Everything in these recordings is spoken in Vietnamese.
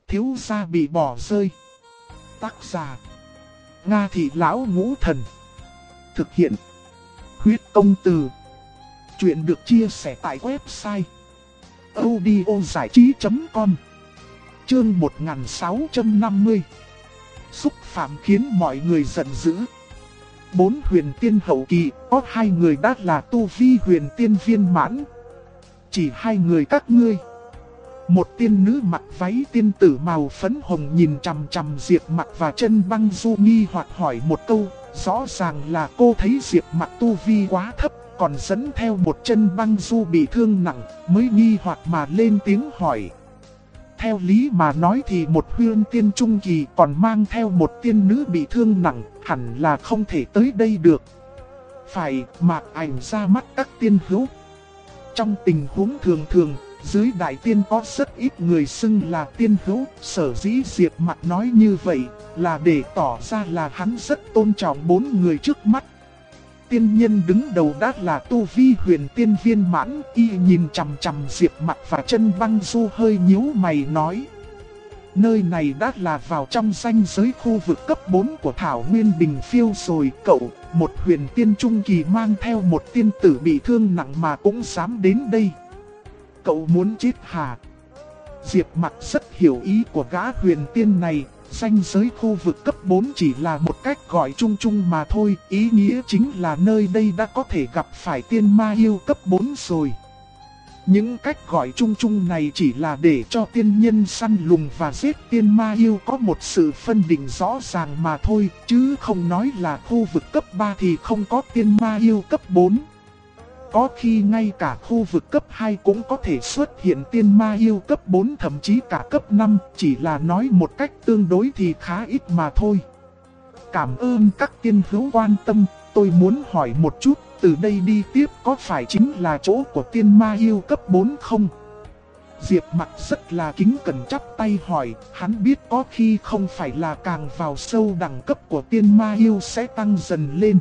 Thiếu gia bị bỏ rơi. Tác giả: Nga Thị Lão Ngũ Thần. Thực hiện: Huyết Công Từ. Chuyện được chia sẻ tại website audiozảichí.com. Chương 1650. Xúc phạm khiến mọi người giận dữ. 4 huyền tiên hậu kỳ, có 2 người đã là tu vi huyền tiên viên mãn. Chỉ 2 người các ngươi. Một tiên nữ mặc váy tiên tử màu phấn hồng nhìn chằm chằm Diệp Mặc và Chân Băng Du nghi hoặc hỏi một câu. Rõ ràng là cô thấy Diệp Mặc tu vi quá thấp, còn dẫn theo một Chân Băng Du bị thương nặng, mới nghi hoặc mà lên tiếng hỏi. Theo lý mà nói thì một huyền tiên trung kỳ còn mang theo một tiên nữ bị thương nặng, hẳn là không thể tới đây được. Phải Mạc Ảnh ra mắt các tiên hữu. Trong tình huống thường, dưới đại tiên có rất ít người xưng là tiên hữu. Sở dĩ Diệp Mặc nói như vậy là để tỏ ra là hắn rất tôn trọng 4 người trước mắt. Tiên nhân đứng đầu đã là tu vi huyền tiên viên mãn, y nhìn chằm chằm Diệp Mặc và Chân Băng Du hơi nhíu mày nói. Nơi này đã là vào trong ranh giới khu vực cấp 4 của Thảo Nguyên Bình Phiêu rồi. Cậu, một huyền tiên trung kỳ mang theo một tiên tử bị thương nặng mà cũng dám đến đây. Cậu muốn chết hả? Diệp Mặc rất hiểu ý của gã huyền tiên này. Ranh giới khu vực cấp 4 chỉ là một cách gọi chung chung mà thôi. Ý nghĩa chính là nơi đây đã có thể gặp phải tiên ma yêu cấp 4 rồi. Những cách gọi chung chung này chỉ là để cho tiên nhân săn lùng và giết tiên ma yêu có một sự phân định rõ ràng mà thôi. Chứ không nói là khu vực cấp 3 thì không có tiên ma yêu cấp 4. Có khi ngay cả khu vực cấp 2 cũng có thể xuất hiện tiên ma yêu cấp 4, thậm chí cả cấp 5, chỉ là nói một cách tương đối thì khá ít mà thôi. Cảm ơn các tiên hữu quan tâm, tôi muốn hỏi một chút, từ đây đi tiếp có phải chính là chỗ của tiên ma yêu cấp 4 không? Diệp Mặc rất là kính cẩn chắp tay hỏi, hắn biết có khi không phải là càng vào sâu đẳng cấp của tiên ma yêu sẽ tăng dần lên.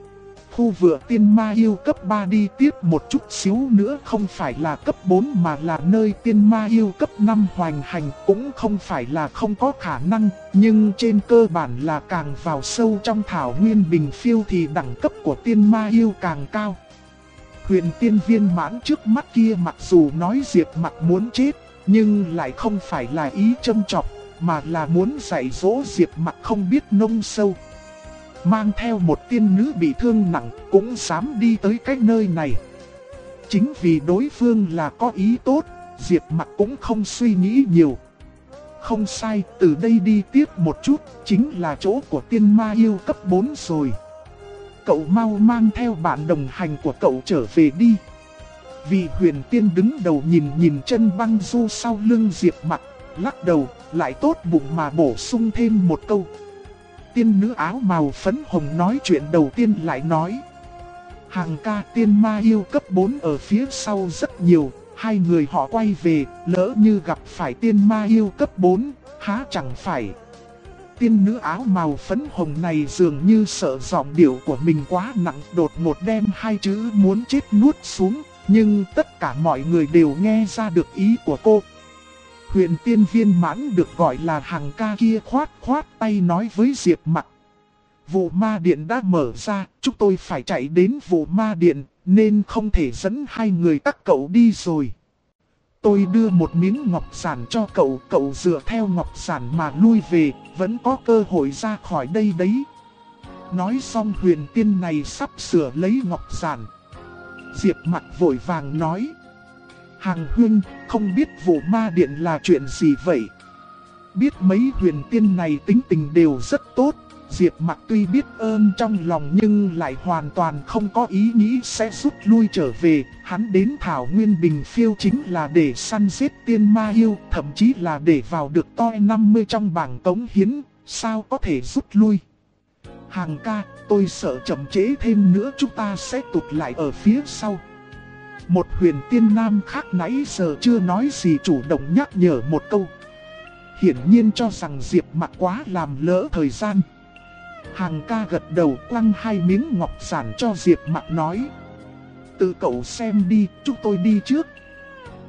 Khu vựa tiên ma yêu cấp 3 đi tiếp một chút xíu nữa không phải là cấp 4 mà là nơi tiên ma yêu cấp 5 hoành hành, cũng không phải là không có khả năng, nhưng trên cơ bản là càng vào sâu trong Thảo Nguyên Bình Phiêu thì đẳng cấp của tiên ma yêu càng cao. Huyền tiên viên mãn trước mắt kia mặc dù nói Diệp Mặc muốn chết, nhưng lại không phải là ý châm chọc, mà là muốn dạy dỗ Diệp Mặc không biết nông sâu. Mang theo một tiên nữ bị thương nặng cũng dám đi tới cái nơi này. Chính vì đối phương là có ý tốt, Diệp Mặc cũng không suy nghĩ nhiều. Không sai, từ đây đi tiếp một chút, chính là chỗ của tiên ma yêu cấp 4 rồi. Cậu mau mang theo bạn đồng hành của cậu trở về đi. Vị huyền tiên đứng đầu nhìn Chân Băng Du sau lưng Diệp Mặc, lắc đầu, lại tốt bụng mà bổ sung thêm một câu. Tiên nữ áo màu phấn hồng nói chuyện đầu tiên lại nói. Hàng ca, tiên ma yêu cấp 4 ở phía sau rất nhiều, 2 người họ quay về, lỡ như gặp phải tiên ma yêu cấp 4, há chẳng phải. Tiên nữ áo màu phấn hồng này dường như sợ giọng điệu của mình quá nặng, đột ngột đem 2 chữ muốn chết nuốt xuống, nhưng tất cả mọi người đều nghe ra được ý của cô. Huyền tiên viên mãn được gọi là Hàng ca kia khoát tay nói với Diệp Mặc. Vụ ma điện đã mở ra, chúng tôi phải chạy đến vụ ma điện, nên không thể dẫn 2 người các cậu đi rồi. Tôi đưa một miếng ngọc giản cho cậu, cậu dựa theo ngọc giản mà lui về, vẫn có cơ hội ra khỏi đây đấy. Nói xong huyền tiên này sắp sửa lấy ngọc giản. Diệp Mặc vội vàng nói. Hàng huynh, không biết vụ ma điện là chuyện gì vậy? Biết mấy huyền tiên này tính tình đều rất tốt. Diệp Mặc tuy biết ơn trong lòng nhưng lại hoàn toàn không có ý nghĩ sẽ rút lui trở về. Hắn đến Thảo Nguyên Bình Phiêu chính là để săn giết tiên ma yêu, thậm chí là để vào được toi 50 trong bảng cống hiến, sao có thể rút lui. Hàng ca, tôi sợ chậm trễ thêm nữa chúng ta sẽ tụt lại ở phía sau. Một huyền tiên nam khác nãy giờ chưa nói gì chủ động nhắc nhở một câu. Hiển nhiên cho rằng Diệp Mặc quá làm lỡ thời gian. Hàng ca gật đầu quăng 2 miếng ngọc giản cho Diệp Mặc nói. Tự cậu xem đi, chúng tôi đi trước.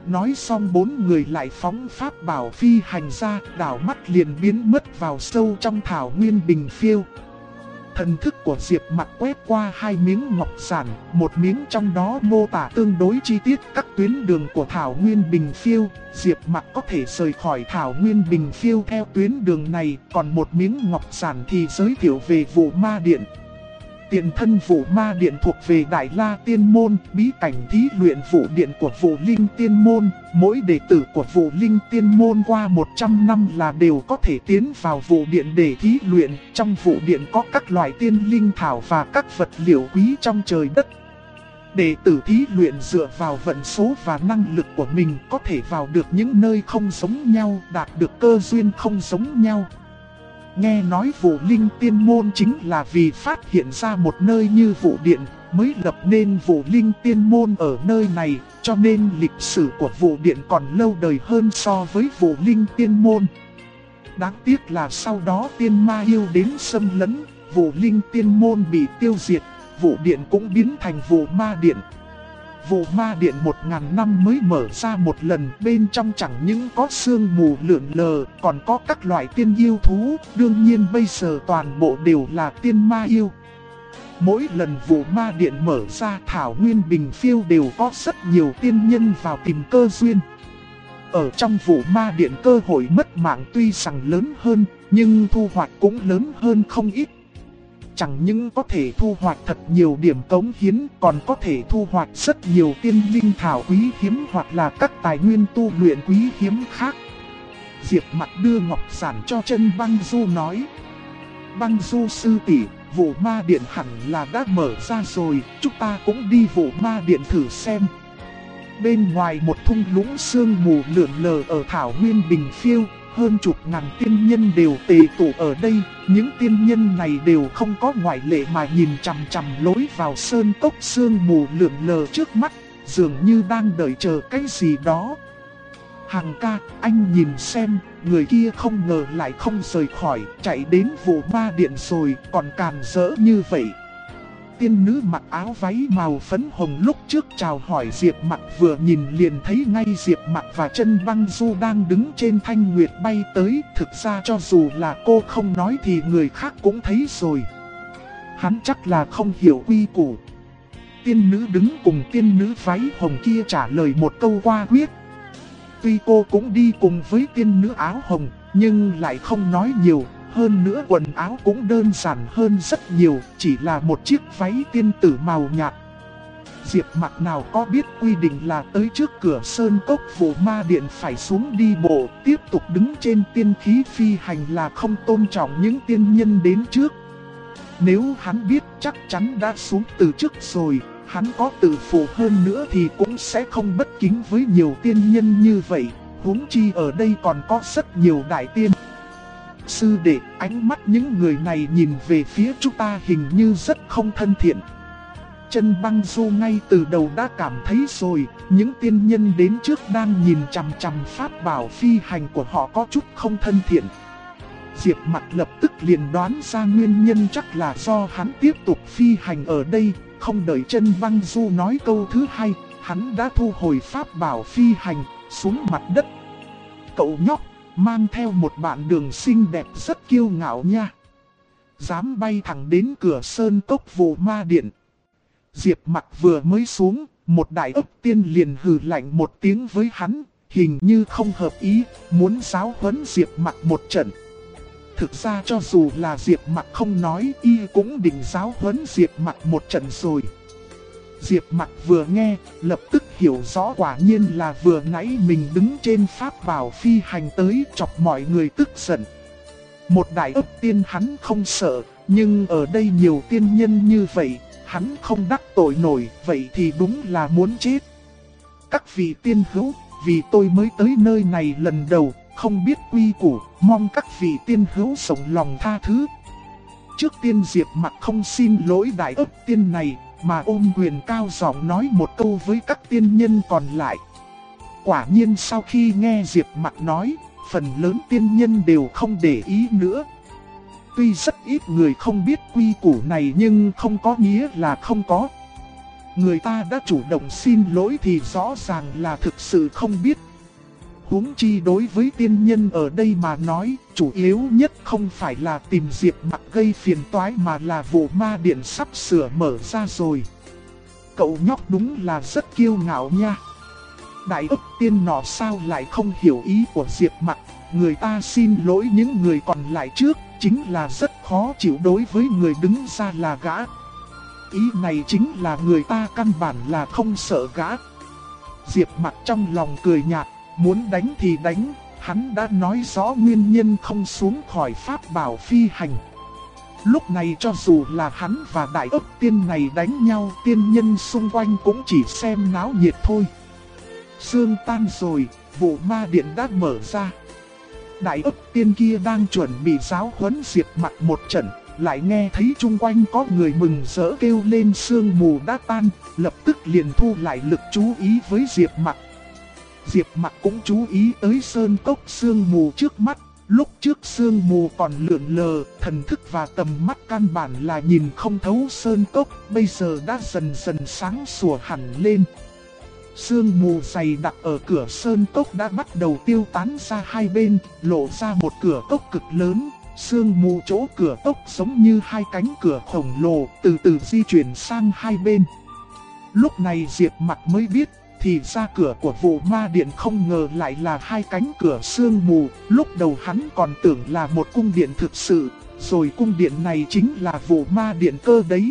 Nói xong bốn người lại phóng pháp bảo phi hành ra, đảo mắt liền biến mất vào sâu trong thảo nguyên bình phiêu. Thần thức của Diệp Mặc quét qua hai miếng ngọc giản, một miếng trong đó mô tả tương đối chi tiết các tuyến đường của thảo nguyên bình phiêu. Diệp Mặc có thể rời khỏi thảo nguyên bình phiêu theo tuyến đường này, còn một miếng ngọc giản thì giới thiệu về Vũ Ma Điện. Tiền thân Vũ Ma Điện thuộc về Đại La Tiên Môn, bí cảnh thí luyện Vũ Điện của Vũ Linh Tiên Môn. Mỗi đệ tử của Vũ Linh Tiên Môn qua 100 năm là đều có thể tiến vào Vũ Điện để thí luyện. Trong Vũ Điện có các loại tiên linh thảo và các vật liệu quý trong trời đất. Đệ tử thí luyện dựa vào vận số và năng lực của mình có thể vào được những nơi không giống nhau, đạt được cơ duyên không giống nhau. Nghe nói Vũ Linh Tiên Môn chính là vì phát hiện ra một nơi như Vũ Điện mới lập nên Vũ Linh Tiên Môn ở nơi này, cho nên lịch sử của Vũ Điện còn lâu đời hơn so với Vũ Linh Tiên Môn. Đáng tiếc là sau đó tiên ma yêu đến xâm lấn, Vũ Linh Tiên Môn bị tiêu diệt, Vũ Điện cũng biến thành Vũ Ma Điện. Vũ Ma Điện 1000 năm mới mở ra một lần, bên trong chẳng những có sương mù lượn lờ, còn có các loại tiên yêu thú, đương nhiên bây giờ toàn bộ đều là tiên ma yêu. Mỗi lần Vũ Ma Điện mở ra, thảo nguyên bình phiêu đều có rất nhiều tiên nhân vào tìm cơ duyên. Ở trong Vũ Ma Điện cơ hội mất mạng tuy rằng lớn hơn, nhưng thu hoạch cũng lớn hơn không ít. Chẳng những có thể thu hoạch thật nhiều điểm cống hiến, còn có thể thu hoạch rất nhiều tiên linh thảo quý hiếm hoặc là các tài nguyên tu luyện quý hiếm khác. Diệp Mặc đưa ngọc giản cho Chân Băng Du nói: Băng Du sư tỷ, Vũ Ma Điện hẳn là đã mở ra rồi, chúng ta cũng đi Vũ Ma Điện thử xem. Bên ngoài một thung lũng sương mù lượn lờ ở thảo nguyên bình phiêu, hơn chục ngàn tiên nhân đều tề tụ ở đây. Những tiên nhân này đều không có ngoại lệ mà nhìn chằm chằm lối vào sơn cốc sương mù lượn lờ trước mắt, dường như đang đợi chờ cái gì đó. Hằng ca, anh nhìn xem, người kia không ngờ lại không rời khỏi, chạy đến Vũ Ma Điện rồi, còn càn rỡ như vậy. Tiên nữ mặc áo váy màu phấn hồng lúc trước chào hỏi Diệp Mặc, vừa nhìn liền thấy ngay Diệp Mặc và Chân Băng Du đang đứng trên thanh nguyệt bay tới. Thực ra cho dù là cô không nói thì người khác cũng thấy rồi. Hắn chắc là không hiểu quy củ. Tiên nữ đứng cùng tiên nữ váy hồng kia trả lời một câu qua quyết. Tuy cô cũng đi cùng với tiên nữ áo hồng, nhưng lại không nói nhiều. Hơn nữa quần áo cũng đơn giản hơn rất nhiều, chỉ là một chiếc váy tiên tử màu nhạt. Diệp Mặc nào có biết quy định là tới trước cửa sơn cốc Vũ Ma Điện phải xuống đi bộ, tiếp tục đứng trên tiên khí phi hành là không tôn trọng những tiên nhân đến trước. Nếu hắn biết chắc chắn đã xuống từ trước rồi, hắn có tự phụ hơn nữa thì cũng sẽ không bất kính với nhiều tiên nhân như vậy, huống chi ở đây còn có rất nhiều đại tiên. Sư đệ, ánh mắt những người này nhìn về phía chúng ta hình như rất không thân thiện. Chân Băng Du ngay từ đầu đã cảm thấy rồi, những tiên nhân đến trước đang nhìn chằm chằm pháp bảo phi hành của họ có chút không thân thiện. Diệp Mặc lập tức liền đoán ra nguyên nhân, chắc là do hắn tiếp tục phi hành ở đây. Không đợi Chân Băng Du nói câu thứ hai, hắn đã thu hồi pháp bảo phi hành, xuống mặt đất. Cậu nhóc, mang theo một bạn đường xinh đẹp rất kiêu ngạo nha. Dám bay thẳng đến cửa sơn cốc Vũ Ma Điện. Diệp Mặc vừa mới xuống, một đại ấp tiên liền hừ lạnh một tiếng với hắn, hình như không hợp ý, muốn giáo huấn Diệp Mặc một trận. Thực ra cho dù là Diệp Mặc không nói, y cũng định giáo huấn Diệp Mặc một trận rồi. Diệp Mặc vừa nghe, lập tức hiểu rõ, quả nhiên là vừa nãy mình đứng trên pháp bảo phi hành tới chọc mọi người tức giận. Một đại ấp tiên hắn không sợ, nhưng ở đây nhiều tiên nhân như vậy, hắn không đắc tội nổi, vậy thì đúng là muốn chết. Các vị tiên hữu, vì tôi mới tới nơi này lần đầu, không biết quy củ, mong các vị tiên hữu rộng lòng tha thứ. Trước tiên Diệp Mặc không xin lỗi đại ấp tiên này, mà ôm quyền cao giọng nói một câu với các tiên nhân còn lại. Quả nhiên sau khi nghe Diệp Mặc nói, phần lớn tiên nhân đều không để ý nữa. Tuy rất ít người không biết quy củ này nhưng không có nghĩa là không có. Người ta đã chủ động xin lỗi thì rõ ràng là thực sự không biết. Huống chi đối với tiên nhân ở đây mà nói, chủ yếu nhất không phải là tìm Diệp Mặc gây phiền toái mà là vụ ma điện sắp sửa mở ra rồi. Cậu nhóc đúng là rất kiêu ngạo nha. Đại ức tiên nọ sao lại không hiểu ý của Diệp Mặc, người ta xin lỗi những người còn lại trước, chính là rất khó chịu đối với người đứng ra là gã. Ý này chính là người ta căn bản là không sợ gã. Diệp Mặc trong lòng cười nhạt, muốn đánh thì đánh, hắn đã nói rõ nguyên nhân không xuống khỏi pháp bảo phi hành. Lúc này cho dù là hắn và đại ức tiên này đánh nhau, tiên nhân xung quanh cũng chỉ xem náo nhiệt thôi. Sương tan rồi, vụ ma điện đã mở ra. Đại ức tiên kia đang chuẩn bị giáo huấn Diệp Mặc một trận, lại nghe thấy chung quanh có người mừng rỡ kêu lên sương mù đã tan, lập tức liền thu lại lực chú ý với Diệp Mặc. Diệp Mặc cũng chú ý tới sơn cốc sương mù trước mắt. Lúc trước sương mù còn lượn lờ, thần thức và tầm mắt căn bản là nhìn không thấu sơn cốc, bây giờ đã dần dần sáng sủa hẳn lên. Sương mù dày đặc ở cửa sơn cốc đã bắt đầu tiêu tán ra hai bên, lộ ra một cửa cốc cực lớn. Sương mù chỗ cửa cốc giống như hai cánh cửa khổng lồ, từ từ di chuyển sang hai bên. Lúc này Diệp Mặc mới biết, thì ra cửa của vụ ma điện không ngờ lại là hai cánh cửa sương mù. Lúc đầu hắn còn tưởng là một cung điện thực sự, rồi cung điện này chính là vụ ma điện cơ đấy.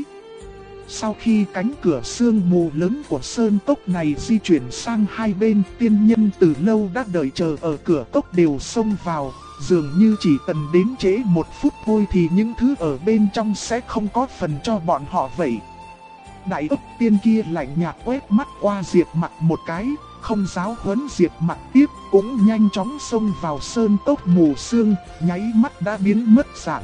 Sau khi cánh cửa sương mù lớn của sơn cốc này di chuyển sang hai bên, tiên nhân từ lâu đã đợi chờ ở cửa cốc đều xông vào, dường như chỉ cần đến trễ một phút thôi thì những thứ ở bên trong sẽ không có phần cho bọn họ vậy. Đại ức tiên kia lạnh nhạt quét mắt qua Diệp Mặc một cái, không giáo huấn Diệp Mặc tiếp, cũng nhanh chóng xông vào sơn cốc mù sương, nháy mắt đã biến mất dạng.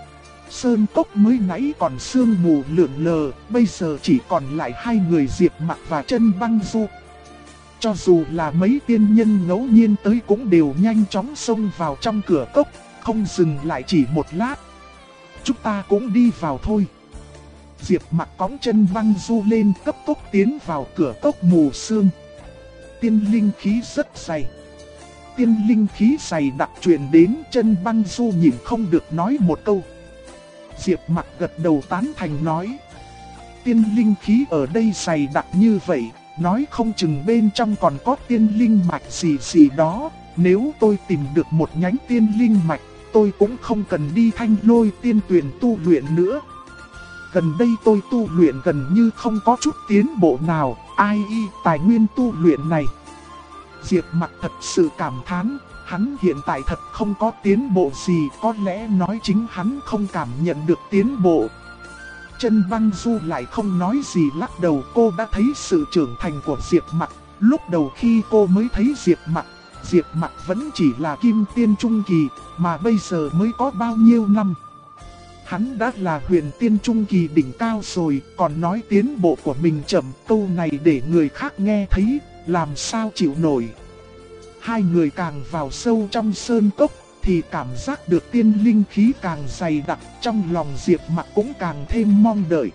Sơn cốc mới nãy còn sương mù lượn lờ, bây giờ chỉ còn lại hai người Diệp Mặc và Chân Băng Du. Cho dù là mấy tiên nhân ngẫu nhiên tới cũng đều nhanh chóng xông vào trong cửa cốc, không dừng lại chỉ một lát. Chúng ta cũng đi vào thôi. Diệp Mặc cõng Chân Băng Du lên, cấp tốc tiến vào cửa cốc mù sương. Tiên linh khí rất dày. Tiên linh khí dày đặc truyền đến, Chân Băng Du nhìn không được nói một câu. Diệp Mặc gật đầu tán thành nói: tiên linh khí ở đây dày đặc như vậy, nói không chừng bên trong còn có tiên linh mạch gì đó. Nếu tôi tìm được một nhánh tiên linh mạch, tôi cũng không cần đi Thanh Lôi Tiên Tuyền tu luyện nữa. Gần đây tôi tu luyện gần như không có chút tiến bộ nào, ai tài nguyên tu luyện này. Diệp Mặc thật sự cảm thán, hắn hiện tại thật không có tiến bộ gì, có lẽ nói chính hắn không cảm nhận được tiến bộ. Chân Băng Du lại không nói gì lắc đầu, cô đã thấy sự trưởng thành của Diệp Mặc. Lúc đầu khi cô mới thấy Diệp Mặc vẫn chỉ là kim tiên trung kỳ, mà bây giờ mới có bao nhiêu năm. Hắn đã là huyền tiên trung kỳ đỉnh cao rồi, còn nói tiến bộ của mình chậm, câu này để người khác nghe thấy, làm sao chịu nổi. Hai người càng vào sâu trong sơn cốc, thì cảm giác được tiên linh khí càng dày đặc, trong lòng Diệp Mặc cũng càng thêm mong đợi.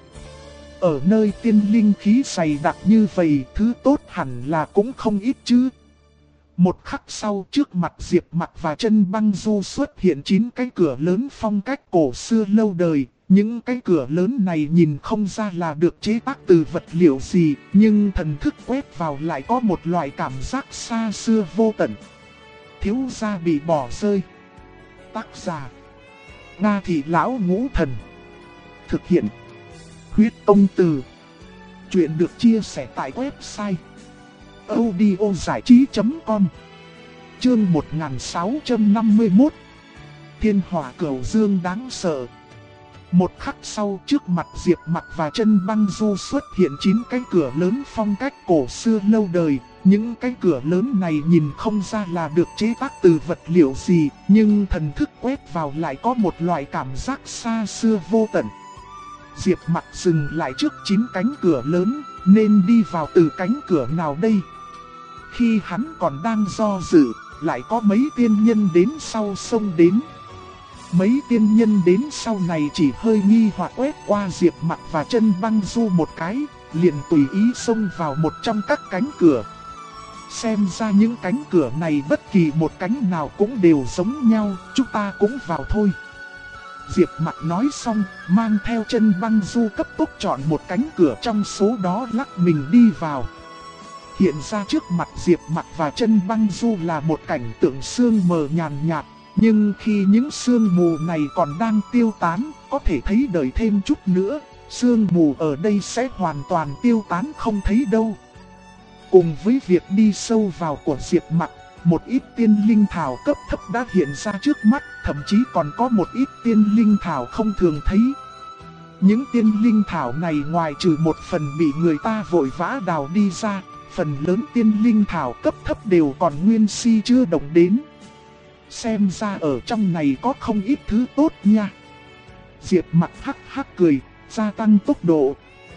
Ở nơi tiên linh khí dày đặc như vậy, thứ tốt hẳn là cũng không ít chứ. Một khắc sau, trước mặt Diệp Mặc và Chân Băng Du xuất hiện 9 cái cửa lớn phong cách cổ xưa lâu đời. Những cái cửa lớn này nhìn không ra là được chế tác từ vật liệu gì, nhưng thần thức quét vào lại có một loại cảm giác xa xưa vô tận. Thiếu gia bị bỏ rơi. Tác giả: Nga Thị Lão Ngũ Thần. Thực hiện: Huyết Tông Từ. Chuyện được chia sẻ tại website audiozảichí.com. Chương 1651. Thiên hỏa cửu dương đáng sợ. Một khắc sau, trước mặt Diệp Mặc và Chân Băng Du xuất hiện 9 cái cửa lớn phong cách cổ xưa lâu đời. Những cái cửa lớn này nhìn không ra là được chế tác từ vật liệu gì, nhưng thần thức quét vào lại có một loại cảm giác xa xưa vô tận. Diệp Mặc dừng lại trước 9 cánh cửa lớn, nên đi vào từ cánh cửa nào đây? Khi hắn còn đang do dự, lại có mấy tiên nhân đến sau xông đến. Mấy tiên nhân đến sau này chỉ hơi nghi hoặc quét qua Diệp Mặc và Chân Băng Du một cái, liền tùy ý xông vào một trong các cánh cửa. Xem ra những cánh cửa này bất kỳ một cánh nào cũng đều giống nhau, chúng ta cũng vào thôi. Diệp Mặc nói xong, mang theo chân băng du cấp tốc chọn một cánh cửa trong số đó lắc mình đi vào. Hiện ra trước mặt Diệp Mặc và chân băng du là một cảnh tượng sương mờ nhàn nhạt. Nhưng khi những sương mù này còn đang tiêu tán, có thể thấy đợi thêm chút nữa, sương mù ở đây sẽ hoàn toàn tiêu tán không thấy đâu. Cùng với việc đi sâu vào của Diệp Mặc, một ít tiên linh thảo cấp thấp đã hiện ra trước mắt, thậm chí còn có một ít tiên linh thảo không thường thấy. Những tiên linh thảo này ngoài trừ một phần bị người ta vội vã đào đi ra, phần lớn tiên linh thảo cấp thấp đều còn nguyên si chưa động đến. Xem ra ở trong này có không ít thứ tốt nha. Diệp Mặc hắc hắc cười, gia tăng tốc độ.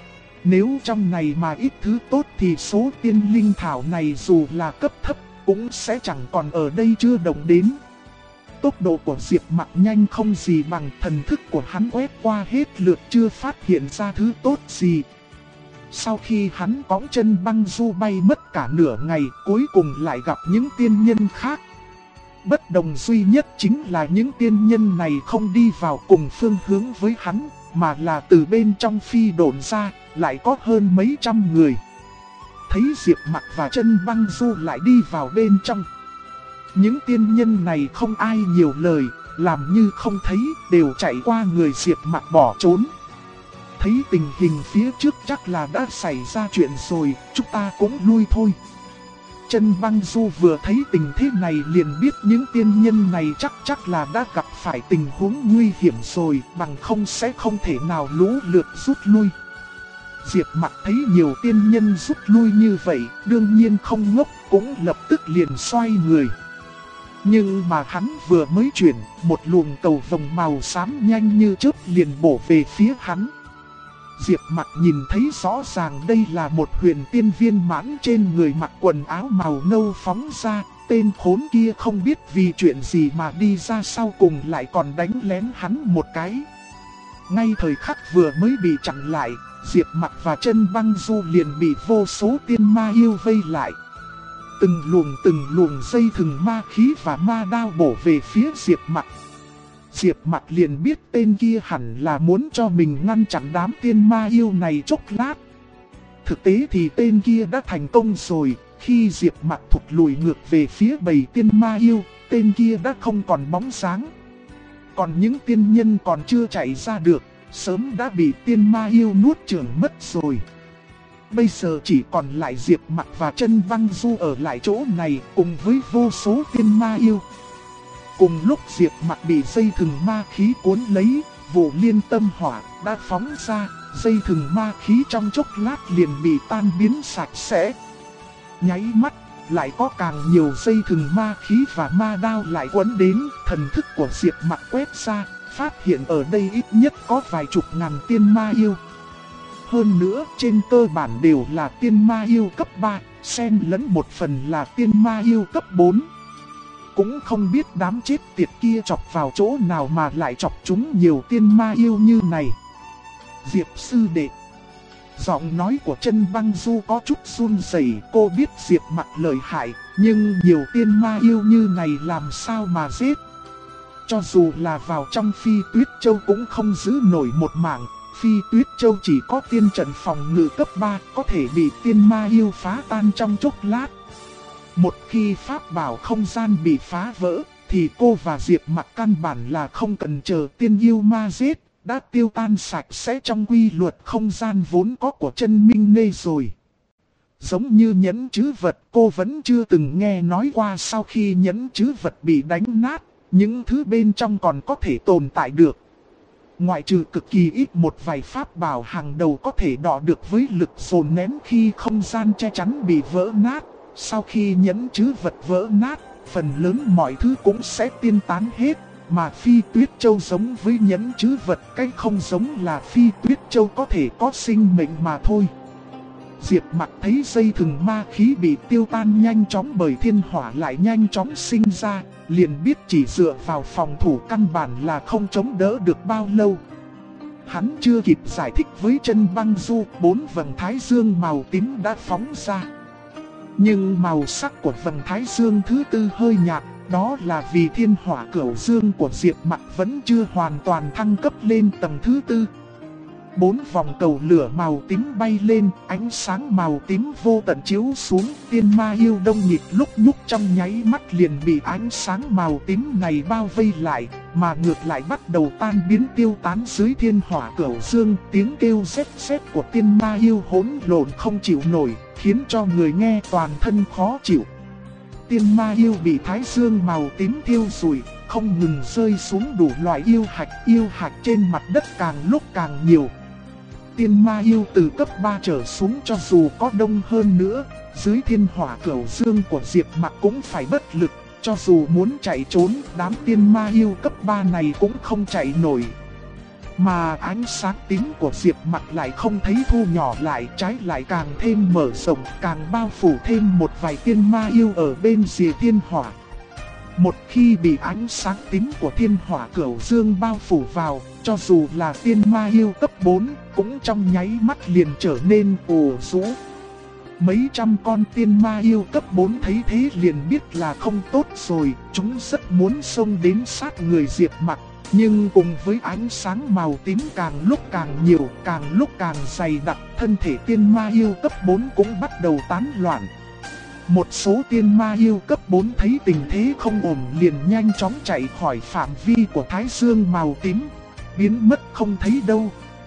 Nếu trong này mà ít thứ tốt thì số tiên linh thảo này dù là cấp thấp cũng sẽ chẳng còn ở đây chưa động đến. Tốc độ của Diệp Mặc nhanh không gì bằng, thần thức của hắn quét qua hết lượt chưa phát hiện ra thứ tốt gì. Sau khi hắn cõng chân băng du bay mất cả nửa ngày, cuối cùng lại gặp những tiên nhân khác. Bất đồng duy nhất chính là những tiên nhân này không đi vào cùng phương hướng với hắn, mà là từ bên trong phi độn ra, lại có hơn mấy trăm người. Thấy Diệp Mặc và chân băng du lại đi vào bên trong. Những tiên nhân này không ai nhiều lời, làm như không thấy, đều chạy qua người Diệp Mặc bỏ trốn. Thấy tình hình phía trước chắc là đã xảy ra chuyện rồi, chúng ta cũng lui thôi. Chân băng du vừa thấy tình thế này liền biết những tiên nhân này chắc là đã gặp phải tình huống nguy hiểm rồi, bằng không sẽ không thể nào lũ lượt rút lui. Diệp Mặc thấy nhiều tiên nhân rút lui như vậy, đương nhiên không ngốc, cũng lập tức liền xoay người. Nhưng mà hắn vừa mới chuyển, một luồng cầu vồng màu xám nhanh như chớp liền bổ về phía hắn. Diệp Mặc nhìn thấy rõ ràng đây là một huyền tiên viên mãn, trên người mặc quần áo màu nâu phóng ra, tên khốn kia không biết vì chuyện gì mà đi ra sau cùng lại còn đánh lén hắn một cái. Ngay thời khắc vừa mới bị chặn lại, Diệp Mặc và chân băng du liền bị vô số tiên ma yêu vây lại. Từng luồng dây thừng ma khí và ma đao bổ về phía Diệp Mặc. Diệp Mặc liền biết tên kia hẳn là muốn cho mình ngăn chặn đám tiên ma yêu này chốc lát. Thực tế thì tên kia đã thành công rồi, khi Diệp Mặc thụt lùi ngược về phía bầy tiên ma yêu, tên kia đã không còn bóng dáng. Còn những tiên nhân còn chưa chạy ra được, sớm đã bị tiên ma yêu nuốt chửng mất rồi. Bây giờ chỉ còn lại Diệp Mặc và chân băng du ở lại chỗ này cùng với vô số tiên ma yêu. Cùng lúc Diệp Mặc bị dây thừng ma khí cuốn lấy, vụ liên tâm hỏa đã phóng ra, dây thừng ma khí trong chốc lát liền bị tan biến sạch sẽ. Nháy mắt, lại có càng nhiều dây thừng ma khí và ma đao lại quấn đến, thần thức của Diệp Mặc quét ra, phát hiện ở đây ít nhất có vài chục ngàn tiên ma yêu. Hơn nữa, trên cơ bản đều là tiên ma yêu cấp 3, xen lẫn một phần là tiên ma yêu cấp 4. Cũng không biết đám chết tiệt kia chọc vào chỗ nào mà lại chọc chúng nhiều tiên ma yêu như này. Diệp sư đệ. Giọng nói của chân băng du có chút run rẩy, cô biết Diệp Mặc lợi hại, nhưng nhiều tiên ma yêu như này làm sao mà giết. Cho dù là vào trong Phi Tuyết Châu cũng không giữ nổi một mạng. Phi Tuyết Châu chỉ có tiên trận phòng ngự cấp 3, có thể bị tiên ma yêu phá tan trong chốc lát. Một khi pháp bảo không gian bị phá vỡ, thì cô và Diệp Mặc căn bản là không cần chờ tiên yêu ma giết, đã tiêu tan sạch sẽ trong quy luật không gian vốn có của chân Minh Nê rồi. Giống như nhẫn trữ vật, cô vẫn chưa từng nghe nói qua sau khi nhẫn trữ vật bị đánh nát, những thứ bên trong còn có thể tồn tại được. Ngoại trừ cực kỳ ít một vài pháp bảo hàng đầu có thể đọ được với lực dồn nén khi không gian che chắn bị vỡ nát. Sau khi nhẫn trữ vật vỡ nát, phần lớn mọi thứ cũng sẽ tiên tán hết. Mà Phi Tuyết Châu giống với nhẫn trữ vật, cái không giống là Phi Tuyết Châu có thể có sinh mệnh mà thôi. Diệp Mặc thấy dây thừng ma khí bị tiêu tan nhanh chóng bởi thiên hỏa lại nhanh chóng sinh ra, liền biết chỉ dựa vào phòng thủ căn bản là không chống đỡ được bao lâu. Hắn chưa kịp giải thích với Chân Băng Du, 4 vầng thái dương màu tím đã phóng ra. Nhưng màu sắc của vầng thái dương thứ tư hơi nhạt, đó là vì thiên hỏa cửu dương của Diệp Mặc vẫn chưa hoàn toàn thăng cấp lên tầng thứ tư. 4 vòng cầu lửa màu tím bay lên, ánh sáng màu tím vô tận chiếu xuống, tiên ma yêu đông nghịt lúc nhúc trong nháy mắt liền bị ánh sáng màu tím này bao vây lại, mà ngược lại bắt đầu tan biến tiêu tán dưới thiên hỏa cửu dương. Tiếng kêu rét rét của tiên ma yêu hỗn lộn không chịu nổi, khiến cho người nghe toàn thân khó chịu. Tiên ma yêu bị thái dương màu tím thiêu rụi, không ngừng rơi xuống đủ loại yêu hạch trên mặt đất càng lúc càng nhiều. Tiên ma yêu từ cấp 3 trở xuống cho dù có đông hơn nữa, dưới thiên hỏa cửu dương của Diệp Mặc cũng phải bất lực, cho dù muốn chạy trốn, đám tiên ma yêu cấp 3 này cũng không chạy nổi. Mà ánh sáng tím của Diệp Mặc lại không thấy thu nhỏ lại, trái lại càng thêm mở rộng, càng bao phủ thêm một vài tiên ma yêu ở bên rìa thiên hỏa. Một khi bị ánh sáng tím của thiên hỏa cửu dương bao phủ vào, cho dù là tiên ma yêu cấp 4, cũng trong nháy mắt liền trở nên ồ rũ. Mấy trăm con tiên ma yêu cấp 4 thấy thế liền biết là không tốt rồi, chúng rất muốn xông đến sát người Diệp Mặc. Nhưng cùng với ánh sáng màu tím càng lúc càng nhiều, càng lúc càng dày đặc, thân thể tiên ma yêu cấp 4 cũng bắt đầu tán loạn. Một số tiên ma yêu cấp 4 thấy tình thế không ổn liền nhanh chóng chạy khỏi phạm vi của thái dương màu tím, biến mất không thấy đâu.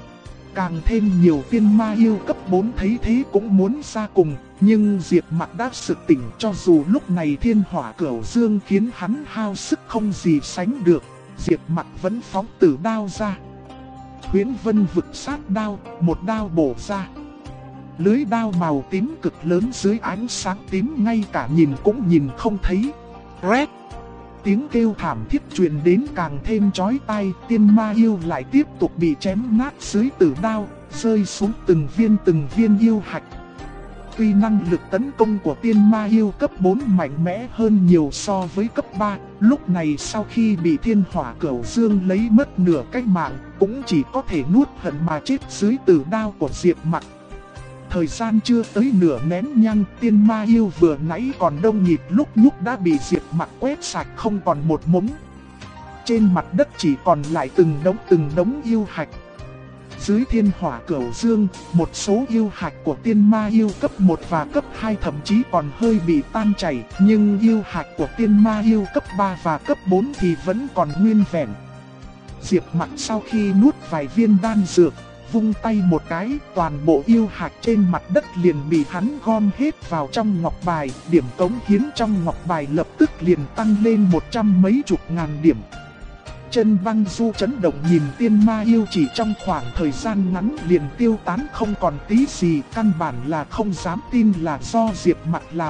Càng thêm nhiều tiên ma yêu cấp 4 thấy thế cũng muốn ra cùng, nhưng Diệp Mặc đã sực tỉnh, cho dù lúc này thiên hỏa cửu dương khiến hắn hao sức không gì sánh được, Diệp Mặc vẫn phóng tử đao ra. Huyễn Vân vực sát đao, một đao bổ ra. Lưới đao màu tím cực lớn dưới ánh sáng tím ngay cả nhìn cũng nhìn không thấy. Rét! Tiếng kêu thảm thiết truyền đến càng thêm chói tai, tiên ma yêu lại tiếp tục bị chém nát dưới tử đao, rơi xuống từng viên yêu hạch. Tuy năng lực tấn công của tiên ma yêu cấp 4 mạnh mẽ hơn nhiều so với cấp 3, lúc này sau khi bị thiên hỏa cửu dương lấy mất nửa cái mạng, cũng chỉ có thể nuốt hận mà chết dưới tử đao của Diệp Mặc. Thời gian chưa tới nửa nén nhang, tiên ma yêu vừa nãy còn đông nghịt lúc nhúc đã bị Diệp Mặc quét sạch không còn một mống. Trên mặt đất chỉ còn lại từng đống yêu hạch. Dưới thiên hỏa cửu dương, một số yêu hạch của tiên ma yêu cấp 1 và cấp 2 thậm chí còn hơi bị tan chảy, nhưng yêu hạch của tiên ma yêu cấp 3 và cấp 4 thì vẫn còn nguyên vẹn. Diệp Mặc sau khi nuốt vài viên đan dược, vung tay một cái, toàn bộ yêu hạch trên mặt đất liền bị hắn gom hết vào trong ngọc bài, điểm cống hiến trong ngọc bài lập tức liền tăng lên 100 mấy chục ngàn điểm. Chân Băng Du chấn động nhìn tiên ma yêu chỉ trong khoảng thời gian ngắn liền tiêu tán không còn tí gì, căn bản là không dám tin là do Diệp Mặc làm.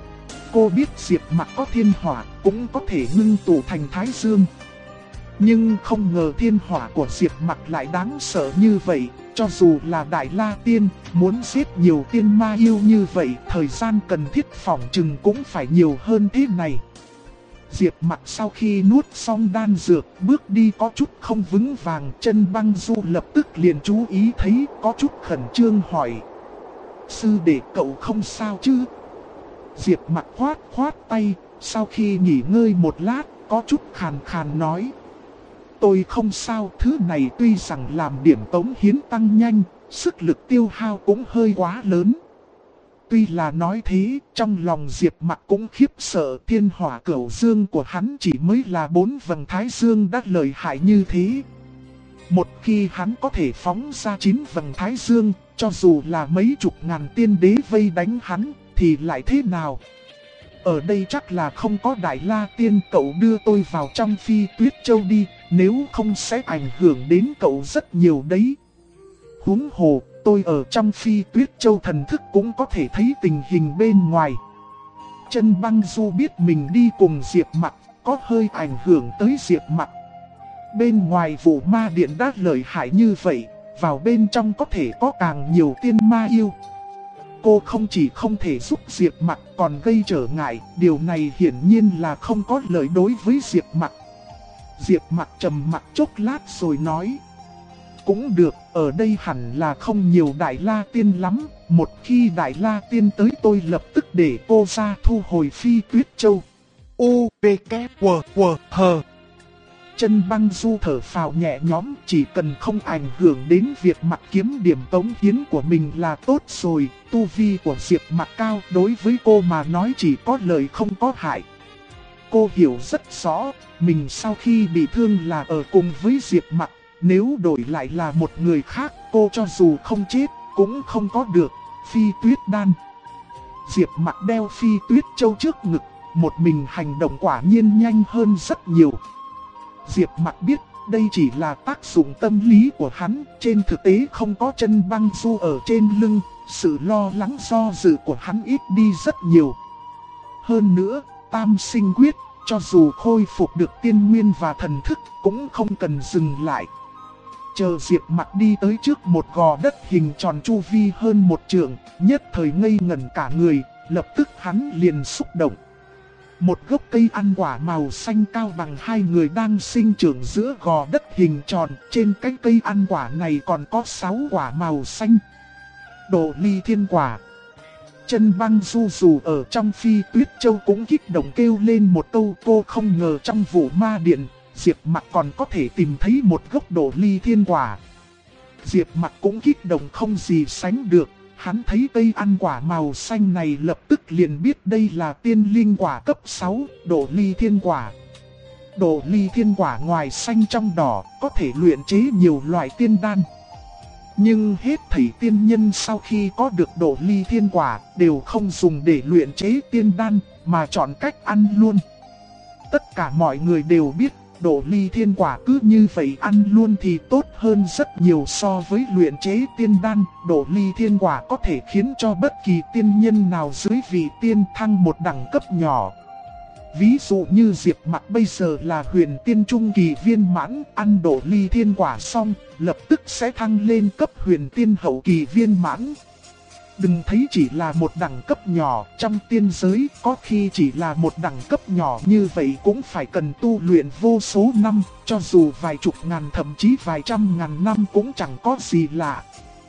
Cô biết Diệp Mặc có thiên hỏa, cũng có thể ngưng tụ thành thái dương. Nhưng không ngờ thiên hỏa của Diệp Mặc lại đáng sợ như vậy, cho dù là Đại La Tiên, muốn giết nhiều tiên ma yêu như vậy, thời gian cần thiết phỏng chừng cũng phải nhiều hơn thế này. Diệp Mặc sau khi nuốt xong đan dược, bước đi có chút không vững vàng, Chân Băng Du lập tức liền chú ý thấy, có chút khẩn trương hỏi: "Sư đệ cậu không sao chứ?" Diệp Mặc khoát tay, sau khi nghỉ ngơi một lát, có chút khàn khàn nói: "Tôi không sao, thứ này tuy rằng làm điểm tống hiến tăng nhanh, sức lực tiêu hao cũng hơi quá lớn." Tuy là nói thế, trong lòng Diệp Mặc cũng khiếp sợ, thiên hỏa cửu dương của hắn chỉ mới là 4 vầng thái dương đã lợi hại như thế. Một khi hắn có thể phóng ra 9 vầng thái dương, cho dù là mấy chục ngàn tiên đế vây đánh hắn, thì lại thế nào? Ở đây chắc là không có Đại La Tiên, cậu đưa tôi vào trong Phi Tuyết Châu đi, nếu không sẽ ảnh hưởng đến cậu rất nhiều đấy. Huống hồ, tôi ở trong Phi Tuyết Châu thần thức cũng có thể thấy tình hình bên ngoài. Chân Băng Du biết mình đi cùng Diệp Mặc, có hơi ảnh hưởng tới Diệp Mặc. Bên ngoài Vũ Ma Điện đã lợi hại như vậy, vào bên trong có thể có càng nhiều tiên ma yêu. Cô không chỉ không thể giúp Diệp Mặc còn gây trở ngại, điều này hiển nhiên là không có lợi đối với Diệp Mặc. Diệp Mặc trầm mặc chốc lát rồi nói: cũng được, ở đây hẳn là không nhiều Đại La Tiên lắm. Một khi Đại La Tiên tới tôi lập tức để cô ra thu hồi Phi Tuyết Châu. U, V, K, W, W, H. Chân Băng Du thở phào nhẹ nhõm, chỉ cần không ảnh hưởng đến việc Mặc Kiếm điểm cống hiến của mình là tốt rồi. Tu vi của Diệp Mặc cao, đối với cô mà nói chỉ có lợi không có hại. Cô hiểu rất rõ, mình sau khi bị thương là ở cùng với Diệp Mặc, nếu đổi lại là một người khác, cô cho dù không chết, cũng không có được Phi Tuyết Đan. Diệp Mặc đeo Phi Tuyết Châu trước ngực, một mình hành động quả nhiên nhanh hơn rất nhiều. Diệp Mặc biết đây chỉ là tác dụng tâm lý của hắn, trên thực tế không có Chân Băng Du ở trên lưng, sự lo lắng do dự của hắn ít đi rất nhiều. Hơn nữa, Tam Sinh Quyết, cho dù khôi phục được tiên nguyên và thần thức, cũng không cần dừng lại. Chờ Diệp Mặc đi tới trước một gò đất hình tròn chu vi hơn một trượng, nhất thời ngây ngẩn cả người, lập tức hắn liền xúc động. Một gốc cây ăn quả màu xanh cao bằng hai người đang sinh trưởng giữa gò đất hình tròn, trên cái cây ăn quả này còn có 6 quả màu xanh. Độ Ly Thiên Quả. Chân Băng Du dù ở trong Phi Tuyết Châu cũng kích động kêu lên một câu, cô không ngờ trong Vũ Ma Điện, Diệp Mặc còn có thể tìm thấy một gốc Độ Ly Thiên Quả. Diệp Mặc cũng kích động không gì sánh được, hắn thấy cây ăn quả màu xanh này lập tức liền biết đây là tiên linh quả cấp 6, Độ Ly Thiên Quả. Độ Ly Thiên Quả ngoài xanh trong đỏ, có thể luyện chế nhiều loại tiên đan. Nhưng hết thảy tiên nhân sau khi có được Độ Ly Thiên Quả đều không dùng để luyện chế tiên đan, mà chọn cách ăn luôn. Tất cả mọi người đều biết Độ Ly Thiên Quả cứ như vậy ăn luôn thì tốt hơn rất nhiều so với luyện chế tiên đan. Độ Ly Thiên Quả có thể khiến cho bất kỳ tiên nhân nào dưới vị tiên thăng một đẳng cấp nhỏ. Ví dụ như Diệp Mặc bây giờ là huyền tiên trung kỳ viên mãn, ăn Độ Ly Thiên Quả xong, lập tức sẽ thăng lên cấp huyền tiên hậu kỳ viên mãn. Đừng thấy chỉ là một đẳng cấp nhỏ, trong tiên giới có khi chỉ là một đẳng cấp nhỏ như vậy cũng phải cần tu luyện vô số năm, cho dù vài chục ngàn thậm chí vài trăm ngàn năm cũng chẳng có gì lạ.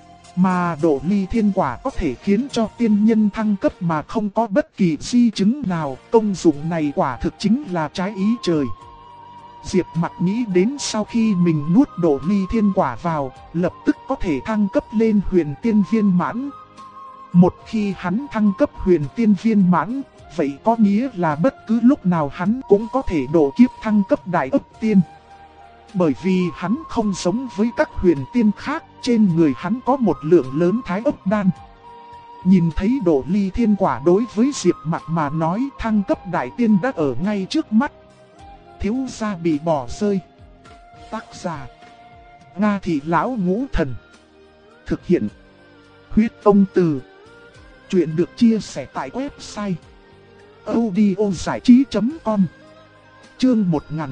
Mà Độ Ly Thiên Quả có thể khiến cho tiên nhân thăng cấp mà không có bất kỳ di chứng nào, công dụng này quả thực chính là trái ý trời. Diệp Mặc nghĩ đến sau khi mình nuốt Độ Ly Thiên Quả vào, lập tức có thể thăng cấp lên huyền tiên viên mãn. Một khi hắn thăng cấp huyền tiên viên mãn, vậy có nghĩa là bất cứ lúc nào hắn cũng có thể độ kiếp thăng cấp đại ức tiên. Bởi vì hắn không giống với các huyền tiên khác, trên người hắn có một lượng lớn thái ức đan. Nhìn thấy Độ Ly Thiên Quả đối với Diệp Mặc mà nói thăng cấp đại tiên đã ở ngay trước mắt. Thiếu gia bị bỏ rơi. Tác giả: Nga Thị Lão Ngũ Thần. Thực hiện: Huyết Tông Từ. Chuyện được chia sẻ tại website audiozảichí.com. Chương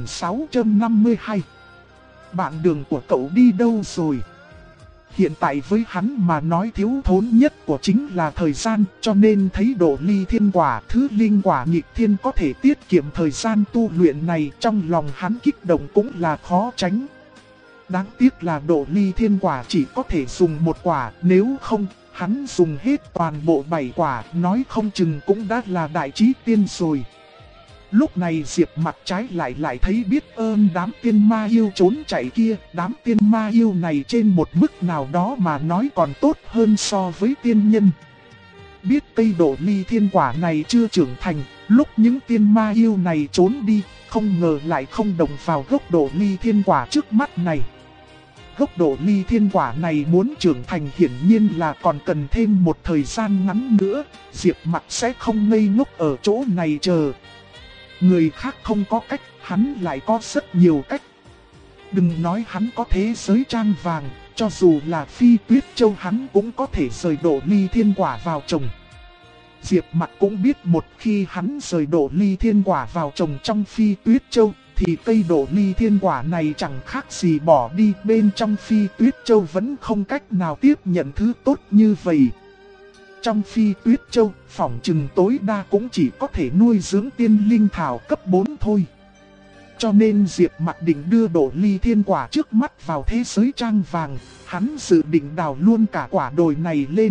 1652. Bạn đường của cậu đi đâu rồi? Hiện tại với hắn mà nói thiếu thốn nhất của chính là thời gian, cho nên thấy Độ Ly Thiên Quả, thứ linh quả nghịch thiên có thể tiết kiệm thời gian tu luyện này, trong lòng hắn kích động cũng là khó tránh. Đáng tiếc là Độ Ly Thiên Quả chỉ có thể dùng một quả, nếu không, hắn dùng hết toàn bộ 7 quả, nói không chừng cũng đã là đại chí tiên rồi. Lúc này Diệp Mặc trái lại thấy biết ơn đám tiên ma yêu trốn chạy kia, đám tiên ma yêu này trên một mức nào đó mà nói còn tốt hơn so với tiên nhân. Biết cây Độ Ly Thiên Quả này chưa trưởng thành, lúc những tiên ma yêu này trốn đi, không ngờ lại không đồng vào gốc Độ Ly Thiên Quả trước mắt này. Gốc Độ Ly Thiên Quả này muốn trưởng thành hiển nhiên là còn cần thêm một thời gian ngắn nữa, Diệp Mặc sẽ không ngây ngốc ở chỗ này chờ. Người khác không có cách, hắn lại có rất nhiều cách. Đừng nói hắn có thế giới trang vàng, cho dù là Phi Tuyết Châu hắn cũng có thể rời Độ Ly Thiên Quả vào trồng. Diệp Mặc cũng biết một khi hắn rời Độ Ly Thiên Quả vào trồng trong Phi Tuyết Châu, thì cây Độ Ly Thiên Quả này chẳng khác gì bỏ đi, bên trong Phi Tuyết Châu vẫn không cách nào tiếp nhận thứ tốt như vậy. Trong Phi Tuyết Châu, phỏng chừng tối đa cũng chỉ có thể nuôi dưỡng tiên linh thảo cấp 4 thôi. Cho nên Diệp Mặc định đưa Đỗ Ly Thiên Quả trước mắt vào thế giới trang vàng, hắn dự định đào luôn cả quả đồi này lên.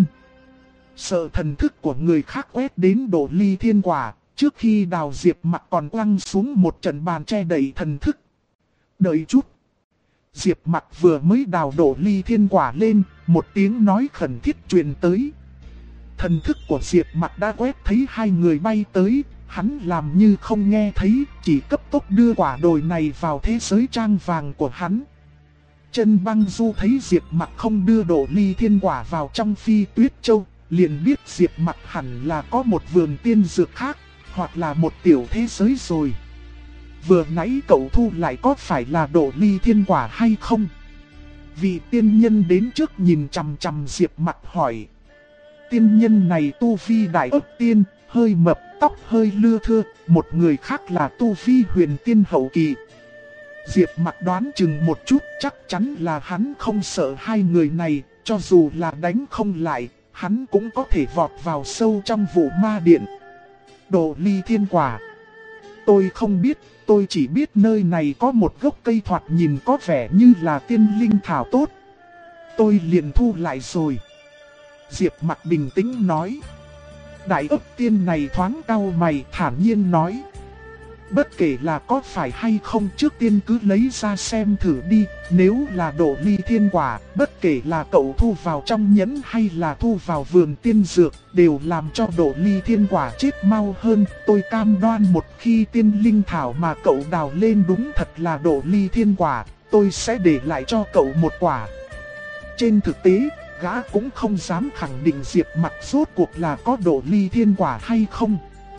Sợ thần thức của người khác quét đến Đỗ Ly Thiên Quả, trước khi đào Diệp Mặc còn quăng xuống một trận bàn che đậy thần thức. Đợi chút. Diệp Mặc vừa mới đào Đỗ Ly Thiên Quả lên, một tiếng nói khẩn thiết truyền tới. Thần thức của Diệp Mặc đã quét thấy hai người bay tới, hắn làm như không nghe thấy, chỉ cấp tốc đưa quả đồi này vào thế giới trang vàng của hắn. Chân Băng Du thấy Diệp Mặc không đưa Đỗ Ly Thiên Quả vào trong Phi Tuyết Châu, liền biết Diệp Mặc hẳn là có một vườn tiên dược khác, hoặc là một tiểu thế giới rồi. Vừa nãy cậu thu lại có phải là Đỗ Ly Thiên Quả hay không? Vị tiên nhân đến trước nhìn chằm chằm Diệp Mặc hỏi. Tiên nhân này tu vi đại ấp tiên, hơi mập, tóc hơi lưa thưa, một người khác là tu vi huyền tiên hậu kỳ. Diệp Mặc đoán chừng một chút, chắc chắn là hắn không sợ hai người này, cho dù là đánh không lại, hắn cũng có thể vọt vào sâu trong vụ ma điện. Đỗ Ly Thiên Quả. Tôi không biết, tôi chỉ biết nơi này có một gốc cây thoạt nhìn có vẻ như là tiên linh thảo tốt. Tôi liền thu lại rồi. Diệp Mặc bình tĩnh nói. Đại ấp tiên này thoáng cau mày thản nhiên nói. Bất kể là có phải hay không, trước tiên cứ lấy ra xem thử đi. Nếu là Đỗ Ly Thiên Quả, bất kể là cậu thu vào trong nhẫn hay là thu vào vườn tiên dược, đều làm cho Đỗ Ly Thiên Quả chết mau hơn. Tôi cam đoan một khi tiên linh thảo mà cậu đào lên đúng thật là Đỗ Ly Thiên Quả, tôi sẽ để lại cho cậu một quả. Trên thực tế, gã cũng không dám khẳng định Diệp Mặc rốt cuộc là có Đỗ Ly Thiên Quả hay không.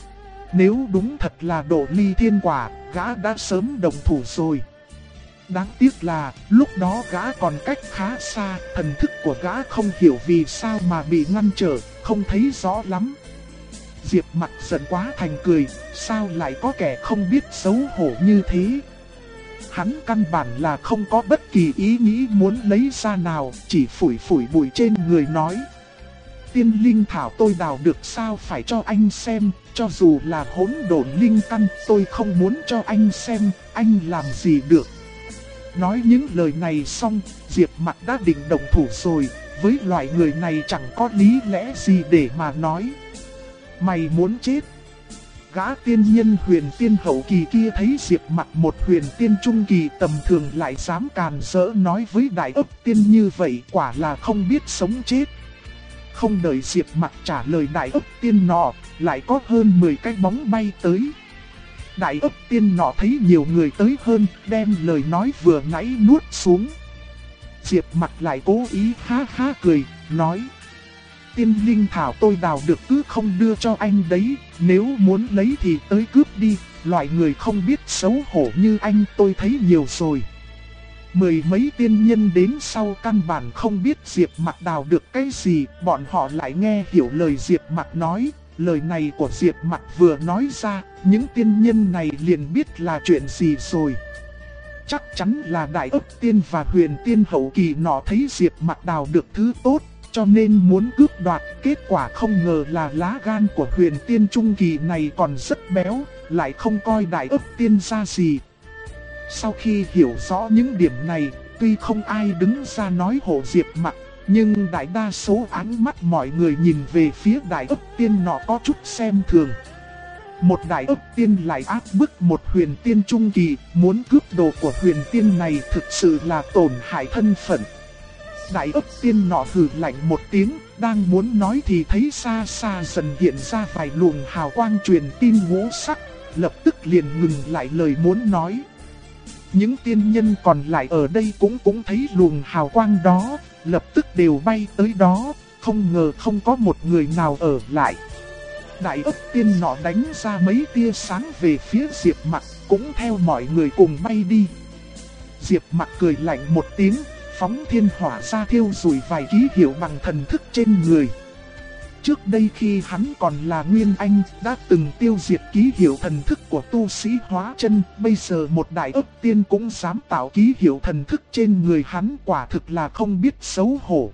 Nếu đúng thật là Đỗ Ly Thiên Quả, gã đã sớm đồng thủ rồi. Đáng tiếc là, lúc đó gã còn cách khá xa, thần thức của gã không hiểu vì sao mà bị ngăn trở, không thấy rõ lắm. Diệp Mặc giận quá thành cười, sao lại có kẻ không biết xấu hổ như thế. Hắn căn bản là không có bất kỳ ý nghĩ muốn lấy ra nào, chỉ phủi phủi bụi trên người nói. Tiên linh thảo tôi đào được sao phải cho anh xem, cho dù là hỗn độn linh căn tôi không muốn cho anh xem, anh làm gì được. Nói những lời này xong, Diệp Mặc đã định động thủ rồi, với loại người này chẳng có lý lẽ gì để mà nói. Mày muốn chết. Gã tiên nhân huyền tiên hậu kỳ kia thấy Diệp Mặc một huyền tiên trung kỳ tầm thường lại dám càn rỡ nói với đại ấp tiên như vậy, quả là không biết sống chết. Không đợi Diệp Mặc trả lời đại ấp tiên nọ, lại có hơn 10 cái bóng bay tới. Đại ấp tiên nọ thấy nhiều người tới hơn, đem lời nói vừa nãy nuốt xuống. Diệp Mặc lại cố ý ha ha cười, nói. Tiên linh thảo tôi đào được cứ không đưa cho anh đấy, nếu muốn lấy thì tới cướp đi, loại người không biết xấu hổ như anh tôi thấy nhiều rồi. Mười mấy tiên nhân đến sau căn bản không biết Diệp Mặc đào được cái gì, bọn họ lại nghe hiểu lời Diệp Mặc nói. Lời này của Diệp Mặc vừa nói ra, những tiên nhân này liền biết là chuyện gì rồi. Chắc chắn là đại ấp tiên và huyền tiên hậu kỳ nọ thấy Diệp Mặc đào được thứ tốt, cho nên muốn cướp đoạt. Kết quả không ngờ là lá gan của huyền tiên trung kỳ này còn rất béo, lại không coi đại ấp tiên ra gì. Sau khi hiểu rõ những điểm này, tuy không ai đứng ra nói hộ Diệp Mặc, nhưng đại đa số ánh mắt mọi người nhìn về phía đại ấp tiên nọ có chút xem thường. Một đại ấp tiên lại áp bức một huyền tiên trung kỳ, muốn cướp đồ của huyền tiên này thực sự là tổn hại thân phận. Đại ấp tiên nọ hừ lạnh một tiếng, đang muốn nói thì thấy xa xa dần hiện ra vài luồng hào quang truyền tin ngũ sắc, lập tức liền ngừng lại lời muốn nói. Những tiên nhân còn lại ở đây cũng thấy luồng hào quang đó, lập tức đều bay tới đó, không ngờ không có một người nào ở lại. Đại ấp tiên nọ đánh ra mấy tia sáng về phía Diệp Mặc, cũng theo mọi người cùng bay đi. Diệp Mặc cười lạnh một tiếng, phóng thiên hỏa ra thiêu rụi vài ký hiệu bằng thần thức trên người. Trước đây khi hắn còn là Nguyên Anh, đã từng tiêu diệt ký hiệu thần thức của tu sĩ hóa chân, bây giờ một đại ấp tiên cũng dám tạo ký hiệu thần thức trên người hắn, quả thực là không biết xấu hổ.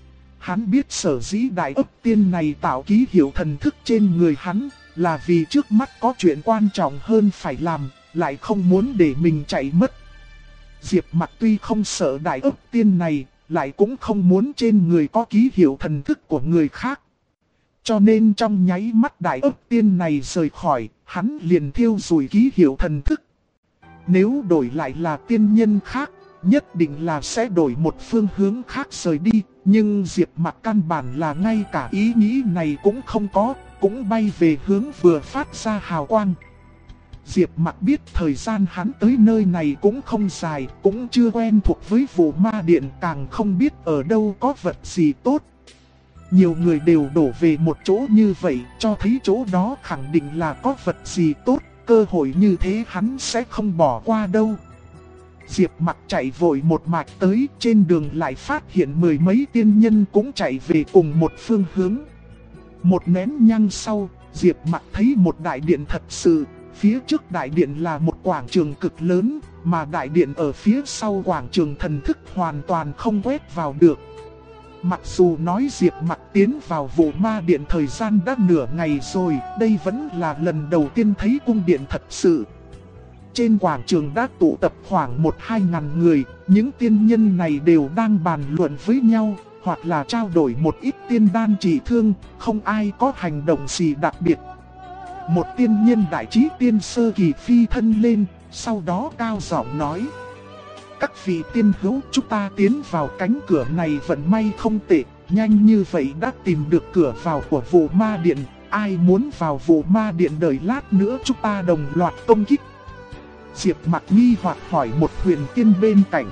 Hắn biết sở dĩ đại ấp tiên này tạo ký hiệu thần thức trên người hắn, là vì trước mắt có chuyện quan trọng hơn phải làm, lại không muốn để mình chạy mất. Diệp Mặc tuy không sợ đại ức tiên này, lại cũng không muốn trên người có ký hiệu thần thức của người khác. Cho nên trong nháy mắt đại ức tiên này rời khỏi, hắn liền thiêu rụi ký hiệu thần thức. Nếu đổi lại là tiên nhân khác, nhất định là sẽ đổi một phương hướng khác rời đi. Nhưng Diệp Mặc căn bản là ngay cả ý nghĩ này cũng không có, cũng bay về hướng vừa phát ra hào quang. Diệp Mặc biết thời gian hắn tới nơi này cũng không dài, cũng chưa quen thuộc với vụ ma điện, càng không biết ở đâu có vật gì tốt. Nhiều người đều đổ về một chỗ như vậy, cho thấy chỗ đó khẳng định là có vật gì tốt, cơ hội như thế hắn sẽ không bỏ qua đâu. Diệp Mặc chạy vội một mạch tới, trên đường lại phát hiện mười mấy tiên nhân cũng chạy về cùng một phương hướng. Một nén nhang sau, Diệp Mặc thấy một đại điện thật sự, phía trước đại điện là một quảng trường cực lớn, mà đại điện ở phía sau quảng trường thần thức hoàn toàn không quét vào được. Mặc dù nói Diệp Mặc tiến vào vụ ma điện thời gian đã nửa ngày rồi, đây vẫn là lần đầu tiên thấy cung điện thật sự. Trên quảng trường đã tụ tập khoảng 1-2 ngàn người, những tiên nhân này đều đang bàn luận với nhau, hoặc là trao đổi một ít tiên đan trị thương, không ai có hành động gì đặc biệt. Một tiên nhân đại trí tiên sơ kỳ phi thân lên, sau đó cao giọng nói: các vị tiên hữu, chúng ta tiến vào cánh cửa này vận may không tệ, nhanh như vậy đã tìm được cửa vào của vụ ma điện. Ai muốn vào vụ ma điện đợi lát nữa chúng ta đồng loạt công kích. Diệp Mặc nghi hoặc hỏi một huyền tiên bên cạnh: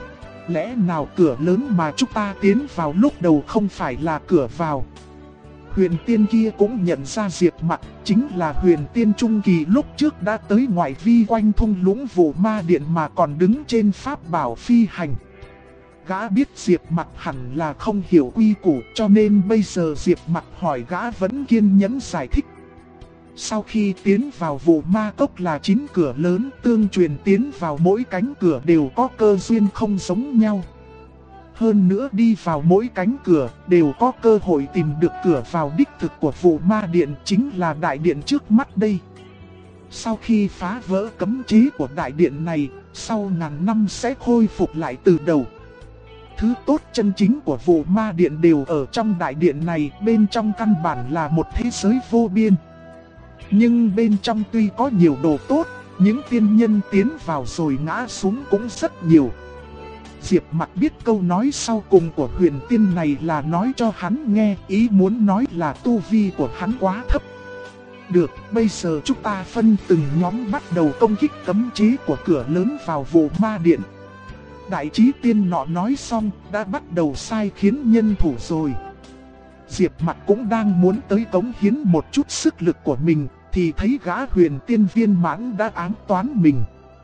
lẽ nào cửa lớn mà chúng ta tiến vào lúc đầu không phải là cửa vào? Huyền tiên kia cũng nhận ra Diệp Mặc chính là huyền tiên trung kỳ lúc trước đã tới ngoại vi quanh thung lũng vụ ma điện mà còn đứng trên pháp bảo phi hành. Gã biết Diệp Mặc hẳn là không hiểu quy củ, cho nên bây giờ Diệp Mặc hỏi gã vẫn kiên nhẫn giải thích. Sau khi tiến vào vụ ma cốc là 9 cửa lớn, tương truyền tiến vào mỗi cánh cửa đều có cơ duyên không giống nhau. Hơn nữa đi vào mỗi cánh cửa đều có cơ hội tìm được cửa vào đích thực của vụ ma điện, chính là đại điện trước mắt đây. Sau khi phá vỡ cấm chế của đại điện này, sau ngàn năm sẽ khôi phục lại từ đầu. Thứ tốt chân chính của vụ ma điện đều ở trong đại điện này, bên trong căn bản là một thế giới vô biên. Nhưng bên trong tuy có nhiều đồ tốt, những tiên nhân tiến vào rồi ngã xuống cũng rất nhiều. Diệp Mặc biết câu nói sau cùng của huyền tiên này là nói cho hắn nghe, ý muốn nói là tu vi của hắn quá thấp. Được, bây giờ chúng ta phân từng nhóm bắt đầu công kích cấm chế của cửa lớn vào vụ ma điện. Đại trí tiên nọ nói xong, đã bắt đầu sai khiến nhân thủ rồi. Diệp Mặc cũng đang muốn tới cống hiến một chút sức lực của mình, thì thấy gã huyền tiên viên mãn đã ám toán mình.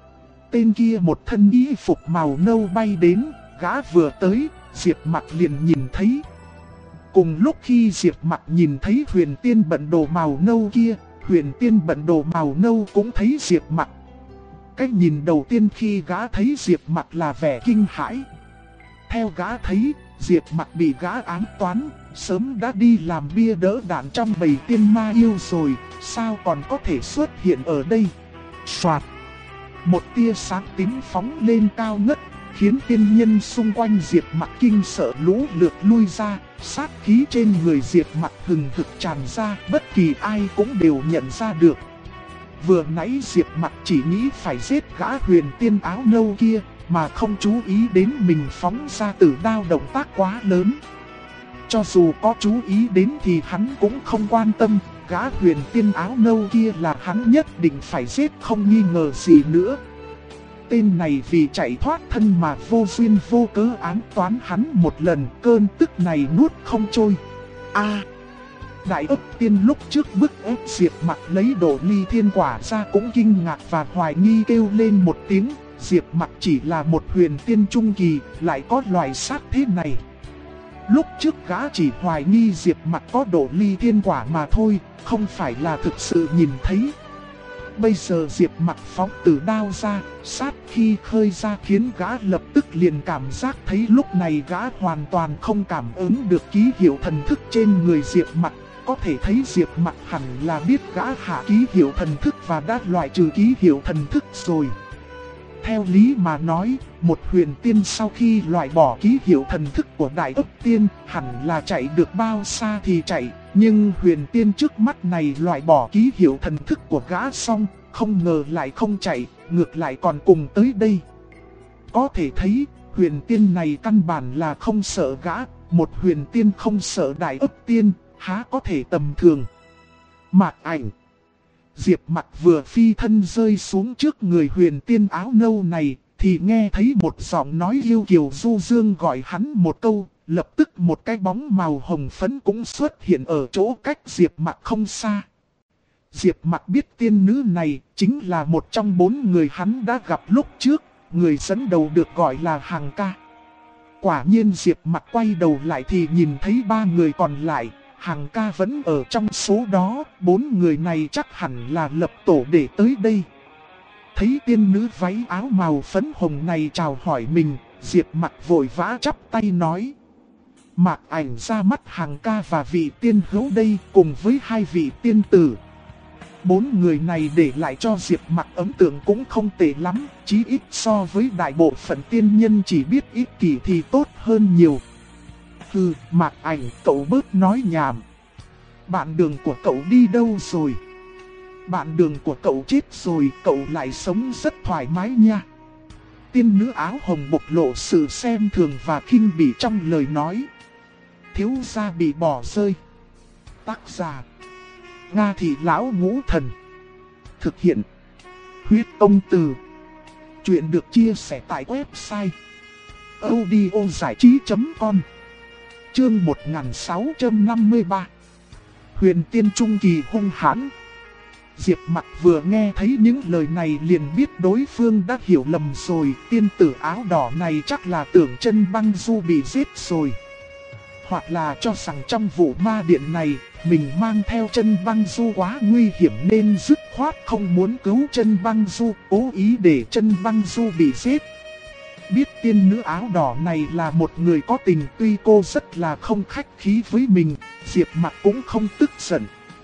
Tên kia một thân y phục màu nâu bay đến, gã vừa tới, Diệp Mặc liền nhìn thấy. Cùng lúc khi Diệp Mặc nhìn thấy huyền tiên bận đồ màu nâu kia, huyền tiên bận đồ màu nâu cũng thấy Diệp Mặc. Cái nhìn đầu tiên khi gã thấy Diệp Mặc là vẻ kinh hãi. Theo gã thấy, Diệp Mặc bị gã ám toán, sớm đã đi làm bia đỡ đạn trong bầy tiên ma yêu rồi, sao còn có thể xuất hiện ở đây? Soạt! Một tia sáng tím phóng lên cao ngất, khiến tiên nhân xung quanh Diệp Mặc kinh sợ lũ lượt lui ra, sát khí trên người Diệp Mặc hừng hực tràn ra, bất kỳ ai cũng đều nhận ra được. Vừa nãy Diệp Mặc chỉ nghĩ phải giết gã huyền tiên áo nâu kia, mà không chú ý đến mình phóng ra tử đao động tác quá lớn. Cho dù có chú ý đến thì hắn cũng không quan tâm, gã huyền tiên áo nâu kia là hắn nhất định phải giết không nghi ngờ gì nữa. Tên này vì chạy thoát thân mà vô duyên vô cớ ám toán hắn một lần, cơn tức này nuốt không trôi. Đại ức tiên lúc trước bức ép Diệp Mặc lấy độ ly thiên quả ra cũng kinh ngạc và hoài nghi kêu lên một tiếng. Diệp Mặc chỉ là một huyền tiên trung kỳ, lại có loại sát thế này. Lúc trước gã chỉ hoài nghi Diệp Mặc có độ ly thiên quả mà thôi, không phải là thực sự nhìn thấy. Bây giờ Diệp Mặc phóng tử đao ra, sát khi khơi ra khiến gã lập tức liền cảm giác thấy lúc này gã hoàn toàn không cảm ứng được ký hiệu thần thức trên người Diệp Mặc, có thể thấy Diệp Mặc hẳn là biết gã hạ ký hiệu thần thức và đã loại trừ ký hiệu thần thức rồi. Theo lý mà nói, một huyền tiên sau khi loại bỏ ký hiệu thần thức của đại ấp tiên hẳn là chạy được bao xa thì chạy. Nhưng huyền tiên trước mắt này loại bỏ ký hiệu thần thức của gã xong, không ngờ lại không chạy, ngược lại còn cùng tới đây. Có thể thấy, huyền tiên này căn bản là không sợ gã, một huyền tiên không sợ đại ấp tiên, há có thể tầm thường. Mạc Ảnh. Diệp Mặc vừa phi thân rơi xuống trước người huyền tiên áo nâu này, thì nghe thấy một giọng nói yêu kiều du dương gọi hắn một câu, lập tức một cái bóng màu hồng phấn cũng xuất hiện ở chỗ cách Diệp Mặc không xa. Diệp Mặc biết tiên nữ này chính là một trong 4 người hắn đã gặp lúc trước, người dẫn đầu được gọi là Hằng Ca. Quả nhiên Diệp Mặc quay đầu lại thì nhìn thấy 3 người còn lại. Hằng Ca vẫn ở trong số đó, 4 người này chắc hẳn là lập tổ để tới đây. Thấy tiên nữ váy áo màu phấn hồng này chào hỏi mình, Diệp Mặc vội vã chắp tay nói. Mạc Ảnh ra mắt Hằng Ca và vị tiên hữu đây cùng với 2 vị tiên tử. 4 người này để lại cho Diệp Mặc ấn tượng cũng không tệ lắm, chí ít so với đại bộ phận tiên nhân chỉ biết ích kỷ thì tốt hơn nhiều. Hừ, Mạc Ảnh, cậu bớt nói nhảm. Bạn đường của cậu đi đâu rồi? Bạn đường của cậu chết rồi, cậu lại sống rất thoải mái nha. Tiên nữ áo hồng bộc lộ sự xem thường và khinh bỉ trong lời nói. Thiếu gia bị bỏ rơi. Tác giả Nga Thị Lão Ngũ Thần. Thực hiện Huyết Công Từ. Chuyện được chia sẻ tại website audiozảichí.com. Chương 1653. Huyền tiên trung kỳ hung hãn. Diệp Mặc vừa nghe thấy những lời này liền biết đối phương đã hiểu lầm rồi. Tiên tử áo đỏ này chắc là tưởng Chân Băng Du bị giết rồi. Hoặc là cho rằng trong vụ ma điện này, mình mang theo Chân Băng Du quá nguy hiểm nên dứt khoát không muốn cứu Chân Băng Du, cố ý để Chân Băng Du bị giết. Biết tiên nữ áo đỏ này là một người có tình, tuy cô rất là không khách khí với mình, Diệp Mặc cũng không tức giận.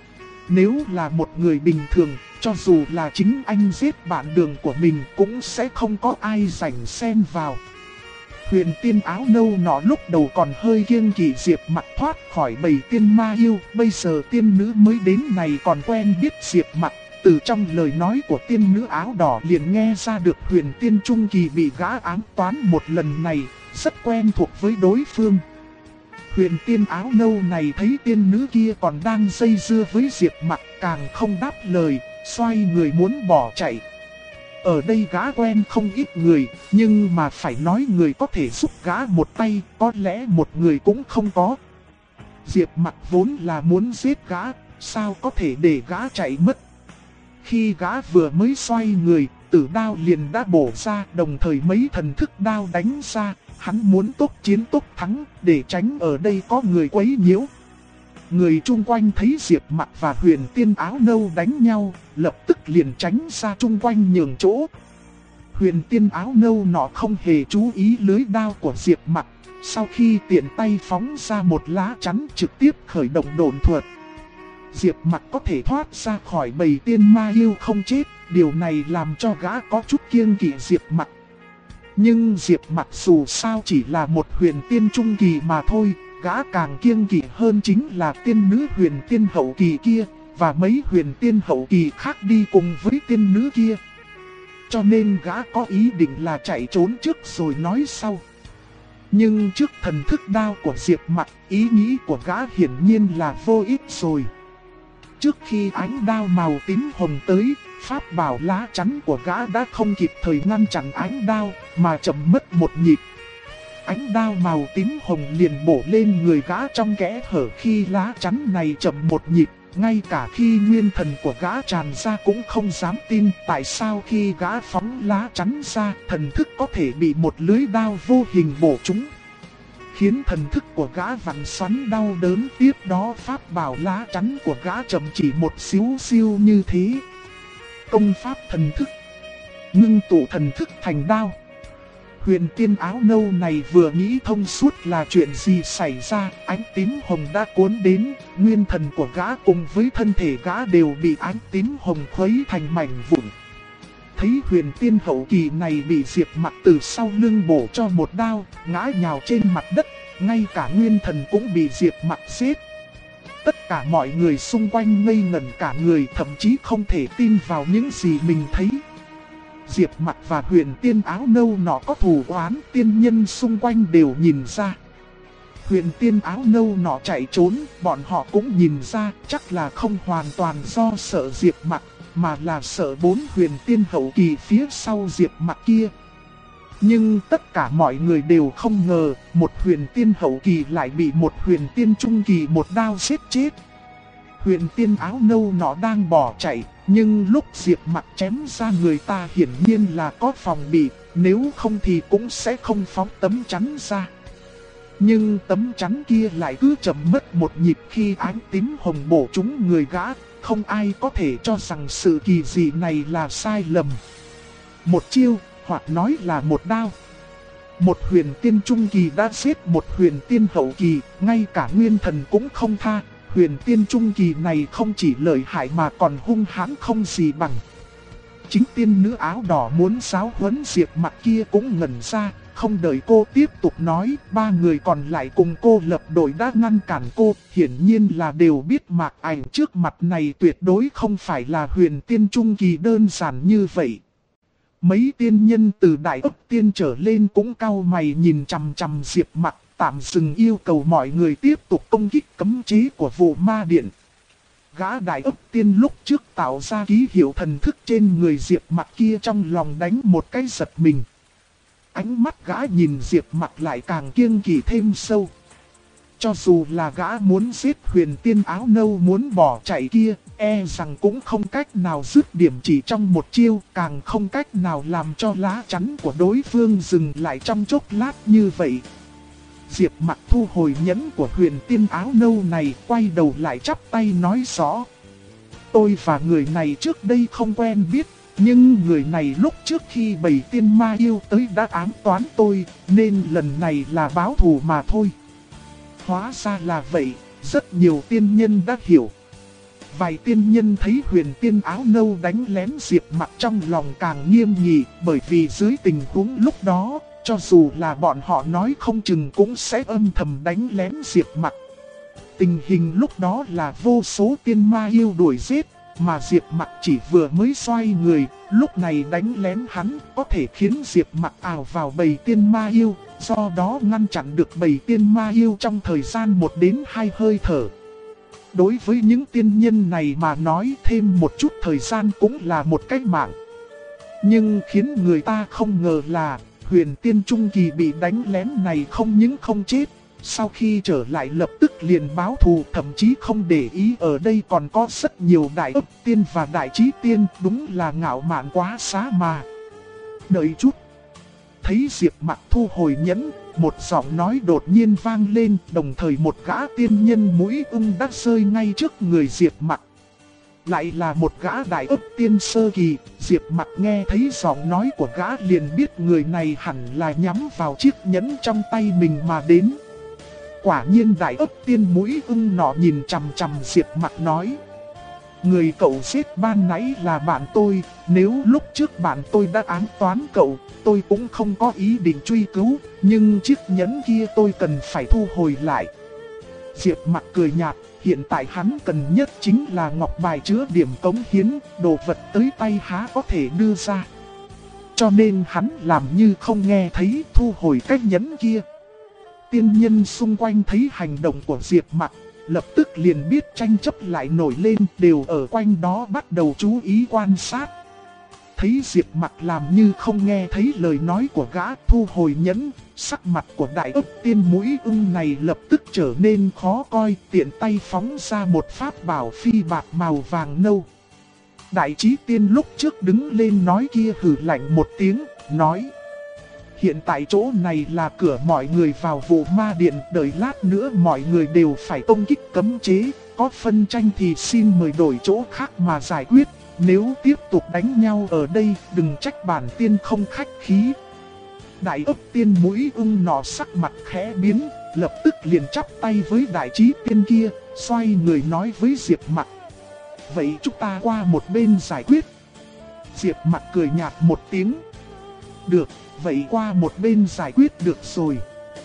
Nếu là một người bình thường, cho dù là chính anh giết bạn đường của mình cũng sẽ không có ai rảnh xen vào. Huyền tiên áo nâu nọ lúc đầu còn hơi kiêng kỵ Diệp Mặc thoát khỏi bầy tiên ma yêu, bây giờ tiên nữ mới đến này còn quen biết Diệp Mặc. Từ trong lời nói của tiên nữ áo đỏ liền nghe ra được huyền tiên trung kỳ bị gã ám toán một lần này, rất quen thuộc với đối phương. Huyền tiên áo nâu này thấy tiên nữ kia còn đang dây dưa với Diệp Mặc, càng không đáp lời, xoay người muốn bỏ chạy. Ở đây gã quen không ít người, nhưng mà phải nói người có thể giúp gã một tay, có lẽ một người cũng không có. Diệp Mặc vốn là muốn giết gã, sao có thể để gã chạy mất. Khi gã vừa mới xoay người, tử đao liền đã bổ ra, đồng thời mấy thần thức đao đánh ra, hắn muốn tốc chiến tốc thắng, để tránh ở đây có người quấy nhiễu. Người chung quanh thấy Diệp Mặc và huyền tiên áo nâu đánh nhau, lập tức liền tránh ra chung quanh nhường chỗ. Huyền tiên áo nâu nọ không hề chú ý lưới đao của Diệp Mặc, sau khi tiện tay phóng ra một lá chắn trực tiếp khởi động độn thuật. Diệp Mặc có thể thoát ra khỏi bầy tiên ma yêu không chết, điều này làm cho gã có chút kiêng kỵ Diệp Mặc. Nhưng Diệp Mặc dù sao chỉ là một huyền tiên trung kỳ mà thôi, gã càng kiêng kỵ hơn chính là tiên nữ huyền tiên hậu kỳ kia, và mấy huyền tiên hậu kỳ khác đi cùng với tiên nữ kia. Cho nên gã có ý định là chạy trốn trước rồi nói sau. Nhưng trước thần thức đao của Diệp Mặc, ý nghĩ của gã hiển nhiên là vô ích rồi. Trước khi ánh đao màu tím hồng tới, pháp bảo lá chắn của gã đã không kịp thời ngăn chặn ánh đao, mà chậm mất một nhịp. Ánh đao màu tím hồng liền bổ lên người gã trong kẽ hở, khi lá chắn này chậm một nhịp, ngay cả khi nguyên thần của gã tràn ra cũng không dám tin tại sao khi gã phóng lá chắn ra, thần thức có thể bị một lưới đao vô hình bổ trúng. Khiến thần thức của gã vặn xoắn đau đớn, tiếp đó pháp bảo lá chắn của gã chậm chỉ một xíu xiu như thế. Công pháp thần thức, ngưng tụ thần thức thành đao. Huyền tiên áo nâu này vừa nghĩ thông suốt là chuyện gì xảy ra, ánh tím hồng đã cuốn đến, nguyên thần của gã cùng với thân thể gã đều bị ánh tím hồng khuấy thành mảnh vụn. Thấy huyền tiên hậu kỳ này bị Diệp Mặc từ sau lưng bổ cho một đao, ngã nhào trên mặt đất, ngay cả nguyên thần cũng bị Diệp Mặc giết. Tất cả mọi người xung quanh ngây ngẩn cả người, thậm chí không thể tin vào những gì mình thấy. Diệp Mặc và huyền tiên áo nâu nọ có thù oán, tiên nhân xung quanh đều nhìn ra. Huyền tiên áo nâu nọ chạy trốn, bọn họ cũng nhìn ra, chắc là không hoàn toàn do sợ Diệp Mặc, mà là sợ 4 huyền tiên hậu kỳ phía sau Diệp Mặc kia. Nhưng tất cả mọi người đều không ngờ, một huyền tiên hậu kỳ lại bị một huyền tiên trung kỳ một đao giết chết. Huyền tiên áo nâu nọ đang bỏ chạy, nhưng lúc Diệp Mặc chém ra người ta hiển nhiên là có phòng bị, nếu không thì cũng sẽ không phóng tấm chắn ra. Nhưng tấm chắn kia lại cứ chậm mất một nhịp khi ánh tím hồng bổ trúng người gã, không ai có thể cho rằng sự kỳ dị này là sai lầm. Một chiêu, hoặc nói là một đao. Một huyền tiên trung kỳ đã giết một huyền tiên hậu kỳ, ngay cả nguyên thần cũng không tha. Huyền tiên trung kỳ này không chỉ lợi hại mà còn hung hãn không gì bằng. Chính tiên nữ áo đỏ muốn giáo huấn Diệp Mặc kia cũng ngẩn ra, không đợi cô tiếp tục nói, 3 người còn lại cùng cô lập đội đã ngăn cản cô, hiển nhiên là đều biết Mạc Ảnh trước mặt này tuyệt đối không phải là huyền tiên trung kỳ đơn giản như vậy. Mấy tiên nhân từ đại ấp tiên trở lên cũng cau mày nhìn chằm chằm Diệp Mặc, tạm dừng yêu cầu mọi người tiếp tục công kích cấm chế của vụ ma điện. Gã đại ấp tiên lúc trước tạo ra ký hiệu thần thức trên người Diệp Mặc kia trong lòng đánh một cái giật mình. Ánh mắt gã nhìn Diệp Mặc lại càng kiêng kỵ thêm sâu. Cho dù là gã muốn giết huyền tiên áo nâu muốn bỏ chạy kia, e rằng cũng không cách nào dứt điểm chỉ trong một chiêu, càng không cách nào làm cho lá chắn của đối phương dừng lại trong chốc lát như vậy. Diệp Mặc thu hồi nhẫn của huyền tiên áo nâu này, quay đầu lại chắp tay nói rõ. Tôi và người này trước đây không quen biết, nhưng người này lúc trước khi bầy tiên ma yêu tới đã ám toán tôi, nên lần này là báo thù mà thôi. Hóa ra là vậy, rất nhiều tiên nhân đã hiểu. Vài tiên nhân thấy huyền tiên áo nâu đánh lén Diệp Mặc trong lòng càng nghiêm nghị, bởi vì dưới tình huống lúc đó, cho dù là bọn họ nói không chừng cũng sẽ âm thầm đánh lén Diệp Mặc. Tình hình lúc đó là vô số tiên ma yêu đuổi giết, mà Diệp Mặc chỉ vừa mới xoay người, lúc này đánh lén hắn có thể khiến Diệp Mặc ảo vào bầy tiên ma yêu, do đó ngăn chặn được bầy tiên ma yêu trong thời gian 1 đến 2 hơi thở. Đối với những tiên nhân này mà nói thêm một chút thời gian cũng là một cái mạng. Nhưng khiến người ta không ngờ là huyền tiên trung kỳ bị đánh lén này không những không chết, sau khi trở lại lập tức liền báo thù, thậm chí không để ý ở đây còn có rất nhiều đại ấp tiên và đại trí tiên, đúng là ngạo mạn quá xá mà. Đợi chút. Thấy Diệp Mặc thu hồi nhẫn, một giọng nói đột nhiên vang lên, đồng thời một gã tiên nhân mũi ưng đã rơi ngay trước người Diệp Mặc. Lại là một gã đại ấp tiên sơ kỳ, Diệp Mặc nghe thấy giọng nói của gã liền biết người này hẳn là nhắm vào chiếc nhẫn trong tay mình mà đến. Quả nhiên đại ấp tiên mũi ưng nọ nhìn chằm chằm Diệp Mặc nói. Người cậu giết ban nãy là bạn tôi, nếu lúc trước bạn tôi đã ám toán cậu, tôi cũng không có ý định truy cứu, nhưng chiếc nhẫn kia tôi cần phải thu hồi lại. Diệp Mặc cười nhạt, hiện tại hắn cần nhất chính là ngọc bài chứa điểm cống hiến, đồ vật tới tay há có thể đưa ra. Cho nên hắn làm như không nghe thấy, thu hồi cái nhẫn kia. Tiên nhân xung quanh thấy hành động của Diệp Mặc, lập tức liền biết tranh chấp lại nổi lên, đều ở quanh đó bắt đầu chú ý quan sát. Thấy Diệp Mặc làm như không nghe thấy lời nói của gã, thu hồi nhẫn, sắc mặt của đại ấp tiên mũi ưng này lập tức trở nên khó coi, tiện tay phóng ra một pháp bảo phi bạc màu vàng nâu. Đại trí tiên lúc trước đứng lên nói kia hừ lạnh một tiếng, nói. Hiện tại chỗ này là cửa mọi người vào vụ ma điện, đợi lát nữa mọi người đều phải công kích cấm chế, có phân tranh thì xin mời đổi chỗ khác mà giải quyết, nếu tiếp tục đánh nhau ở đây đừng trách bản tiên không khách khí. Đại ấp tiên mũi ưng nọ sắc mặt khẽ biến, lập tức liền chắp tay với đại trí tiên kia, xoay người nói với Diệp Mặc. Vậy chúng ta qua một bên giải quyết. Diệp Mặc cười nhạt một tiếng. Được, vậy qua một bên giải quyết được rồi.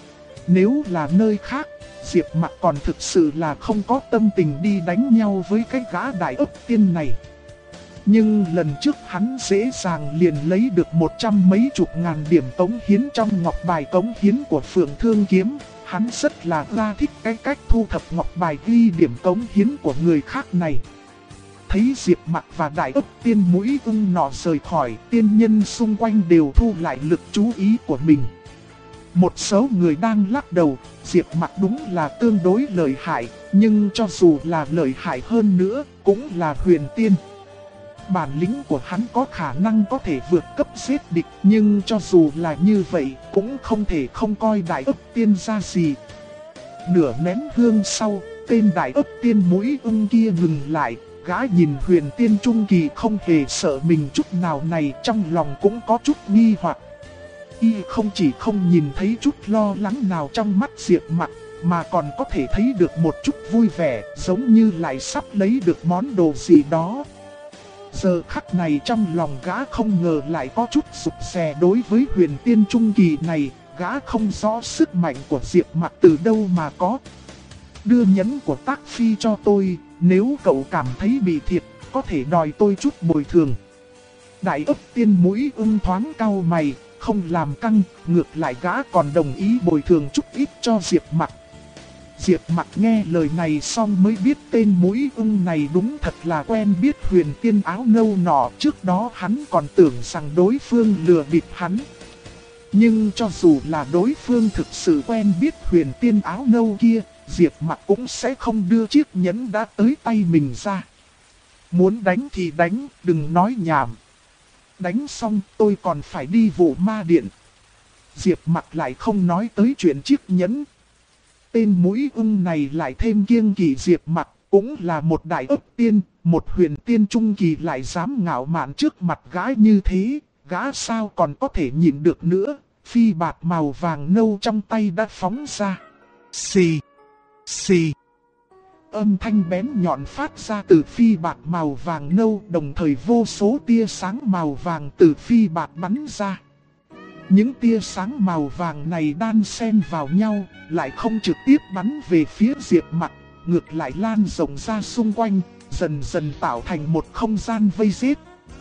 Nếu là nơi khác, Diệp Mặc còn thực sự là không có tâm tình đi đánh nhau với cái gã đại ấp tiên này. Nhưng lần trước hắn dễ dàng liền lấy được 100 mấy chục ngàn điểm cống hiến trong ngọc bài cống hiến của Phượng Thương Kiếm. Hắn rất là ra thích cái cách thu thập ngọc bài ghi điểm cống hiến của người khác này. Thấy Diệp Mặc và đại ấp tiên mũi ưng nọ rời khỏi, tiên nhân xung quanh đều thu lại lực chú ý của mình. Một số người đang lắc đầu, Diệp Mặc đúng là tương đối lợi hại, nhưng cho dù là lợi hại hơn nữa, cũng là huyền tiên. Bản lĩnh của hắn có khả năng có thể vượt cấp giết địch, nhưng cho dù là như vậy, cũng không thể không coi đại ấp tiên ra gì. Nửa nén hương sau, tên đại ấp tiên mũi ưng kia ngừng lại, gã nhìn huyền tiên trung kỳ không hề sợ mình chút nào này, trong lòng cũng có chút nghi hoặc. Y không chỉ không nhìn thấy chút lo lắng nào trong mắt Diệp Mặc, mà còn có thể thấy được một chút vui vẻ, giống như lại sắp lấy được món đồ gì đó. Giờ khắc này trong lòng gã không ngờ lại có chút sụp sè đối với huyền tiên trung kỳ này, gã không rõ sức mạnh của Diệp Mặc từ đâu mà có. Đưa nhẫn của Tác Phi cho tôi, nếu cậu cảm thấy bị thiệt, có thể đòi tôi chút bồi thường. Đại ấp tiên mũi ưng thoáng cau mày, không làm căng, ngược lại gã còn đồng ý bồi thường chút ít cho Diệp Mặc. Diệp Mặc nghe lời này xong mới biết tên mũi ưng này đúng thật là quen biết huyền tiên áo nâu nọ, trước đó hắn còn tưởng rằng đối phương lừa bịp hắn. Nhưng cho dù là đối phương thực sự quen biết huyền tiên áo nâu kia, Diệp Mặc cũng sẽ không đưa chiếc nhẫn đã tới tay mình ra. Muốn đánh thì đánh, đừng nói nhảm. Đánh xong tôi còn phải đi vụ ma điện. Diệp Mặc lại không nói tới chuyện chiếc nhẫn. Tên mũi ưng này lại thêm kiêng kỵ Diệp Mặc, cũng là một đại ấp tiên, một huyền tiên trung kỳ lại dám ngạo mạn trước mặt gái như thế, gã sao còn có thể nhịn được nữa. Phi bạt màu vàng nâu trong tay đã phóng ra. Xì, xì. Âm thanh bén nhọn phát ra từ phi bạt màu vàng nâu, đồng thời vô số tia sáng màu vàng từ phi bạt bắn ra. Những tia sáng màu vàng này đan xen vào nhau, lại không trực tiếp bắn về phía Diệp Mặc, ngược lại lan rộng ra xung quanh, dần dần tạo thành một không gian vây giết.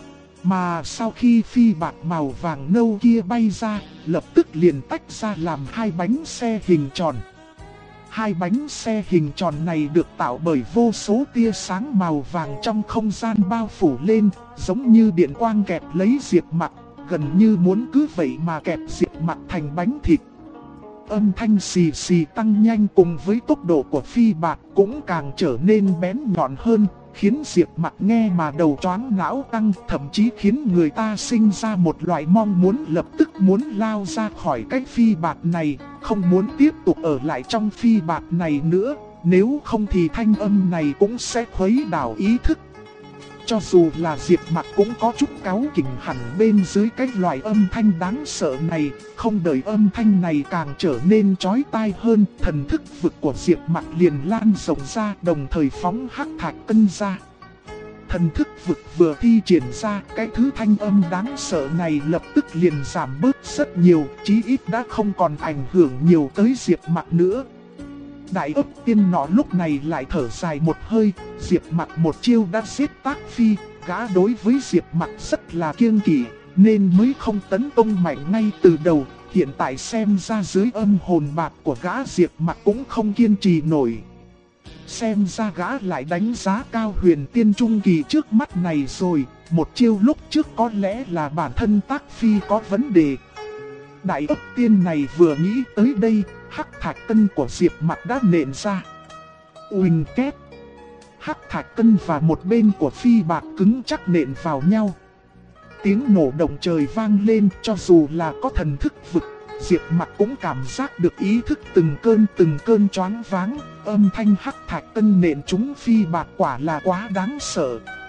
Mà sau khi phi bạt màu vàng nâu kia bay ra, lập tức liền tách ra làm hai bánh xe hình tròn. Hai bánh xe hình tròn này được tạo bởi vô số tia sáng màu vàng trong không gian bao phủ lên, giống như điện quang kẹp lấy Diệp Mặc, gần như muốn cứ vậy mà kẹp Diệp Mặc thành bánh thịt. Âm thanh xì xì tăng nhanh cùng với tốc độ của phi bạt cũng càng trở nên bén nhọn hơn, khiến Diệp Mặc nghe mà đầu choáng não căng, thậm chí khiến người ta sinh ra một loại mong muốn lập tức muốn lao ra khỏi cái phi bạt này, không muốn tiếp tục ở lại trong phi bạt này nữa, nếu không thì thanh âm này cũng sẽ khuấy đảo ý thức. Cho dù là Diệp Mặc cũng có chút cáu kỉnh hẳn bên dưới cái loại âm thanh đáng sợ này, không đợi âm thanh này càng trở nên chói tai hơn, thần thức vực của Diệp Mặc liền lan rộng ra, đồng thời phóng hắc thạch cân ra. Thần thức vực vừa thi triển ra, cái thứ thanh âm đáng sợ này lập tức liền giảm bớt rất nhiều, chí ít đã không còn ảnh hưởng nhiều tới Diệp Mặc nữa. Đại ấp tiên nọ lúc này lại thở dài một hơi, Diệp Mặc một chiêu đã giết Tác Phi, gã đối với Diệp Mặc rất là kiêng kỵ, nên mới không tấn công mạnh ngay từ đầu. Hiện tại xem ra dưới âm hồn bạt của gã Diệp Mặc cũng không kiên trì nổi. Xem ra gã lại đánh giá cao huyền tiên trung kỳ trước mắt này rồi, một chiêu lúc trước có lẽ là bản thân Tác Phi có vấn đề. Đại ấp tiên này vừa nghĩ tới đây, hắc thạch cân của Diệp Mặc đã nện ra. Uỳnh két. Hắc thạch cân và một bên của phi bạt cứng chắc nện vào nhau. Tiếng nổ động trời vang lên, cho dù là có thần thức vực, Diệp Mặc cũng cảm giác được ý thức từng cơn choáng váng. Âm thanh hắc thạch cân nện trúng phi bạt quả là quá đáng sợ.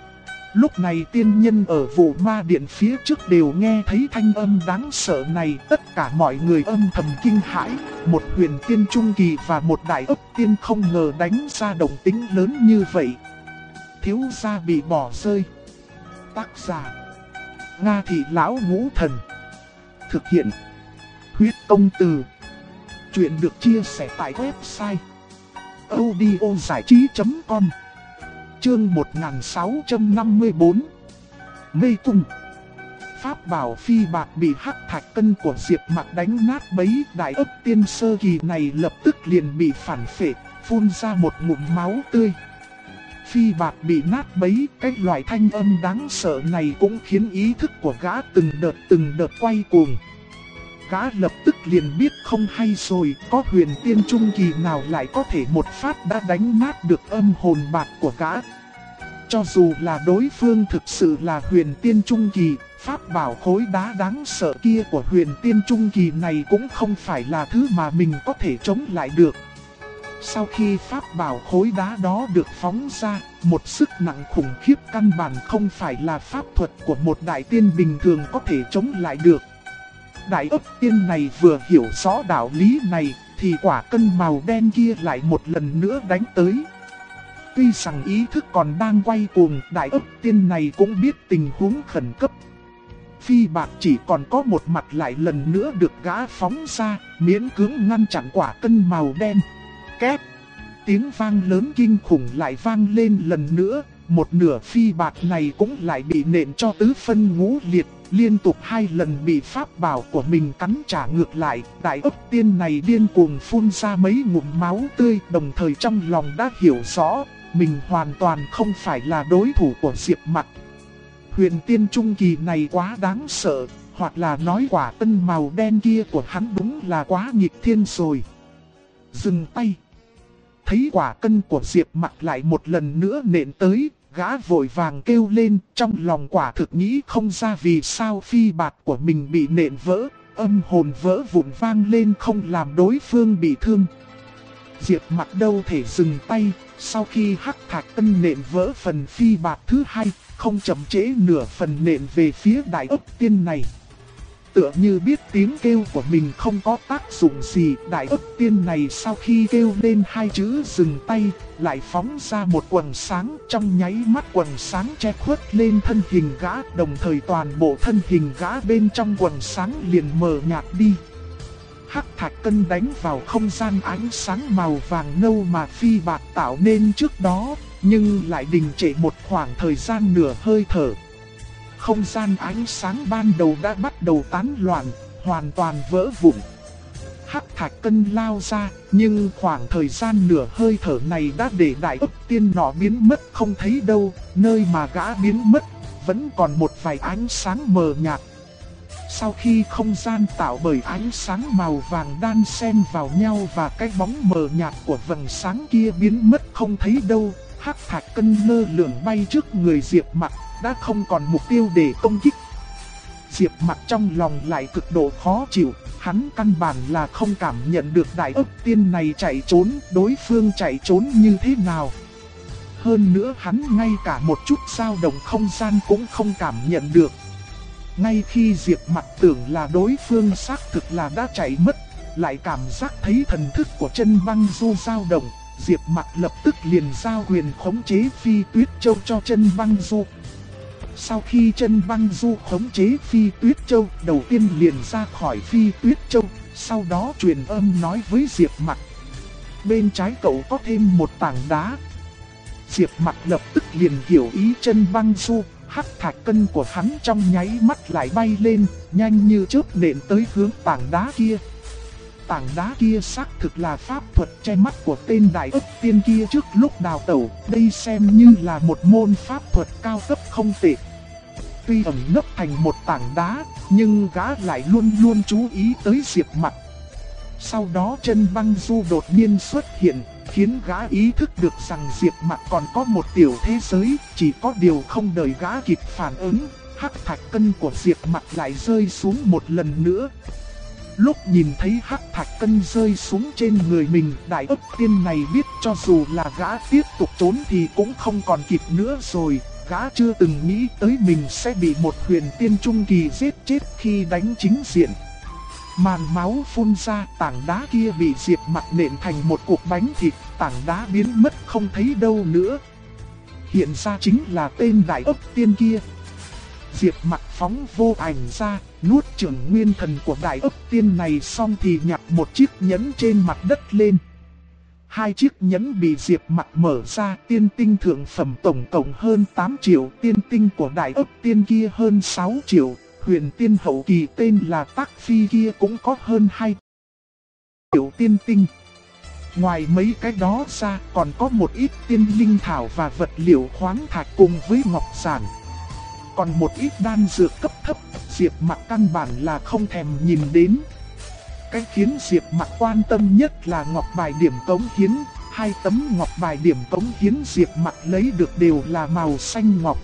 Lúc này tiên nhân ở vụ ma điện phía trước đều nghe thấy thanh âm đáng sợ này, tất cả mọi người âm thầm kinh hãi. Một huyền tiên trung kỳ và một đại ấp tiên không ngờ đánh ra động tĩnh lớn như vậy. Thiếu gia bị bỏ rơi. Tác giả: Nga Thị Lão Ngũ Thần. Thực hiện: Huyết Công Từ. Chuyện được chia sẻ tại website audiozảichí.com. Chương 1654. Mê cung. Pháp bảo phi bạc bị hắc thạch cân của Diệp Mặc đánh nát bấy, đại ấp tiên sơ kỳ này lập tức liền bị phản phệ, phun ra một ngụm máu tươi. Phi bạc bị nát bấy, cái loại thanh âm đáng sợ này cũng khiến ý thức của gã từng đợt quay cuồng. Gã lập tức liền biết không hay rồi, có huyền tiên trung kỳ nào lại có thể một phát đã đánh nát được âm hồn bạc của gã. Cho dù là đối phương thực sự là huyền tiên trung kỳ, pháp bảo khối đá đáng sợ kia của huyền tiên trung kỳ này cũng không phải là thứ mà mình có thể chống lại được. Sau khi pháp bảo khối đá đó được phóng ra, một sức nặng khủng khiếp căn bản không phải là pháp thuật của một đại tiên bình thường có thể chống lại được. Đại ấp tiên này vừa hiểu rõ đạo lý này, thì quả cân màu đen kia lại một lần nữa đánh tới. Tuy rằng ý thức còn đang quay cuồng, đại ấp tiên này cũng biết tình huống khẩn cấp. Phi bạc chỉ còn có một mặt lại lần nữa được gã phóng ra, miễn cưỡng ngăn chặn quả cân màu đen. Két! Tiếng vang lớn kinh khủng lại vang lên lần nữa, một nửa phi bạc này cũng lại bị nện cho tứ phân ngũ liệt. Liên tục 2 lần bị pháp bảo của mình cắn trả ngược lại, đại ấp tiên này điên cuồng phun ra mấy ngụm máu tươi, đồng thời trong lòng đã hiểu rõ, mình hoàn toàn không phải là đối thủ của Diệp Mặc. Huyền tiên trung kỳ này quá đáng sợ, hoặc là nói quả cân màu đen kia của hắn đúng là quá nghịch thiên rồi. Dừng tay. Thấy quả cân của Diệp Mặc lại một lần nữa nện tới, gã vội vàng kêu lên, trong lòng quả thực nghĩ không ra vì sao phi bạc của mình bị nện vỡ, âm hồn vỡ vụn vang lên không làm đối phương bị thương. Diệp Mặc đâu thể dừng tay, sau khi hắc thạch cân nện vỡ phần phi bạc thứ 2, không chậm trễ nửa phần nện về phía đại ấp tiên này. Tựa như biết tiếng kêu của mình không có tác dụng gì, đại ấp tiên này sau khi kêu lên 2 chữ dừng tay, lại phóng ra một quầng sáng, trong nháy mắt quầng sáng che khuất lên thân hình gã, đồng thời toàn bộ thân hình gã bên trong quầng sáng liền mờ nhạt đi. Hắc thạch cân đánh vào không gian ánh sáng màu vàng nâu mà phi bạc tạo nên trước đó, nhưng lại đình trệ một khoảng thời gian nửa hơi thở. Không gian ánh sáng ban đầu đã bắt đầu tán loạn, hoàn toàn vỡ vụn. Hắc thạch cân lao ra, nhưng khoảng thời gian nửa hơi thở này đã để đại ấp tiên nọ biến mất không thấy đâu, nơi mà gã biến mất, vẫn còn một vài ánh sáng mờ nhạt. Sau khi không gian tạo bởi ánh sáng màu vàng đan xen vào nhau và cái bóng mờ nhạt của vầng sáng kia biến mất không thấy đâu, hắc thạch cân lơ lửng bay trước người Diệp Mặc, đã không còn mục tiêu để công kích. Diệp Mặc trong lòng lại cực độ khó chịu, hắn căn bản là không cảm nhận được đại ấp tiên này chạy trốn, đối phương chạy trốn như thế nào. Hơn nữa hắn ngay cả một chút dao động không gian cũng không cảm nhận được. Ngay khi Diệp Mặc tưởng là đối phương xác thực là đã chạy mất, lại cảm giác thấy thần thức của chân băng du dao động, Diệp Mặc lập tức liền giao quyền khống chế Phi Tuyết Châu cho chân băng du. Sau khi chân băng du khống chế Phi Tuyết Châu, đầu tiên liền ra khỏi Phi Tuyết Châu, sau đó truyền âm nói với Diệp Mặc. Bên trái cậu có thêm một tảng đá. Diệp Mặc lập tức liền hiểu ý chân băng du, hắc thạch cân của hắn trong nháy mắt lại bay lên, nhanh như chớp nện tới hướng tảng đá kia. Tảng đá kia xác thực là pháp thuật che mắt của tên đại ấp tiên kia trước lúc đào tẩu, đây xem như là một môn pháp thuật cao cấp không tệ. Tuy ẩn nấp thành một tảng đá, nhưng gã lại luôn luôn chú ý tới Diệp Mặc. Sau đó chân băng du đột nhiên xuất hiện, khiến gã ý thức được rằng Diệp Mặc còn có một tiểu thế giới, chỉ có điều không đợi gã kịp phản ứng, hắc thạch cân của Diệp Mặc lại rơi xuống một lần nữa. Lúc nhìn thấy hắc thạch cân rơi xuống trên người mình, đại ấp tiên này biết cho dù là gã tiếp tục trốn thì cũng không còn kịp nữa rồi, Gã chưa từng nghĩ tới mình sẽ bị một huyền tiên trung kỳ giết chết khi đánh chính diện. Màn máu phun ra, tảng đá kia bị Diệp Mặc nện thành một cục bánh thịt, tảng đá biến mất không thấy đâu nữa. Hiện ra chính là tên đại ấp tiên kia. Diệp Mặc phóng vô ảnh ra, nuốt chửng nguyên thần của đại ấp tiên này xong thì nhặt một chiếc nhẫn trên mặt đất lên. Hai chiếc nhẫn bị Diệp Mặc mở ra, tiên tinh thượng phẩm tổng cộng hơn 8 triệu, tiên tinh của đại ấp tiên kia hơn 6 triệu, huyền tiên hậu kỳ tên là Tác Phi kia cũng có hơn 2 triệu tiên tinh. Ngoài mấy cái đó ra còn có một ít tiên linh thảo và vật liệu khoáng thạch cùng với ngọc giản. Còn một ít đan dược cấp thấp, Diệp Mặc căn bản là không thèm nhìn đến. Cái khiến Diệp Mặc quan tâm nhất là ngọc bài điểm cống hiến. 2 tấm ngọc bài điểm cống hiến Diệp Mặc lấy được đều là màu xanh ngọc.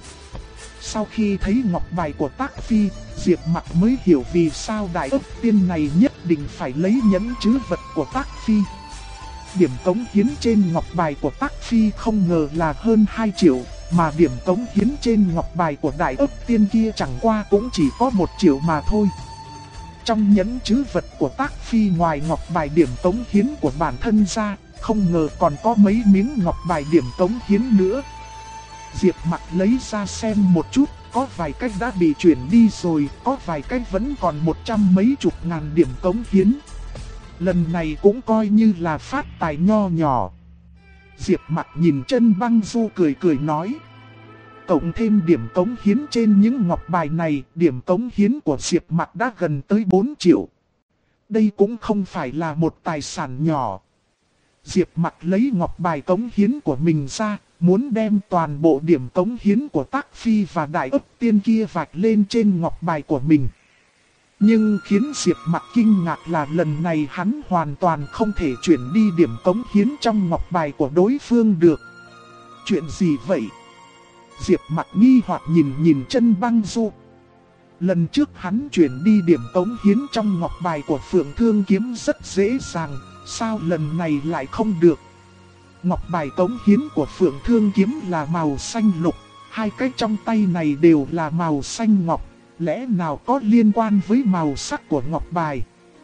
Sau khi thấy ngọc bài của Tác Phi, Diệp Mặc mới hiểu vì sao đại ấp tiên này nhất định phải lấy nhẫn trữ vật của Tác Phi. Điểm cống hiến trên ngọc bài của Tác Phi không ngờ là hơn 2 triệu, mà điểm cống hiến trên ngọc bài của đại ấp tiên kia chẳng qua cũng chỉ có 1 triệu mà thôi. Trong nhẫn trữ vật của Tác Phi ngoài ngọc bài điểm cống hiến của bản thân ra, không ngờ còn có mấy miếng ngọc bài điểm cống hiến nữa. Diệp Mặc lấy ra xem một chút, có vài cách đã bị chuyển đi rồi, có vài cách vẫn còn 100 mấy chục ngàn điểm cống hiến. Lần này cũng coi như là phát tài nho nhỏ. Diệp Mặc nhìn Chân Băng Du cười cười nói. Cộng thêm điểm cống hiến trên những ngọc bài này, điểm cống hiến của Diệp Mặc đã gần tới 4 triệu. Đây cũng không phải là một tài sản nhỏ. Diệp Mặc lấy ngọc bài cống hiến của mình ra, muốn đem toàn bộ điểm cống hiến của Tác Phi và đại ấp tiên kia vạch lên trên ngọc bài của mình. Nhưng khiến Diệp Mặc kinh ngạc là lần này hắn hoàn toàn không thể chuyển đi điểm cống hiến trong ngọc bài của đối phương được. Chuyện gì vậy? Diệp Mặc nghi hoặc nhìn Chân Băng Du. Lần trước hắn chuyển đi điểm cống hiến trong ngọc bài của Phượng Thương Kiếm rất dễ dàng, sao lần này lại không được? Ngọc bài cống hiến của Phượng Thương Kiếm là màu xanh lục, 2 cái trong tay này đều là màu xanh ngọc, lẽ nào có liên quan với màu sắc của ngọc bài?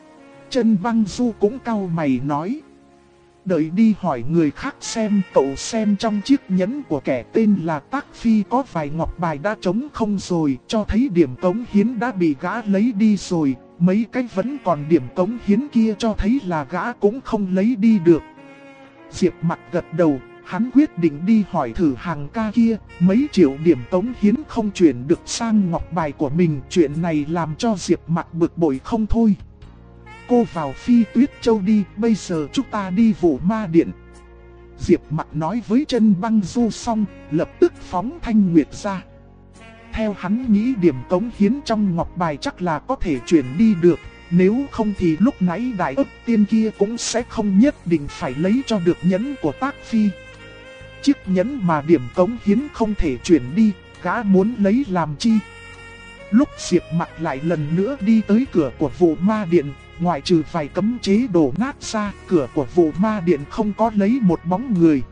Chân Băng Du cũng cau mày nói. Đợi đi hỏi người khác xem, cậu xem trong chiếc nhẫn của kẻ tên là Tác Phi có vài ngọc bài đã trống không rồi, cho thấy điểm cống hiến đã bị gã lấy đi rồi, mấy cái vẫn còn điểm cống hiến kia cho thấy là gã cũng không lấy đi được. Diệp Mặc gật đầu, hắn quyết định đi hỏi thử hàng ca kia, mấy triệu điểm cống hiến không chuyển được sang ngọc bài của mình, chuyện này làm cho Diệp Mặc bực bội không thôi. Cô vào Phi Tuyết Châu đi, bây giờ chúng ta đi Vũ Ma Điện. Diệp Mặc nói với Chân Băng Du xong, lập tức phóng Thanh Nguyệt ra. Theo hắn nghĩ điểm cống hiến trong ngọc bài chắc là có thể chuyển đi được, nếu không thì lúc nãy đại ấp tiên kia cũng sẽ không nhất định phải lấy cho được nhẫn của Tác Phi. Chiếc nhẫn mà điểm cống hiến không thể chuyển đi, gã muốn lấy làm chi? Lúc Diệp Mặc lại lần nữa đi tới cửa của Vũ Ma Điện, ngoại trừ vài cấm chế đổ nát ra, cửa của Vũ Ma Điện không có lấy một bóng người.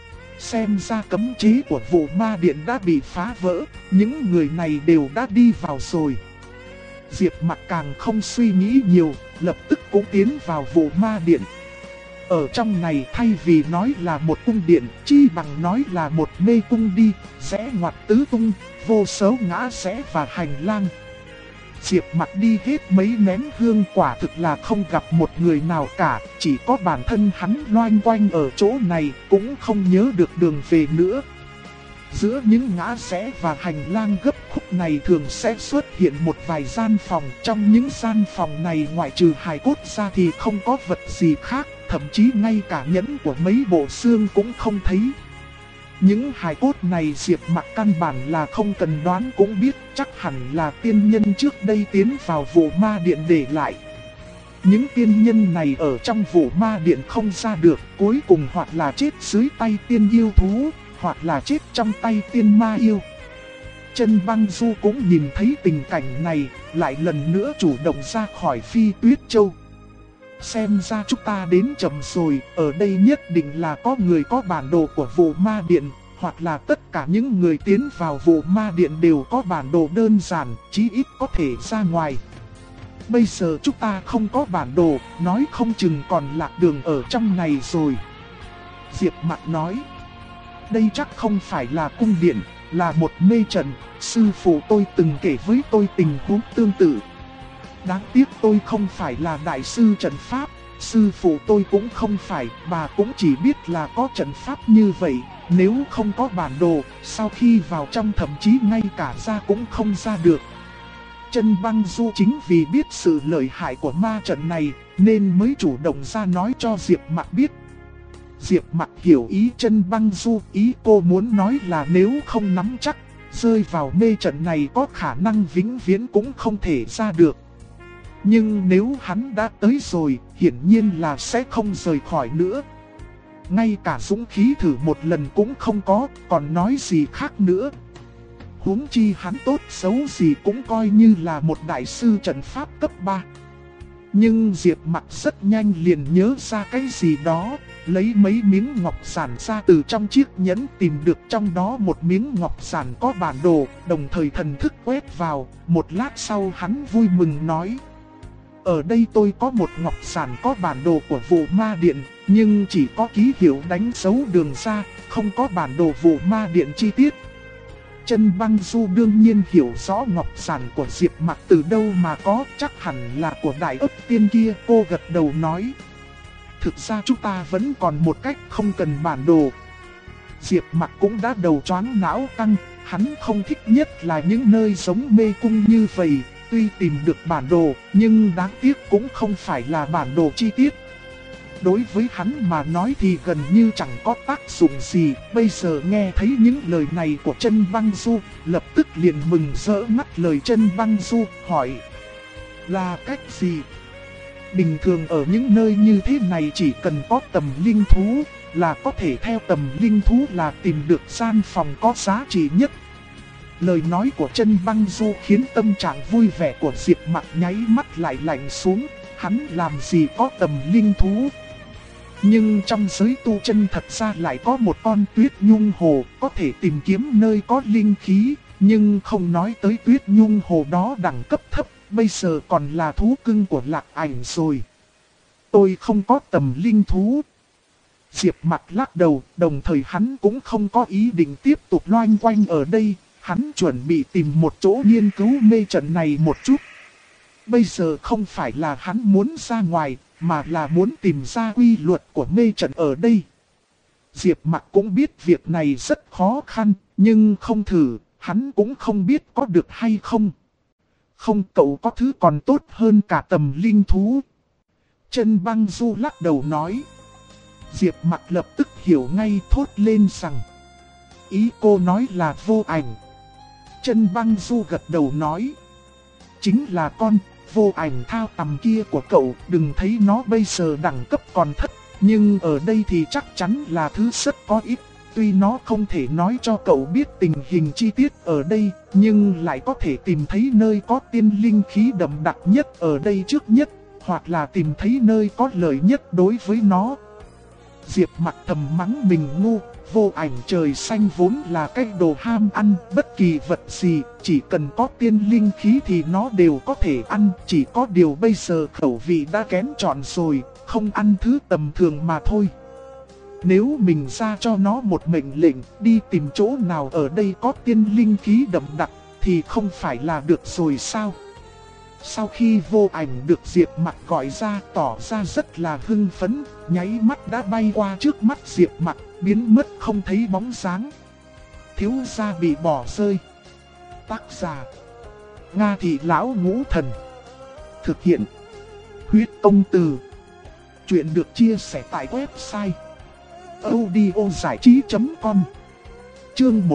Xem ra cấm chế của Vũ Ma Điện đã bị phá vỡ, những người này đều đã đi vào rồi. Diệp Mặc càng không suy nghĩ nhiều, lập tức cũng tiến vào Vũ Ma Điện. Ở trong này thay vì nói là một cung điện, chi bằng nói là một mê cung đi, rẽ ngoặt tứ tung, vô số ngã rẽ và hành lang. Diệp Mặc đi hết mấy nén hương, quả thực là không gặp một người nào cả, chỉ có bản thân hắn loanh quanh ở chỗ này, cũng không nhớ được đường về nữa. Giữa những ngã rẽ và hành lang gấp khúc này thường sẽ xuất hiện một vài gian phòng, trong những gian phòng này ngoại trừ hài cốt ra thì không có vật gì khác, thậm chí ngay cả nhẫn của mấy bộ xương cũng không thấy. Những hài cốt này Diệp Mặc căn bản là không cần đoán cũng biết, chắc hẳn là tiên nhân trước đây tiến vào Vũ Ma Điện để lại. Những tiên nhân này ở trong Vũ Ma Điện không ra được, cuối cùng hoặc là chết dưới tay tiên yêu thú, hoặc là chết trong tay tiên ma yêu. Chân Băng Du cũng nhìn thấy tình cảnh này, lại lần nữa chủ động ra khỏi Phi Tuyết Châu. Xem ra chúng ta đến chậm rồi, ở đây nhất định là có người có bản đồ của Vũ Ma Điện, hoặc là tất cả những người tiến vào vụ ma điện đều có bản đồ đơn giản, chí ít có thể ra ngoài. Bây giờ chúng ta không có bản đồ, nói không chừng còn lạc đường ở trong này rồi. Diệp Mặc nói, đây chắc không phải là cung điện, là một mê trận, sư phụ tôi từng kể với tôi tình huống tương tự. Đáng tiếc tôi không phải là đại sư trận pháp, sư phụ tôi cũng không phải, bà cũng chỉ biết là có trận pháp như vậy. Nếu không có bản đồ, sau khi vào trong thậm chí ngay cả ra cũng không ra được. Chân Băng Du chính vì biết sự lợi hại của ma trận này, nên mới chủ động ra nói cho Diệp Mặc biết. Diệp Mặc hiểu ý Chân Băng Du, ý cô muốn nói là nếu không nắm chắc, rơi vào mê trận này có khả năng vĩnh viễn cũng không thể ra được. Nhưng nếu hắn đã tới rồi, hiển nhiên là sẽ không rời khỏi nữa. Ngay cả dũng khí thử một lần cũng không có, còn nói gì khác nữa. Huống chi hắn tốt xấu gì cũng coi như là một đại sư trận pháp cấp 3. Nhưng Diệp Mặc rất nhanh liền nhớ ra cái gì đó, lấy mấy miếng ngọc giản ra từ trong chiếc nhẫn, tìm được trong đó một miếng ngọc giản có bản đồ, đồng thời thần thức quét vào. Một lát sau hắn vui mừng nói, ở đây tôi có một ngọc giản có bản đồ của vụ ma điện, nhưng chỉ có ký hiệu đánh dấu đường ra, không có bản đồ vụ ma điện chi tiết. Chân Băng Du đương nhiên hiểu rõ ngọc giản của Diệp Mặc từ đâu mà có, chắc hẳn là của đại ấp tiên kia. Cô gật đầu nói, thực ra chúng ta vẫn còn một cách không cần bản đồ. Diệp Mặc cũng đã đầu choáng não căng, hắn không thích nhất là những nơi giống mê cung như vậy. Tuy tìm được bản đồ, nhưng đáng tiếc cũng không phải là bản đồ chi tiết. Đối với hắn mà nói thì gần như chẳng có tác dụng gì. Bây giờ nghe thấy những lời này của Chân Băng Du, lập tức liền mừng rỡ ngắt lời Chân Băng Du, hỏi, là cách gì? Bình thường ở những nơi như thế này chỉ cần có tầm linh thú, là có thể theo tầm linh thú là tìm được gian phòng có giá trị nhất. Lời nói của Chân Băng Du khiến tâm trạng vui vẻ của Diệp Mặc nháy mắt lại lạnh xuống, hắn làm gì có tầm linh thú. Nhưng trong giới tu chân thật ra lại có một con Tuyết Nhung Hồ, có thể tìm kiếm nơi có linh khí, nhưng không nói tới Tuyết Nhung Hồ đó đẳng cấp thấp, bây giờ còn là thú cưng của Lạc Ảnh rồi. Tôi không có tầm linh thú. Diệp Mặc lắc đầu, đồng thời hắn cũng không có ý định tiếp tục loanh quanh ở đây. Hắn chuẩn bị tìm một chỗ nghiên cứu mê trận này một chút. Bây giờ không phải là hắn muốn ra ngoài, mà là muốn tìm ra quy luật của mê trận ở đây. Diệp Mặc cũng biết việc này rất khó khăn, nhưng không thử, hắn cũng không biết có được hay không. Không, cậu có thứ còn tốt hơn cả tầm linh thú. Chân Băng Du lắc đầu nói. Diệp Mặc lập tức hiểu ngay, thốt lên rằng, ý cô nói là vô ảnh. Chân Băng Du gật đầu nói, chính là con vô ảnh thao tầm kia của cậu. Đừng thấy nó bây giờ đẳng cấp còn thấp, nhưng ở đây thì chắc chắn là thứ rất có ích. Tuy nó không thể nói cho cậu biết tình hình chi tiết ở đây, nhưng lại có thể tìm thấy nơi có tiên linh khí đậm đặc nhất ở đây trước nhất, hoặc là tìm thấy nơi có lợi nhất đối với nó. Diệp Mặc thầm mắng mình ngu. Vô ảnh trời xanh vốn là cái đồ ham ăn, bất kỳ vật gì, chỉ cần có tiên linh khí thì nó đều có thể ăn. Chỉ có điều bây giờ khẩu vị đã kén chọn rồi, không ăn thứ tầm thường mà thôi. Nếu mình ra cho nó một mệnh lệnh, đi tìm chỗ nào ở đây có tiên linh khí đậm đặc, thì không phải là được rồi sao? Sau khi vô ảnh được Diệp Mặc gọi ra, tỏ ra rất là hưng phấn, nháy mắt đã bay qua trước mắt Diệp Mặc, biến mất không thấy bóng dáng. Thiếu gia bị bỏ rơi. Tác giả: Nga Thị Lão Ngũ Thần. Thực hiện: Huyết Công Từ. Chuyện được chia sẻ tại website audiozảichí.com. Chương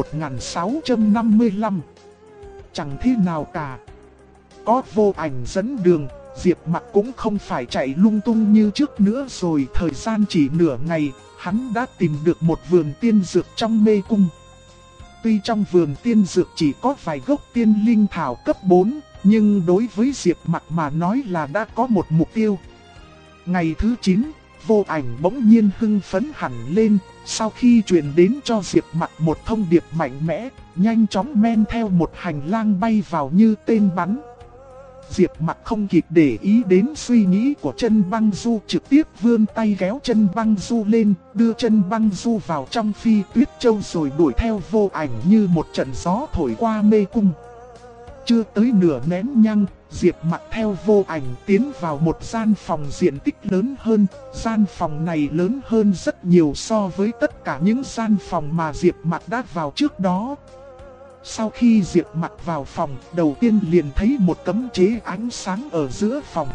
1655. Chẳng thế nào cả. Có vô ảnh dẫn đường, Diệp Mặc cũng không phải chạy lung tung như trước nữa rồi. Thời gian chỉ nửa ngày, hắn đã tìm được một vườn tiên dược trong mê cung. Tuy trong vườn tiên dược chỉ có vài gốc tiên linh thảo cấp 4, nhưng đối với Diệp Mặc mà nói là đã có một mục tiêu. Ngày thứ 9, Vô Ảnh bỗng nhiên hưng phấn hẳn lên, sau khi truyền đến cho Diệp Mặc một thông điệp mạnh mẽ, nhanh chóng men theo một hành lang bay vào như tên bắn. Diệp Mặc không kịp để ý đến suy nghĩ của Chân Băng Du, trực tiếp vươn tay kéo Chân Băng Du lên, đưa Chân Băng Du vào trong Phi Tuyết Châu rồi đuổi theo Vô Ảnh như một trận gió thổi qua mê cung. Chưa tới nửa nén nhang, Diệp Mặc theo Vô Ảnh tiến vào một gian phòng diện tích lớn hơn. Gian phòng này lớn hơn rất nhiều so với tất cả những gian phòng mà Diệp Mặc đã vào trước đó. Sau khi Diệp Mặc vào phòng, đầu tiên liền thấy một cấm chế ánh sáng ở giữa phòng.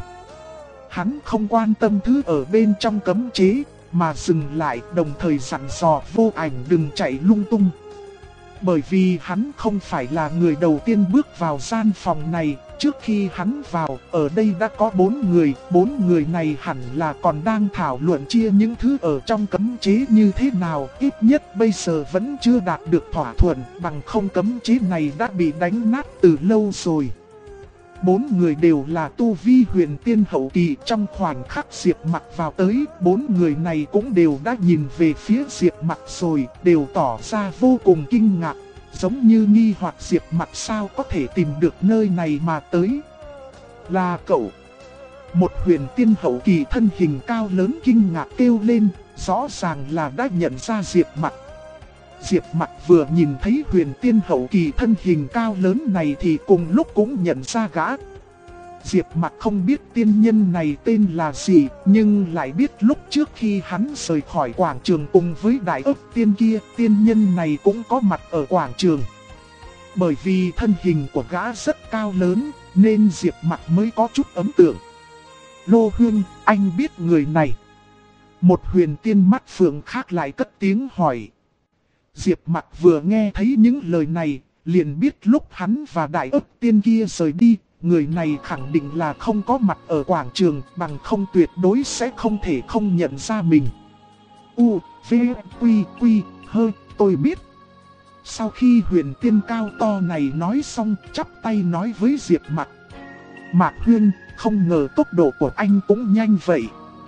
Hắn không quan tâm thứ ở bên trong cấm chế, mà dừng lại, đồng thời dặn dò Vô Ảnh đừng chạy lung tung. Bởi vì hắn không phải là người đầu tiên bước vào gian phòng này, trước khi hắn vào, ở đây đã có 4 người này hẳn là còn đang thảo luận chia những thứ ở trong cấm chế như thế nào, ít nhất bây giờ vẫn chưa đạt được thỏa thuận, bằng không cấm chế này đã bị đánh nát từ lâu rồi. 4 người đều là tu vi huyền tiên hậu kỳ. Trong khoảnh khắc Diệp Mặc vào tới, 4 người này cũng đều đã nhìn về phía Diệp Mặc rồi, đều tỏ ra vô cùng kinh ngạc, giống như nghi hoặc Diệp Mặc sao có thể tìm được nơi này mà tới. Là cậu. Một huyền tiên hậu kỳ thân hình cao lớn kinh ngạc kêu lên, rõ ràng là đã nhận ra Diệp Mặc. Diệp Mặc vừa nhìn thấy huyền tiên hậu kỳ thân hình cao lớn này thì cùng lúc cũng nhận ra gã. Diệp Mặc không biết tiên nhân này tên là gì, nhưng lại biết lúc trước khi hắn rời khỏi quảng trường cùng với đại ấp tiên kia, tiên nhân này cũng có mặt ở quảng trường. Bởi vì thân hình của gã rất cao lớn, nên Diệp Mặc mới có chút ấn tượng. Lô Huyên, anh biết người này. Một huyền tiên mắt phượng khác lại cất tiếng hỏi. Diệp Mặc vừa nghe thấy những lời này, liền biết lúc hắn và đại ấp tiên kia rời đi, người này khẳng định là không có mặt ở quảng trường, bằng không tuyệt đối sẽ không thể không nhận ra mình. V, Quy, Quy, Hơ, tôi biết. Sau khi huyền tiên cao to này nói xong, chắp tay nói với Diệp Mặc. Mạc Huyên, không ngờ tốc độ của anh cũng nhanh vậy.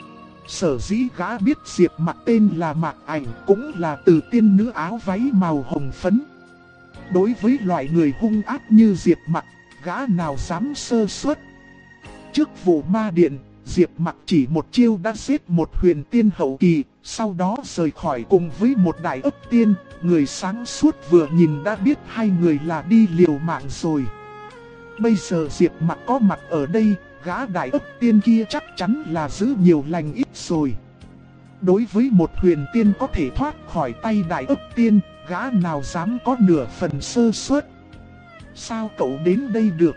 Sở dĩ gã biết Diệp Mặc tên là Mạc Ảnh cũng là từ tiên nữ áo váy màu hồng phấn. Đối với loại người hung ác như Diệp Mặc, gã nào dám sơ suất. Trước vụ ma điện, Diệp Mặc chỉ một chiêu đã giết một huyền tiên hậu kỳ, sau đó rời khỏi cùng với một đại ấp tiên. Người sáng suốt vừa nhìn đã biết hai người là đi liều mạng rồi. Bây giờ Diệp Mặc có mặt ở đây, gã đại ấp tiên kia chắc chắn là giữ nhiều lành ít rồi. Đối với một huyền tiên có thể thoát khỏi tay đại ấp tiên, gã nào dám có nửa phần sơ suất. Sao cậu đến đây được?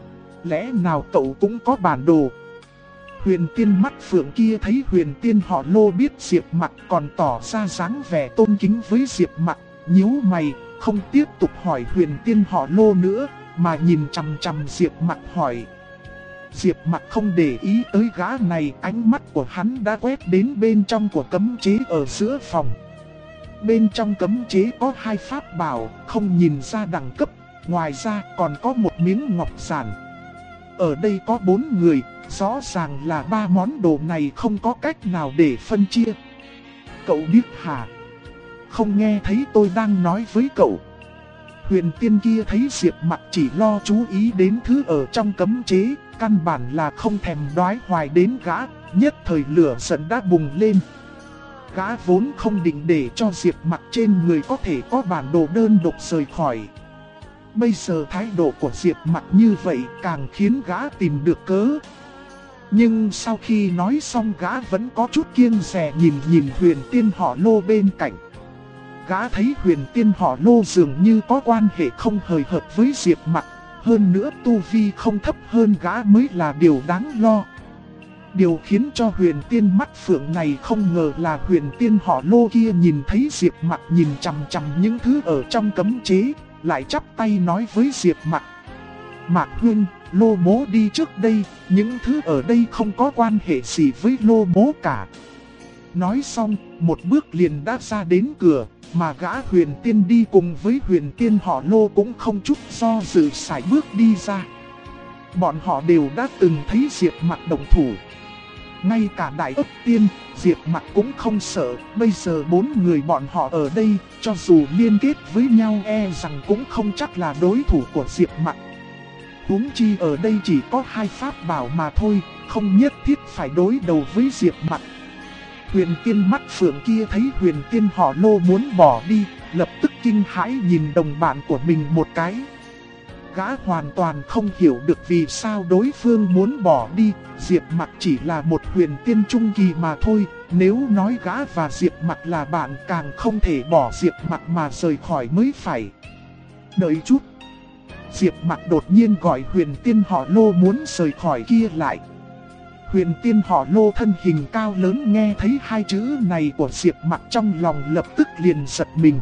Lẽ nào cậu cũng có bản đồ? Huyền tiên mắt phượng kia thấy huyền tiên họ Lô biết Diệp Mặc còn tỏ ra dáng vẻ tôn kính với Diệp Mặc, nhíu mày, không tiếp tục hỏi huyền tiên họ Lô nữa, mà nhìn chằm chằm Diệp Mặc hỏi. Diệp Mặc không để ý tới gã này, ánh mắt của hắn đã quét đến bên trong của cấm chế ở giữa phòng. Bên trong cấm chế có 2 pháp bảo, không nhìn ra đẳng cấp, ngoài ra còn có một miếng ngọc giản. Ở đây có 4 người, rõ ràng là 3 món đồ này không có cách nào để phân chia. Cậu biết hả? Không nghe thấy tôi đang nói với cậu. Huyền tiên kia thấy Diệp Mặc chỉ lo chú ý đến thứ ở trong cấm chế, căn bản là không thèm đoái hoài đến gã, nhất thời lửa giận đã bùng lên. Gã vốn không định để cho Diệp Mặc trên người có thể có bản đồ đơn độc rời khỏi. Bây giờ thái độ của Diệp Mặc như vậy càng khiến gã tìm được cớ. Nhưng sau khi nói xong gã vẫn có chút kiêng dè nhìn huyền tiên họ Lô bên cạnh. Gã thấy huyền tiên họ Lô dường như có quan hệ không hời hợp với Diệp Mặc, hơn nữa tu vi không thấp hơn gã mới là điều đáng lo. Điều khiến cho huyền tiên mắt phượng này không ngờ là huyền tiên họ Lô kia nhìn thấy Diệp Mặc nhìn chằm chằm những thứ ở trong cấm chế, lại chắp tay nói với Diệp Mặc. Mạc Huyên, Lô Mố đi trước đây, những thứ ở đây không có quan hệ gì với Lô Mố cả. Nói xong, một bước liền đã ra đến cửa, mà gã huyền tiên đi cùng với huyền tiên họ Lô cũng không chút do dự sải bước đi ra. Bọn họ đều đã từng thấy Diệp Mặc động thủ. Ngay cả Đại Ức Tiên, Diệp Mặc cũng không sợ. Bây giờ 4 người bọn họ ở đây, cho dù liên kết với nhau e rằng cũng không chắc là đối thủ của Diệp Mặc. Huống chi ở đây chỉ có 2 pháp bảo mà thôi, không nhất thiết phải đối đầu với Diệp Mặc. Huyền Tiên mắt phượng kia thấy Huyền Tiên họ Lô muốn bỏ đi, lập tức kinh hãi nhìn đồng bạn của mình một cái. Gã hoàn toàn không hiểu được vì sao đối phương muốn bỏ đi. Diệp Mặc chỉ là một huyền tiên trung kỳ mà thôi. Nếu nói gã và Diệp Mặc là bạn, càng không thể bỏ Diệp Mặc mà rời khỏi mới phải. Đợi chút. Diệp Mặc đột nhiên gọi huyền tiên họ Lô muốn rời khỏi kia lại. Huyền tiên họ Lô thân hình cao lớn nghe thấy 2 chữ này của Diệp Mặc trong lòng lập tức liền giật mình.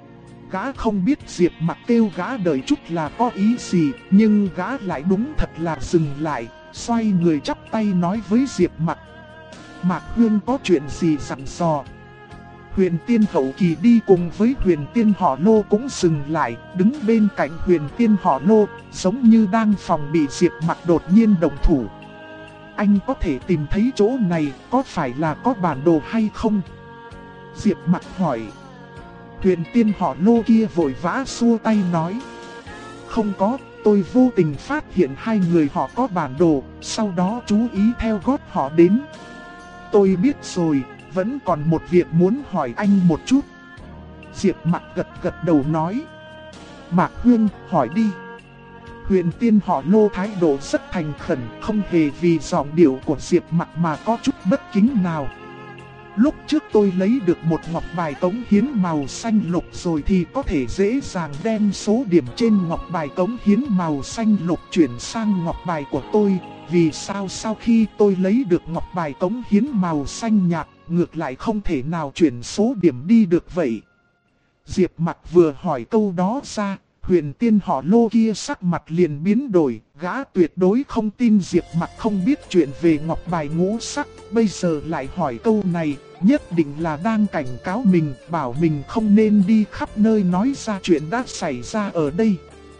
Gã không biết Diệp Mặc kêu gã đợi chút là có ý gì, nhưng gã lại đúng thật là dừng lại, xoay người chắp tay nói với Diệp Mặc. Mạc Huyên có chuyện gì dặn dò? Huyền tiên hậu kỳ đi cùng với huyền tiên họ Lô cũng dừng lại, đứng bên cạnh huyền tiên họ Lô, giống như đang phòng bị Diệp Mặc đột nhiên động thủ. Anh có thể tìm thấy chỗ này, có phải là có bản đồ hay không? Diệp Mặc hỏi. Huyền tiên họ Lô kia vội vã xua tay nói. Không có, tôi vô tình phát hiện 2 người họ có bản đồ, sau đó chú ý theo gót họ đến. Tôi biết rồi, vẫn còn một việc muốn hỏi anh một chút. Diệp Mặc gật đầu nói. Mạc Huyên, hỏi đi. Huyền tiên họ Lô thái độ rất thành khẩn, không hề vì giọng điệu của Diệp Mặc mà có chút bất kính nào. Lúc trước tôi lấy được một ngọc bài cống hiến màu xanh lục rồi thì có thể dễ dàng đem số điểm trên ngọc bài cống hiến màu xanh lục chuyển sang ngọc bài của tôi. Vì sao sau khi tôi lấy được ngọc bài cống hiến màu xanh nhạt, ngược lại không thể nào chuyển số điểm đi được vậy? Diệp Mặc vừa hỏi câu đó ra, huyền tiên họ Lô kia sắc mặt liền biến đổi, gã tuyệt đối không tin Diệp Mặc không biết chuyện về ngọc bài ngũ sắc, bây giờ lại hỏi câu này, nhất định là đang cảnh cáo mình, bảo mình không nên đi khắp nơi nói ra chuyện đã xảy ra ở đây.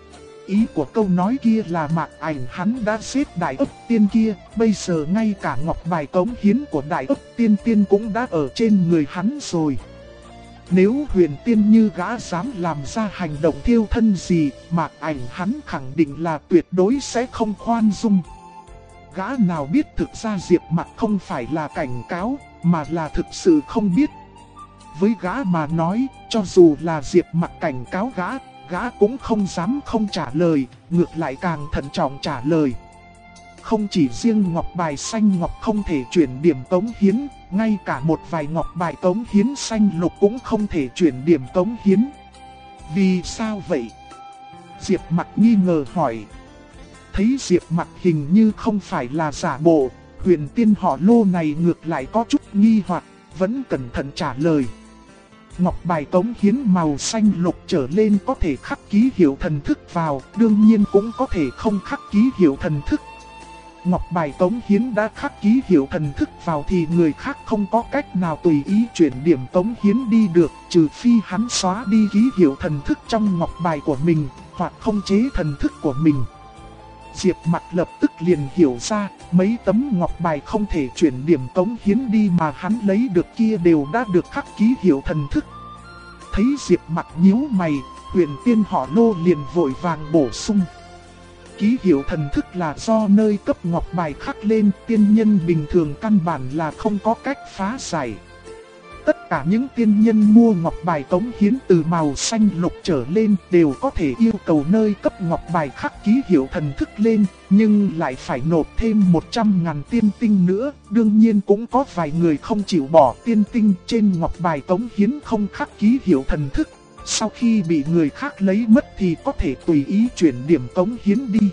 Ý của câu nói kia là Mạc Ảnh hắn đã giết Đại Ức Tiên kia, bây giờ ngay cả ngọc bài cống hiến của Đại Ức Tiên cũng đã ở trên người hắn rồi. Nếu huyền tiên như gã dám làm ra hành động thiêu thân gì, Mạc Ảnh hắn khẳng định là tuyệt đối sẽ không khoan dung. Gã nào biết thực ra Diệp Mặc không phải là cảnh cáo, mà là thực sự không biết. Với gã mà nói, cho dù là Diệp Mặc cảnh cáo gã cũng không dám không trả lời, ngược lại càng thận trọng trả lời. Không chỉ riêng ngọc bài xanh ngọc không thể chuyển điểm cống hiến, ngay cả một vài ngọc bài cống hiến xanh lục cũng không thể chuyển điểm cống hiến. Vì sao vậy? Diệp Mặc nghi ngờ hỏi. Thấy Diệp Mặc hình như không phải là giả bộ, huyền tiên họ Lô này ngược lại có chút nghi hoặc, vẫn cẩn thận trả lời. Ngọc bài cống hiến màu xanh lục trở lên có thể khắc ký hiệu thần thức vào, đương nhiên cũng có thể không khắc ký hiệu thần thức. Ngọc bài cống hiến đã khắc ký hiệu thần thức vào thì người khác không có cách nào tùy ý chuyển điểm cống hiến đi được, trừ phi hắn xóa đi ký hiệu thần thức trong ngọc bài của mình, hoặc không chế thần thức của mình. Diệp Mặc lập tức liền hiểu ra, mấy tấm ngọc bài không thể chuyển điểm cống hiến đi mà hắn lấy được kia đều đã được khắc ký hiệu thần thức. Thấy Diệp Mặc nhíu mày, huyền tiên họ Lô liền vội vàng bổ sung. Ký hiệu thần thức là do nơi cấp ngọc bài khắc lên, tiên nhân bình thường căn bản là không có cách phá giải. Tất cả những tiên nhân mua ngọc bài cống hiến từ màu xanh lục trở lên đều có thể yêu cầu nơi cấp ngọc bài khắc ký hiệu thần thức lên, nhưng lại phải nộp thêm 100.000 tiên tinh nữa. Đương nhiên cũng có vài người không chịu bỏ tiên tinh trên ngọc bài cống hiến không khắc ký hiệu thần thức. Sau khi bị người khác lấy mất thì có thể tùy ý chuyển điểm cống hiến đi.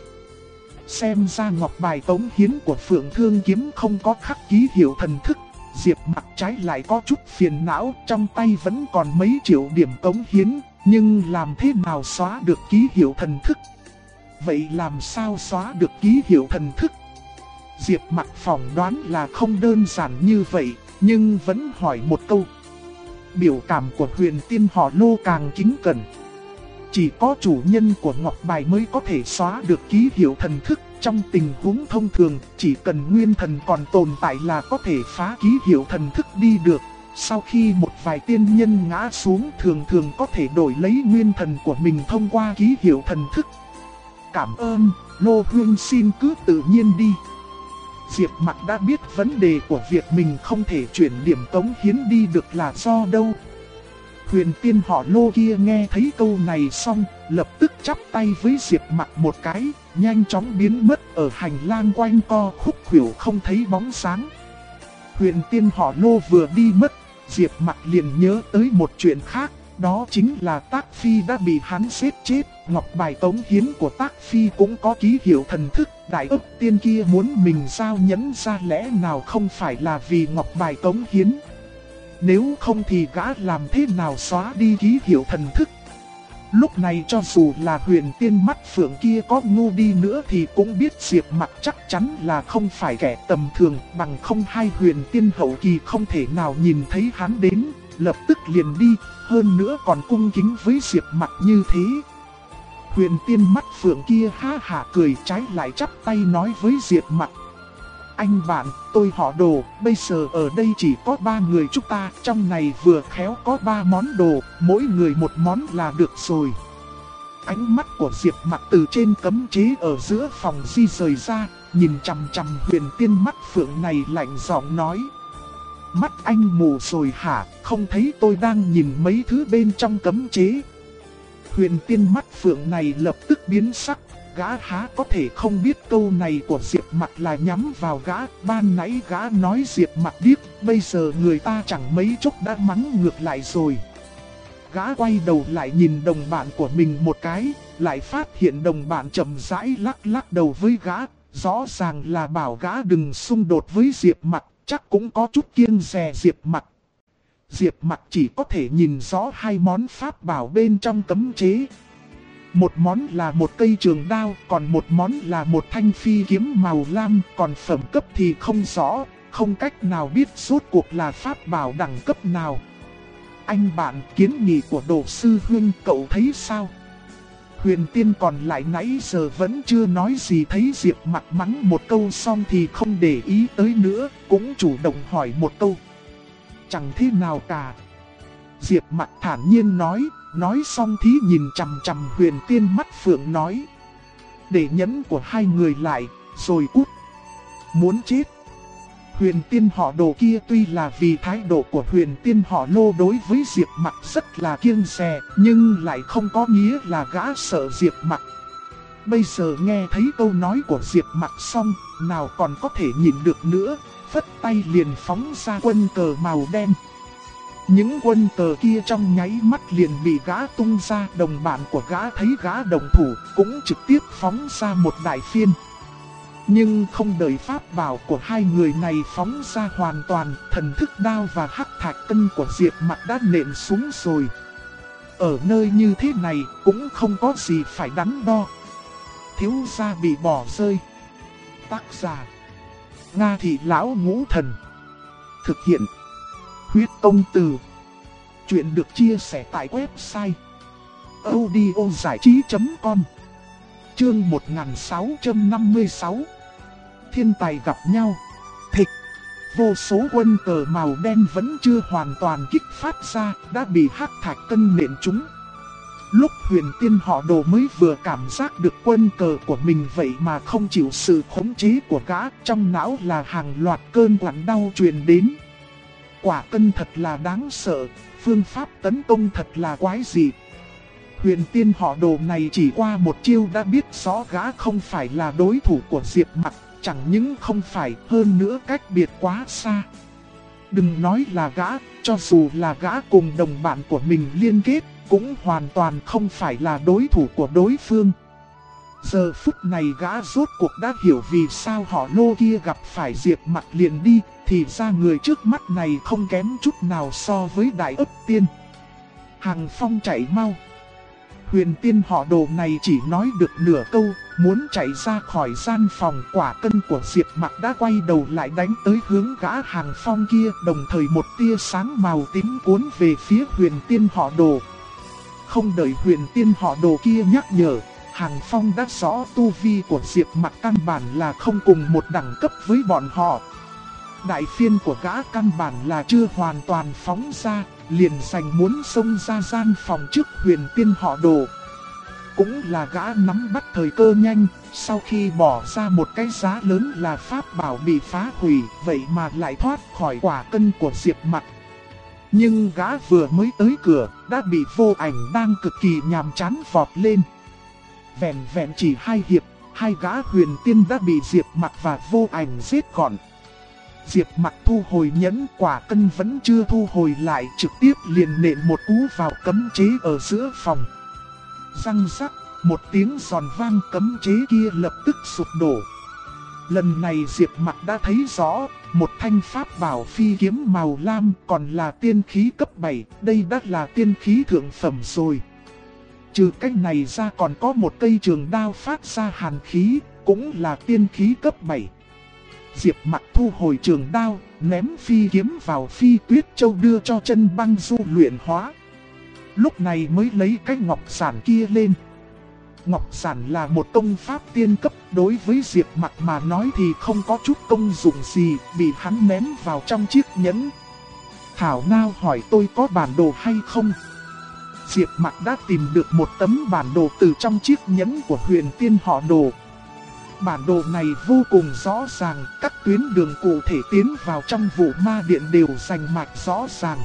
Xem ra ngọc bài cống hiến của Phượng Thương Kiếm không có khắc ký hiệu thần thức. Diệp Mặc trái lại có chút phiền não, trong tay vẫn còn mấy triệu điểm cống hiến, nhưng làm thế nào xóa được ký hiệu thần thức? Vậy làm sao xóa được ký hiệu thần thức? Diệp Mặc phỏng đoán là không đơn giản như vậy, nhưng vẫn hỏi một câu. Biểu cảm của huyền tiên họ Lô càng kính cẩn. Chỉ có chủ nhân của ngọc bài mới có thể xóa được ký hiệu thần thức, trong tình huống thông thường, chỉ cần nguyên thần còn tồn tại là có thể phá ký hiệu thần thức đi được. Sau khi một vài tiên nhân ngã xuống thường thường có thể đổi lấy nguyên thần của mình thông qua ký hiệu thần thức. Cảm ơn, Lô Hương xin cứ tự nhiên đi. Diệp Mặc đã biết vấn đề của việc mình không thể chuyển điểm cống hiến đi được là do đâu. Huyền tiên họ Lô kia nghe thấy câu này xong, lập tức chắp tay với Diệp Mặc một cái, nhanh chóng biến mất ở hành lang quanh co khúc khuỷu không thấy bóng sáng. Huyền tiên họ Lô vừa đi mất, Diệp Mặc liền nhớ tới một chuyện khác, đó chính là Tác Phi đã bị hắn giết chết. Ngọc bài cống hiến của Tác Phi cũng có ký hiệu thần thức, đại ức tiên kia muốn mình giao nhẫn ra lẽ nào không phải là vì ngọc bài cống hiến. Nếu không thì gã làm thế nào xóa đi ký hiệu thần thức. Lúc này cho dù là huyền tiên mắt phượng kia có ngu đi nữa thì cũng biết Diệp Mặc chắc chắn là không phải kẻ tầm thường, bằng không hai huyền tiên hậu kỳ không thể nào nhìn thấy hắn đến, lập tức liền đi, hơn nữa còn cung kính với Diệp Mặc như thế. Huyền tiên mắt phượng kia ha hả cười, trái lại chắp tay nói với Diệp Mặc: anh bạn, tôi họ Đồ, bây giờ ở đây chỉ có 3 người chúng ta, trong này vừa khéo có 3 món đồ, mỗi người một món là được rồi. Ánh mắt của Diệp Mặc từ trên cấm chế ở giữa phòng di rời ra, nhìn chằm chằm huyền tiên mắt phượng này lạnh giọng nói: mắt anh mù rồi hả, không thấy tôi đang nhìn mấy thứ bên trong cấm chế. Huyền tiên mắt phượng này lập tức biến sắc, gã há có thể không biết câu này của Diệp Mặc là nhắm vào gã. Ban nãy gã nói Diệp Mặc điếc, bây giờ người ta chẳng mấy chốc đã mắng ngược lại rồi. Gã quay đầu lại nhìn đồng bạn của mình một cái, lại phát hiện đồng bạn chậm rãi lắc lắc đầu với gã, rõ ràng là bảo gã đừng xung đột với Diệp Mặc, chắc cũng có chút kiêng dè Diệp Mặc. Diệp Mặc chỉ có thể nhìn rõ 2 món pháp bảo bên trong cấm chế. Một món là một cây trường đao, còn một món là một thanh phi kiếm màu lam, còn phẩm cấp thì không rõ, không cách nào biết rốt cuộc là pháp bảo đẳng cấp nào. Anh bạn, kiến nghị của Đồ sư huynh cậu thấy sao? Huyền tiên còn lại nãy giờ vẫn chưa nói gì, thấy Diệp Mặc mắng một câu xong thì không để ý tới nữa, cũng chủ động hỏi một câu. Chẳng thế nào cả. Diệp Mặc thản nhiên nói xong thì nhìn chằm chằm huyền tiên mắt phượng nói: để nhẫn của hai người lại, rồi cút. Muốn chết. Huyền tiên họ Đồ kia tuy là vì thái độ của huyền tiên họ Lô đối với Diệp Mặc rất là kiêng dè, nhưng lại không có nghĩa là gã sợ Diệp Mặc. Bây giờ nghe thấy câu nói của Diệp Mặc xong, nào còn có thể nhìn được nữa, phất tay liền phóng ra quân cờ màu đen. Những quân cờ kia trong nháy mắt liền bị gã tung ra, đồng bạn của gã thấy gã đồng thủ cũng trực tiếp phóng ra một đại phiên. Nhưng không đợi pháp bảo của hai người này phóng ra hoàn toàn, thần thức đao và hắc thạch cân của Diệp Mặc đã nện xuống rồi. Ở nơi như thế này cũng không có gì phải đắn đo. Thiếu gia bị bỏ rơi. Tác giả: Nga Thị Lão Ngũ Thần. Thực hiện: Huyết Công Từ. Chuyện được chia sẻ tại website audiozảichí.com. Chương 1656. Thiên tài gặp nhau. Thịch. Vô số quân cờ màu đen vẫn chưa hoàn toàn kích phát ra, đã bị hắc thạch cân nện trúng. Lúc huyền tiên họ Đồ mới vừa cảm giác được quân cờ của mình vậy mà không chịu sự khống chế của gã, trong não là hàng loạt cơn quặn đau truyền đến. Quả cân thật là đáng sợ, phương pháp tấn công thật là quái dị. Huyền tiên họ Đồ này chỉ qua một chiêu đã biết rõ gã không phải là đối thủ của Diệp Mặc, chẳng những không phải, hơn nữa cách biệt quá xa. Đừng nói là gã, cho dù là gã cùng đồng bạn của mình liên kết, cũng hoàn toàn không phải là đối thủ của đối phương. Giờ phút này gã rốt cuộc đã hiểu vì sao họ Lô kia gặp phải Diệp Mặc liền đi, thì ra người trước mắt này không kém chút nào so với Đại Ức Tiên. Hàng Phong chạy mau. Huyền tiên họ Đồ này chỉ nói được nửa câu, muốn chạy ra khỏi gian phòng, quả cân của Diệp Mặc đã quay đầu lại đánh tới hướng gã Hàng Phong kia, đồng thời một tia sáng màu tím cuốn về phía huyền tiên họ Đồ. Không đợi huyền tiên họ Đồ kia nhắc nhở, Hàng Phong đã rõ tu vi của Diệp Mặc căn bản là không cùng một đẳng cấp với bọn họ. Đại phiên của gã căn bản là chưa hoàn toàn phóng ra, liền giành muốn xông ra gian phòng trước Huyền Tiên họ Đồ. Cũng là gã nắm bắt thời cơ nhanh, sau khi bỏ ra một cái giá lớn là pháp bảo bị phá hủy, vậy mà lại thoát khỏi quả cân của Diệp Mặc. Nhưng gã vừa mới tới cửa, đã bị Vô Ảnh đang cực kỳ nhàm chán vọt lên. Vẹn vẹn chỉ 2 hiệp, 2 gã huyền tiên đã bị Diệp Mặc và Vô Ảnh giết gọn. Diệp Mặc thu hồi nhẫn, quả cân vẫn chưa thu hồi lại, trực tiếp liền nện một cú vào cấm chế ở giữa phòng. Răng rắc, một tiếng giòn vang, cấm chế kia lập tức sụp đổ. Lần này Diệp Mặc đã thấy rõ, một thanh pháp bảo phi kiếm màu lam còn là tiên khí cấp 7, đây đã là tiên khí thượng phẩm rồi. Trừ cách này ra còn có một cây trường đao phát ra hàn khí, cũng là tiên khí cấp 7. Diệp Mặc thu hồi trường đao, ném phi kiếm vào Phi Tuyết Châu đưa cho Chân Băng Du luyện hóa. Lúc này mới lấy cái ngọc giản kia lên. Ngọc giản là một công pháp tiên cấp, đối với Diệp Mặc mà nói thì không có chút công dụng gì, bị hắn ném vào trong chiếc nhẫn. Thảo nào hỏi tôi có bản đồ hay không? Diệp Mặc đã tìm được một tấm bản đồ từ trong chiếc nhẫn của Huyền Tiên họ Đồ. Bản đồ này vô cùng rõ ràng, các tuyến đường cụ thể tiến vào trong Vũ Ma Điện đều rành mạch rõ ràng.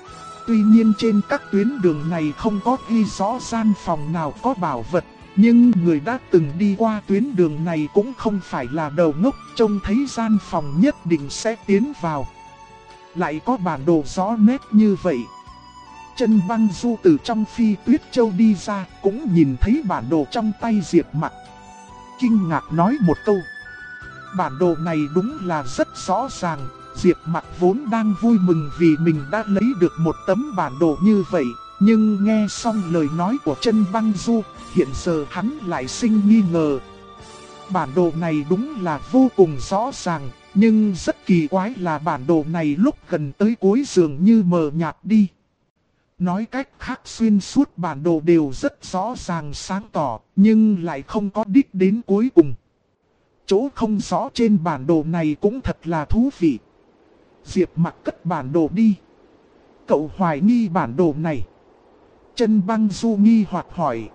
Tuy nhiên trên các tuyến đường này không có ghi rõ gian phòng nào có bảo vật, nhưng người đã từng đi qua tuyến đường này cũng không phải là đầu ngốc, trông thấy gian phòng nhất định sẽ tiến vào. Lại có bản đồ rõ nét như vậy. Chân Băng Du từ trong Phi Tuyết Châu đi ra, cũng nhìn thấy bản đồ trong tay Diệp Mặc. Kinh ngạc nói một câu. Bản đồ này đúng là rất rõ ràng. Diệp Mặc vốn đang vui mừng vì mình đã lấy được một tấm bản đồ như vậy. Nhưng nghe xong lời nói của Chân Băng Du, hiện giờ hắn lại sinh nghi ngờ. Bản đồ này đúng là vô cùng rõ ràng, nhưng rất kỳ quái là bản đồ này lúc gần tới cuối dường như mờ nhạt đi. Nói cách khác, xuyên suốt bản đồ đều rất rõ ràng sáng tỏ, nhưng lại không có đích đến cuối cùng. Chỗ không rõ trên bản đồ này cũng thật là thú vị. Diệp Mặc cất bản đồ đi. Cậu hoài nghi bản đồ này? Chân Băng Du nghi hoặc hỏi.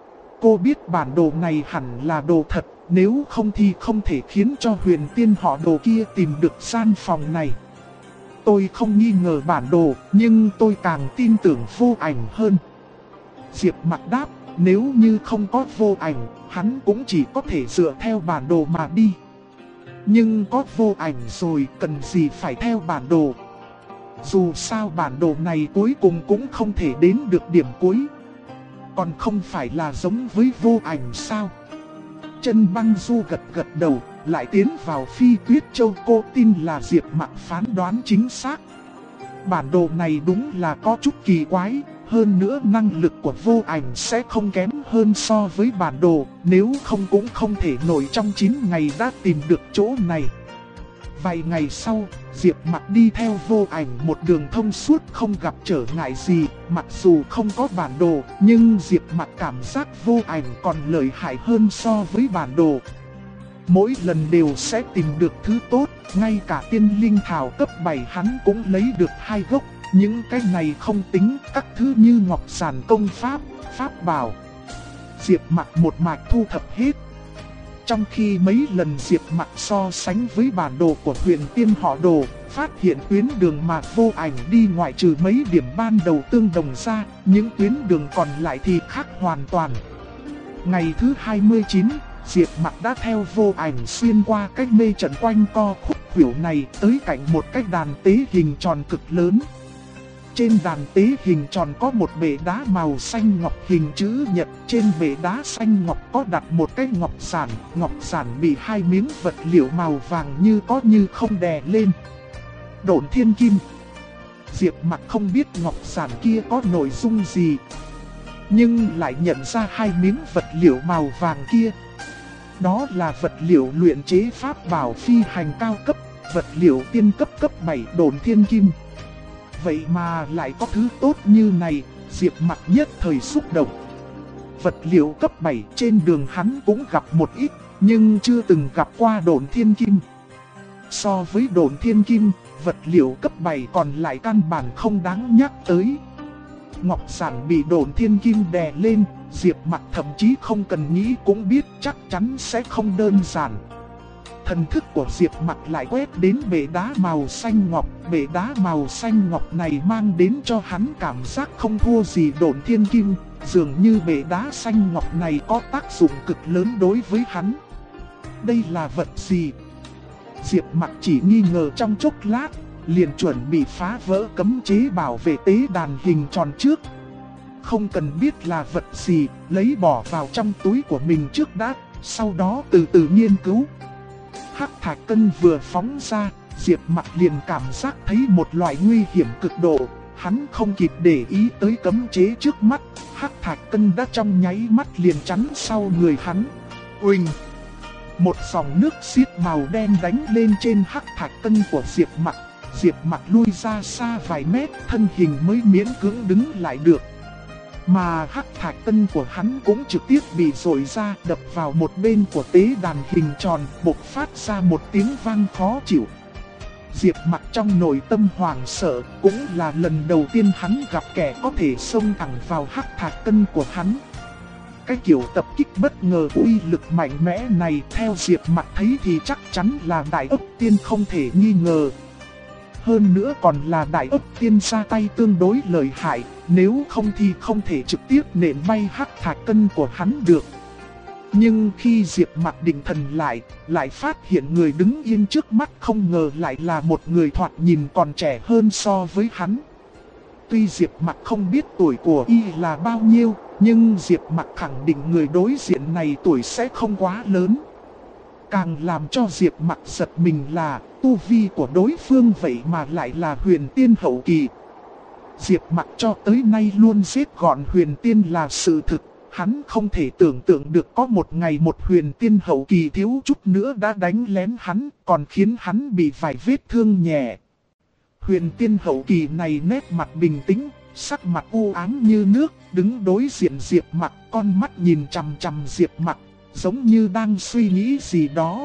Cô biết bản đồ này hẳn là đồ thật, nếu không thì không thể khiến cho Huyền Tiên họ Đồ kia tìm được gian phòng này. Tôi không nghi ngờ bản đồ, nhưng tôi càng tin tưởng Vô Ảnh hơn. Diệp Mặc đáp, nếu như không có Vô Ảnh, hắn cũng chỉ có thể dựa theo bản đồ mà đi. Nhưng có Vô Ảnh rồi, cần gì phải theo bản đồ. Dù sao bản đồ này cuối cùng cũng không thể đến được điểm cuối. Còn không phải là giống với Vô Ảnh sao? Chân Băng Du gật đầu, lại tiến vào Phi Tuyết Châu. Cô tin là Diệp Mặc phán đoán chính xác. Bản đồ này đúng là có chút kỳ quái, hơn nữa năng lực của Vô Ảnh sẽ không kém hơn so với bản đồ, nếu không cũng không thể nổi trong 9 ngày đã tìm được chỗ này. Vài ngày sau, Diệp Mặc đi theo Vô Ảnh một đường thông suốt không gặp trở ngại gì, mặc dù không có bản đồ, nhưng Diệp Mặc cảm giác Vô Ảnh còn lợi hại hơn so với bản đồ. Mỗi lần đều sẽ tìm được thứ tốt, ngay cả tiên linh thảo cấp 7 hắn cũng lấy được 2 gốc, những cái này không tính các thứ như ngọc giản công pháp, pháp bảo. Diệp Mặc một mạch thu thập hết. Trong khi mấy lần Diệp Mặc so sánh với bản đồ của Huyền Tiên họ Đồ, phát hiện tuyến đường mà Vô Ảnh đi ngoại trừ mấy điểm ban đầu tương đồng ra, những tuyến đường còn lại thì khác hoàn toàn. Ngày thứ 29, Diệp Mặc đã theo Vô Ảnh xuyên qua cái mê trận quanh co khúc khuỷu này tới cạnh một cái đàn tế hình tròn cực lớn. Trên đàn tế hình tròn có một bệ đá màu xanh ngọc hình chữ nhật, trên bệ đá xanh ngọc có đặt một cái ngọc giản bị 2 miếng vật liệu màu vàng như có như không đè lên. Độn thiên kim. Diệp Mặc không biết ngọc giản kia có nội dung gì, nhưng lại nhận ra 2 miếng vật liệu màu vàng kia. Đó là vật liệu luyện chế pháp bảo phi hành cao cấp, vật liệu tiên cấp cấp 7 độn thiên kim. Vậy mà lại có thứ tốt như này, Diệp Mặc nhất thời xúc động. Vật liệu cấp 7 trên đường hắn cũng gặp một ít, nhưng chưa từng gặp qua độn thiên kim. So với độn thiên kim, vật liệu cấp 7 còn lại căn bản không đáng nhắc tới. Ngọc giản bị độn thiên kim đè lên, Diệp Mặc thậm chí không cần nghĩ cũng biết chắc chắn sẽ không đơn giản. Thần thức của Diệp Mặc lại quét đến bệ đá màu xanh ngọc. Bệ đá màu xanh ngọc này mang đến cho hắn cảm giác không thua gì độn thiên kim. Dường như bệ đá xanh ngọc này có tác dụng cực lớn đối với hắn. Đây là vật gì? Diệp Mặc chỉ nghi ngờ trong chốc lát, liền chuẩn bị phá vỡ cấm chế bảo vệ tế đàn hình tròn trước. Không cần biết là vật gì, lấy bỏ vào trong túi của mình trước đã, sau đó từ từ nghiên cứu. Hắc thạch cân vừa phóng ra, Diệp Mặc liền cảm giác thấy một loại nguy hiểm cực độ. Hắn không kịp để ý tới cấm chế trước mắt, hắc thạch cân đã trong nháy mắt liền chắn sau người hắn. Uỳnh! Một dòng nước xiết màu đen đánh lên trên hắc thạch cân của Diệp Mặc. Diệp Mặc lui ra xa vài mét, thân hình mới miễn cưỡng đứng lại được. Mà hắc thạch cân của hắn cũng trực tiếp bị dội ra, đập vào một bên của tế đàn hình tròn, bộc phát ra một tiếng vang khó chịu. Diệp Mặc trong nội tâm hoảng sợ, cũng là lần đầu tiên hắn gặp kẻ có thể xông thẳng vào hắc thạch cân của hắn. Cái kiểu tập kích bất ngờ uy lực mạnh mẽ này theo Diệp Mặc thấy thì chắc chắn là Đại Ức Tiên không thể nghi ngờ. Hơn nữa còn là Đại Ức Tiên ra tay tương đối lợi hại, nếu không thì không thể trực tiếp nện bay hắc thạch cân của hắn được. Nhưng khi Diệp Mặc định thần lại phát hiện người đứng yên trước mắt không ngờ lại là một người thoạt nhìn còn trẻ hơn so với hắn. Tuy Diệp Mặc không biết tuổi của y là bao nhiêu, nhưng Diệp Mặc khẳng định người đối diện này tuổi sẽ không quá lớn. Càng làm cho Diệp Mặc giật mình là tu vi của đối phương vậy mà lại là huyền tiên hậu kỳ. Diệp Mặc cho tới nay luôn giết gọn huyền tiên là sự thực. Hắn không thể tưởng tượng được có một ngày một huyền tiên hậu kỳ thiếu chút nữa đã đánh lén hắn, còn khiến hắn bị vài vết thương nhẹ. Huyền tiên hậu kỳ này nét mặt bình tĩnh, sắc mặt u ám như nước, đứng đối diện Diệp Mặc, con mắt nhìn chằm chằm Diệp Mặc, giống như đang suy nghĩ gì đó.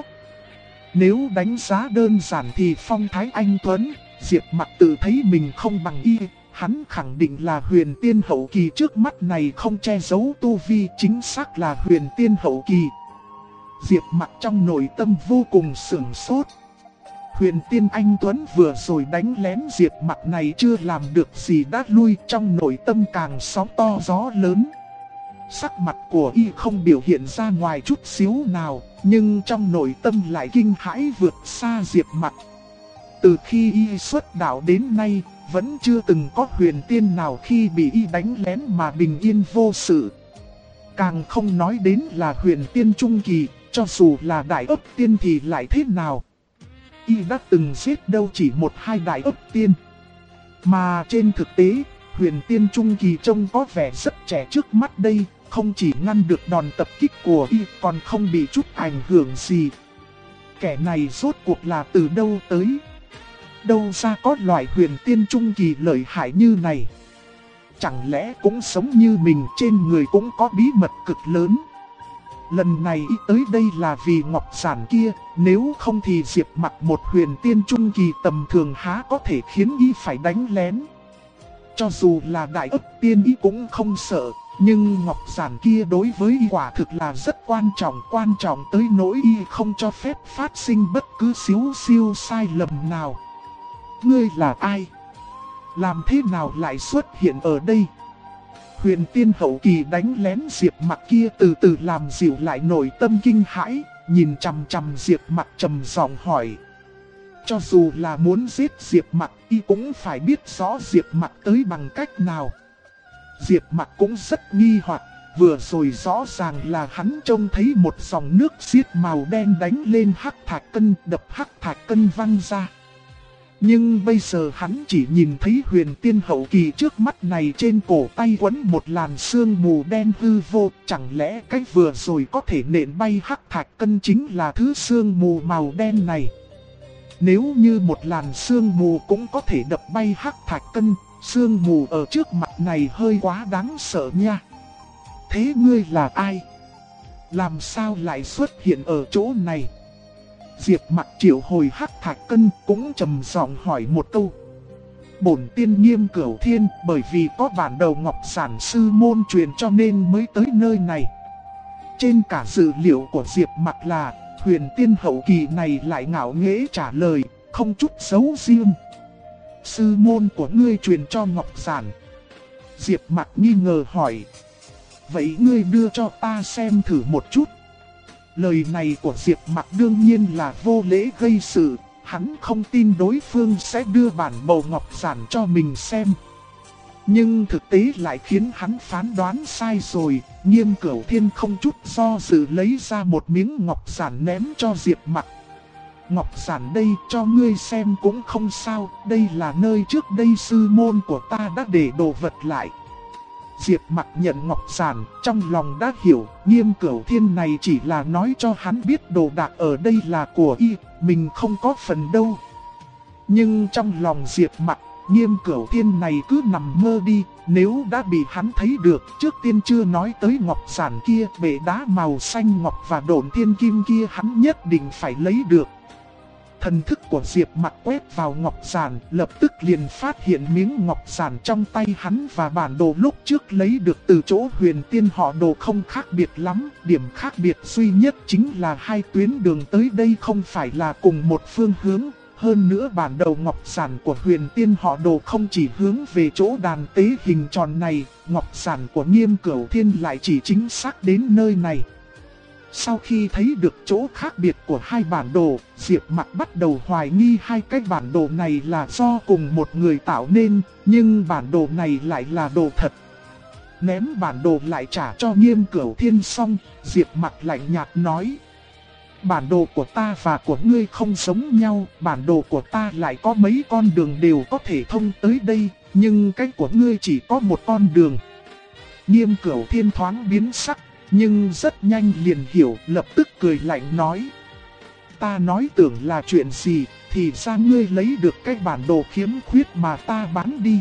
Nếu đánh giá đơn giản thì phong thái anh tuấn, Diệp Mặc tự thấy mình không bằng y. Hắn khẳng định là huyền tiên hậu kỳ, trước mắt này không che giấu tu vi, chính xác là huyền tiên hậu kỳ. Diệp Mặc trong nội tâm vô cùng sửng sốt. Huyền tiên anh tuấn vừa rồi đánh lén Diệp Mặc này chưa làm được gì đã lui, trong nội tâm càng sóng to gió lớn. Sắc mặt của y không biểu hiện ra ngoài chút xíu nào, nhưng trong nội tâm lại kinh hãi vượt xa Diệp Mặc. Từ khi y xuất đạo đến nay, vẫn chưa từng có huyền tiên nào khi bị y đánh lén mà bình yên vô sự. Càng không nói đến là huyền tiên trung kỳ, cho dù là Đại Ức Tiên thì lại thế nào. Y đã từng giết đâu chỉ một hai Đại Ức Tiên. Mà trên thực tế, huyền tiên trung kỳ trông có vẻ rất trẻ trước mắt đây, không chỉ ngăn được đòn tập kích của y còn không bị chút ảnh hưởng gì. Kẻ này rốt cuộc là từ đâu tới? Đâu ra có loại huyền tiên trung kỳ lợi hại như này? Chẳng lẽ cũng sống như mình, trên người cũng có bí mật cực lớn? Lần này y tới đây là vì ngọc giản kia, nếu không thì Diệp Mặc một huyền tiên trung kỳ tầm thường há có thể khiến y phải đánh lén. Cho dù là Đại Ức Tiên y cũng không sợ, nhưng ngọc giản kia đối với y quả thực là rất quan trọng tới nỗi y không cho phép phát sinh bất cứ xíu siêu sai lầm nào. Ngươi là ai? Làm thế nào lại xuất hiện ở đây? Huyền tiên hậu kỳ đánh lén Diệp Mặc kia từ từ làm dịu lại nội tâm kinh hãi, nhìn chằm chằm Diệp Mặc trầm giọng hỏi. Cho dù là muốn giết Diệp Mặc, y cũng phải biết rõ Diệp Mặc tới bằng cách nào. Diệp Mặc cũng rất nghi hoặc, vừa rồi rõ ràng là hắn trông thấy một dòng nước xiết màu đen đánh lên hắc thạch cân, đập hắc thạch cân văng ra. Nhưng bây giờ hắn chỉ nhìn thấy huyền tiên hậu kỳ trước mắt này trên cổ tay quấn một làn sương mù đen hư vô. Chẳng lẽ cái vừa rồi có thể nện bay hắc thạch cân chính là thứ sương mù màu đen này? Nếu như một làn sương mù cũng có thể đập bay hắc thạch cân, sương mù ở trước mặt này hơi quá đáng sợ nha. Thế ngươi là ai? Làm sao lại xuất hiện ở chỗ này? Diệp Mặc triệu hồi Hắc Thạch Cân cũng trầm giọng hỏi một câu. Bổn tiên Nghiêm Cửu Thiên bởi vì có bản đầu Ngọc Giản sư môn truyền cho nên mới tới nơi này. Trên cả dữ liệu của Diệp Mặc là huyền tiên hậu kỳ này lại ngạo nghễ trả lời, không chút giấu riêng. Sư môn của ngươi truyền cho Ngọc Giản. Diệp Mặc nghi ngờ hỏi. Vậy ngươi đưa cho ta xem thử một chút. Lời này của Diệp Mặc đương nhiên là vô lễ gây sự. Hắn không tin đối phương sẽ đưa bản mẫu Ngọc Giản cho mình xem. Nhưng thực tế lại khiến hắn phán đoán sai rồi. Nghiêm Cửu Thiên không chút do dự lấy ra một miếng Ngọc Giản ném cho Diệp Mặc. Ngọc Giản đây cho ngươi xem cũng không sao. Đây là nơi trước đây sư môn của ta đã để đồ vật lại. Diệp Mặc nhận Ngọc Giản, trong lòng đã hiểu, Nghiêm Cửu Thiên này chỉ là nói cho hắn biết đồ đạc ở đây là của y, mình không có phần đâu. Nhưng trong lòng Diệp Mặc, Nghiêm Cửu Thiên này cứ nằm mơ đi, nếu đã bị hắn thấy được, trước tiên chưa nói tới Ngọc Giản kia, bể đá màu xanh ngọc và độn thiên kim kia hắn nhất định phải lấy được. Thần thức của Diệp Mặc quét vào Ngọc Giản, lập tức liền phát hiện miếng Ngọc Giản trong tay hắn và bản đồ lúc trước lấy được từ chỗ huyền tiên họ đồ không khác biệt lắm. Điểm khác biệt duy nhất chính là hai tuyến đường tới đây không phải là cùng một phương hướng. Hơn nữa bản đồ Ngọc Giản của huyền tiên họ đồ không chỉ hướng về chỗ đàn tế hình tròn này, Ngọc Giản của Nghiêm Cửu Thiên lại chỉ chính xác đến nơi này. Sau khi thấy được chỗ khác biệt của hai bản đồ, Diệp Mặc bắt đầu hoài nghi hai cái bản đồ này là do cùng một người tạo nên, nhưng bản đồ này lại là đồ thật. Ném bản đồ lại trả cho Nghiêm Cửu Thiên xong, Diệp Mặc lạnh nhạt nói. Bản đồ của ta và của ngươi không giống nhau, bản đồ của ta lại có mấy con đường đều có thể thông tới đây, nhưng cái của ngươi chỉ có một con đường. Nghiêm Cửu Thiên thoáng biến sắc. Nhưng rất nhanh liền hiểu, lập tức cười lạnh nói. Ta nói tưởng là chuyện gì, thì ra ngươi lấy được cái bản đồ khiếm khuyết mà ta bán đi.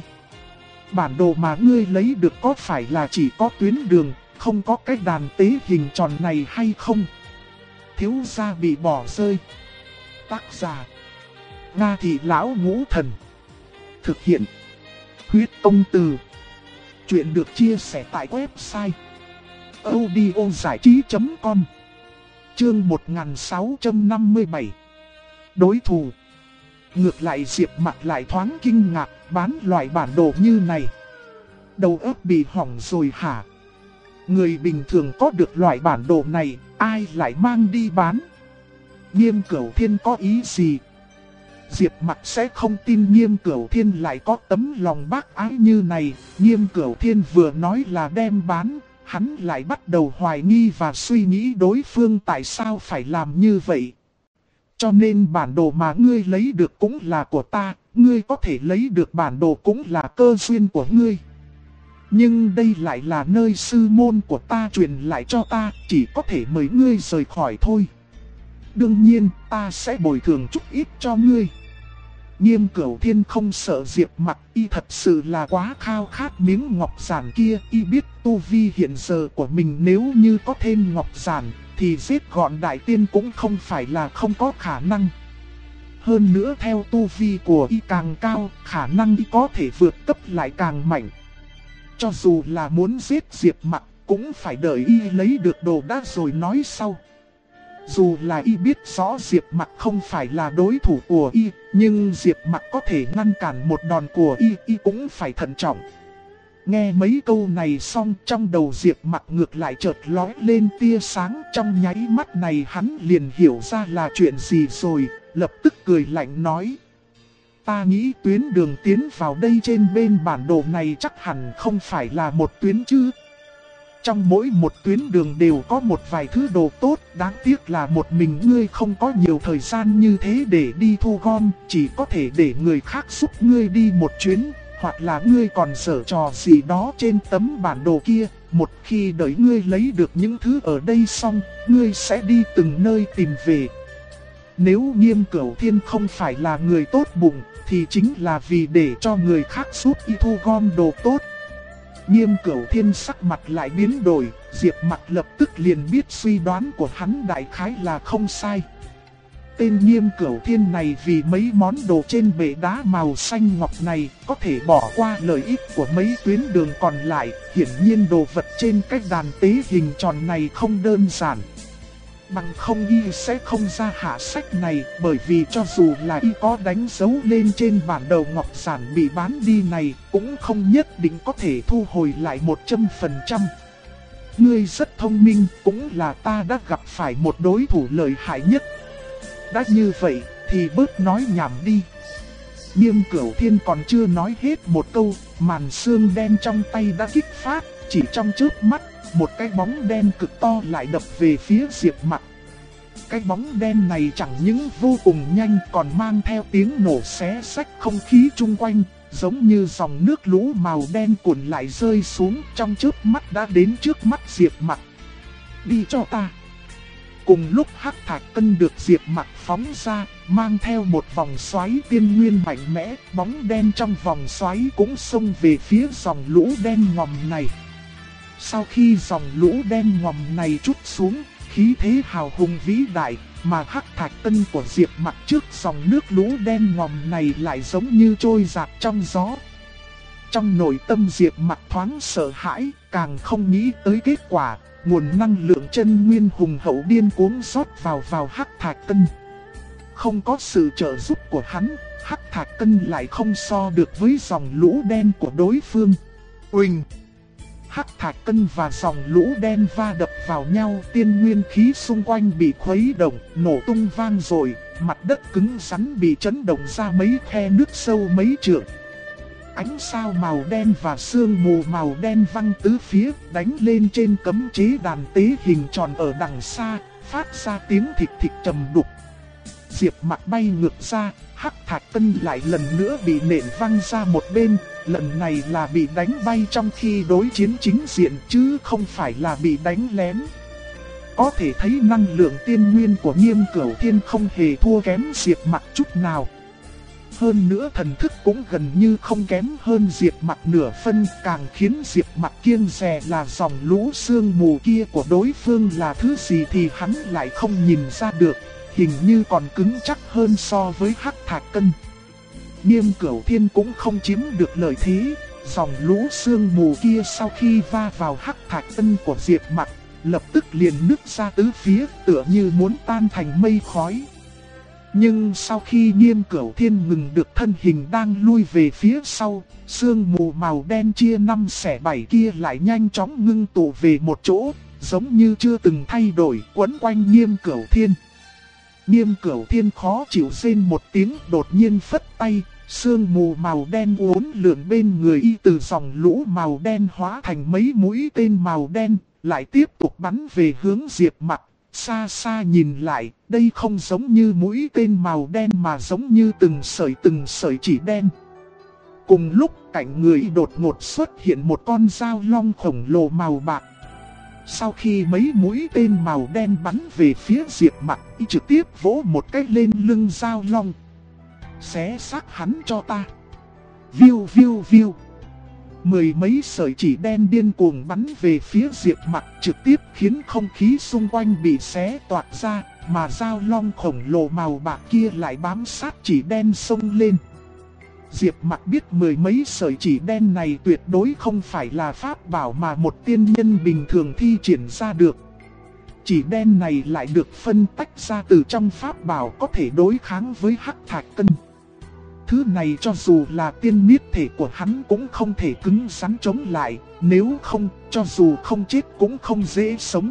Bản đồ mà ngươi lấy được có phải là chỉ có tuyến đường, không có cái đàn tế hình tròn này hay không? Thiếu gia bị bỏ rơi. Tác giả Nga Thị Lão Ngũ Thần. Thực hiện Huyết Công Từ. Chuyện được chia sẻ tại website audiozảichí.com. Chương 1657. Đối thủ. Ngược lại Diệp Mặc lại thoáng kinh ngạc, bán loại bản đồ như này. Đầu óc bị hỏng rồi hả? Người bình thường có được loại bản đồ này, ai lại mang đi bán? Nghiêm Cửu Thiên có ý gì? Diệp Mặc sẽ không tin Nghiêm Cửu Thiên lại có tấm lòng bác ái như này. Nghiêm Cửu Thiên vừa nói là đem bán, hắn lại bắt đầu hoài nghi và suy nghĩ đối phương tại sao phải làm như vậy. Cho nên bản đồ mà ngươi lấy được cũng là của ta, ngươi có thể lấy được bản đồ cũng là cơ duyên của ngươi. Nhưng đây lại là nơi sư môn của ta truyền lại cho ta, chỉ có thể mời ngươi rời khỏi thôi. Đương nhiên, ta sẽ bồi thường chút ít cho ngươi. Nghiêm Cửu Thiên không sợ Diệp Mặc, y thật sự là quá khao khát miếng ngọc giản kia, y biết tu vi hiện giờ của mình nếu như có thêm ngọc giản, thì giết gọn đại tiên cũng không phải là không có khả năng. Hơn nữa theo tu vi của y càng cao, khả năng y có thể vượt cấp lại càng mạnh. Cho dù là muốn giết Diệp Mặc, cũng phải đợi y lấy được đồ đá rồi nói sau. Dù là y biết rõ Diệp Mặc không phải là đối thủ của y, nhưng Diệp Mặc có thể ngăn cản một đòn của y cũng phải thận trọng. Nghe mấy câu này xong, trong đầu Diệp Mặc ngược lại chợt lóe lên tia sáng. Trong nháy mắt này hắn liền hiểu ra là chuyện gì rồi, lập tức cười lạnh nói. Ta nghĩ tuyến đường tiến vào đây trên bên bản đồ này chắc hẳn không phải là một tuyến chứ. Trong mỗi một tuyến đường đều có một vài thứ đồ tốt, đáng tiếc là một mình ngươi không có nhiều thời gian như thế để đi thu gom, chỉ có thể để người khác giúp ngươi đi một chuyến, hoặc là ngươi còn giở trò gì đó trên tấm bản đồ kia. Một khi đợi ngươi lấy được những thứ ở đây xong, ngươi sẽ đi từng nơi tìm về. Nếu Nghiêm Cửu Thiên không phải là người tốt bụng, thì chính là vì để cho người khác giúp y thu gom đồ tốt. Nghiêm Cửu Thiên sắc mặt lại biến đổi, Diệp Mặc lập tức liền biết suy đoán của hắn đại khái là không sai. Tên Nghiêm Cửu Thiên này vì mấy món đồ trên bệ đá màu xanh ngọc này có thể bỏ qua lợi ích của mấy tuyến đường còn lại. Hiển nhiên đồ vật trên cái đàn tế hình tròn này không đơn giản. Bằng không y sẽ không ra hạ sách này, bởi vì cho dù là y có đánh dấu lên trên bản đầu ngọc giản bị bán đi này cũng không nhất định có thể thu hồi lại 100%. Ngươi rất thông minh, cũng là ta đã gặp phải một đối thủ lợi hại nhất. Đã như vậy thì bớt nói nhảm đi. Nghiêm Cửu Thiên còn chưa nói hết một câu, màn sương đen trong tay đã kích phát, chỉ trong chớp mắt, một cái bóng đen cực to lại đập về phía Diệp Mặc. Cái bóng đen này chẳng những vô cùng nhanh còn mang theo tiếng nổ xé xách không khí chung quanh, giống như dòng nước lũ màu đen cuồn lại rơi xuống, trong chớp mắt đã đến trước mắt Diệp Mặc. Đi cho ta! Cùng lúc Hắc Thạch Cân được Diệp Mặc phóng ra, mang theo một vòng xoáy tiên nguyên mạnh mẽ, bóng đen trong vòng xoáy cũng xông về phía dòng lũ đen ngòm này. Sau khi dòng lũ đen ngòm này trút xuống, khí thế hào hùng vĩ đại, mà Hắc Thạch Cân của Diệp Mặc trước dòng nước lũ đen ngòm này lại giống như trôi dạt trong gió. Trong nội tâm Diệp Mặc thoáng sợ hãi, càng không nghĩ tới kết quả. Nguồn năng lượng chân nguyên hùng hậu điên cuồng rót vào Hắc Thạch Cân. Không có sự trợ giúp của hắn, Hắc Thạch Cân lại không so được với dòng lũ đen của đối phương. Uỳnh! Hắc Thạch Cân và dòng lũ đen va đập vào nhau, tiên nguyên khí xung quanh bị khuấy động, nổ tung vang rồi, mặt đất cứng rắn bị chấn động ra mấy khe nước sâu mấy trượng. Ánh sao màu đen và sương mù màu đen văng tứ phía, đánh lên trên cấm chế đàn tế hình tròn ở đằng xa, phát ra tiếng thịch thịch trầm đục. Diệp Mặc bay ngược ra, Hắc Thạch Cân lại lần nữa bị nện văng ra một bên, lần này là bị đánh bay trong khi đối chiến chính diện chứ không phải là bị đánh lén. Có thể thấy năng lượng tiên nguyên của Nghiêm Cửu Thiên không hề thua kém Diệp Mặc chút nào. Hơn nữa thần thức cũng gần như không kém hơn Diệp Mặc nửa phân, càng khiến Diệp Mặc kiêng dè là dòng lũ sương mù kia của đối phương là thứ gì thì hắn lại không nhìn ra được, hình như còn cứng chắc hơn so với Hắc Thạch Cân. Nghiêm Cửu Thiên cũng không chiếm được lợi thế, dòng lũ sương mù kia sau khi va vào Hắc Thạch Cân của Diệp Mặc, lập tức liền nứt ra tứ phía, tựa như muốn tan thành mây khói. Nhưng sau khi Nghiêm Cửu Thiên ngừng được thân hình đang lui về phía sau, sương mù màu đen chia 5 xẻ 7 kia lại nhanh chóng ngưng tụ về một chỗ, giống như chưa từng thay đổi, quấn quanh Nghiêm Cửu Thiên. Nghiêm Cửu Thiên khó chịu rên một tiếng, đột nhiên phất tay, sương mù màu đen uốn lượn bên người y, từ dòng lũ màu đen hóa thành mấy mũi tên màu đen, lại tiếp tục bắn về hướng Diệp Mặc. Xa xa nhìn lại, đây không giống như mũi tên màu đen mà giống như từng sợi chỉ đen. Cùng lúc cạnh người đột ngột xuất hiện một con dao long khổng lồ màu bạc. Sau khi mấy mũi tên màu đen bắn về phía Diệp Mặc, y trực tiếp vỗ một cái lên lưng dao long. Xé xác hắn cho ta. Viu viu viu. Mười mấy sợi chỉ đen điên cuồng bắn về phía Diệp Mặc, trực tiếp khiến không khí xung quanh bị xé toạc ra, mà dao long khổng lồ màu bạc kia lại bám sát chỉ đen xông lên. Diệp Mặc biết mười mấy sợi chỉ đen này tuyệt đối không phải là pháp bảo mà một tiên nhân bình thường thi triển ra được. Chỉ đen này lại được phân tách ra từ trong pháp bảo có thể đối kháng với Hắc Thạch Cân. Thứ này cho dù là tiên niết thể của hắn cũng không thể cứng rắn chống lại, nếu không, cho dù không chết cũng không dễ sống.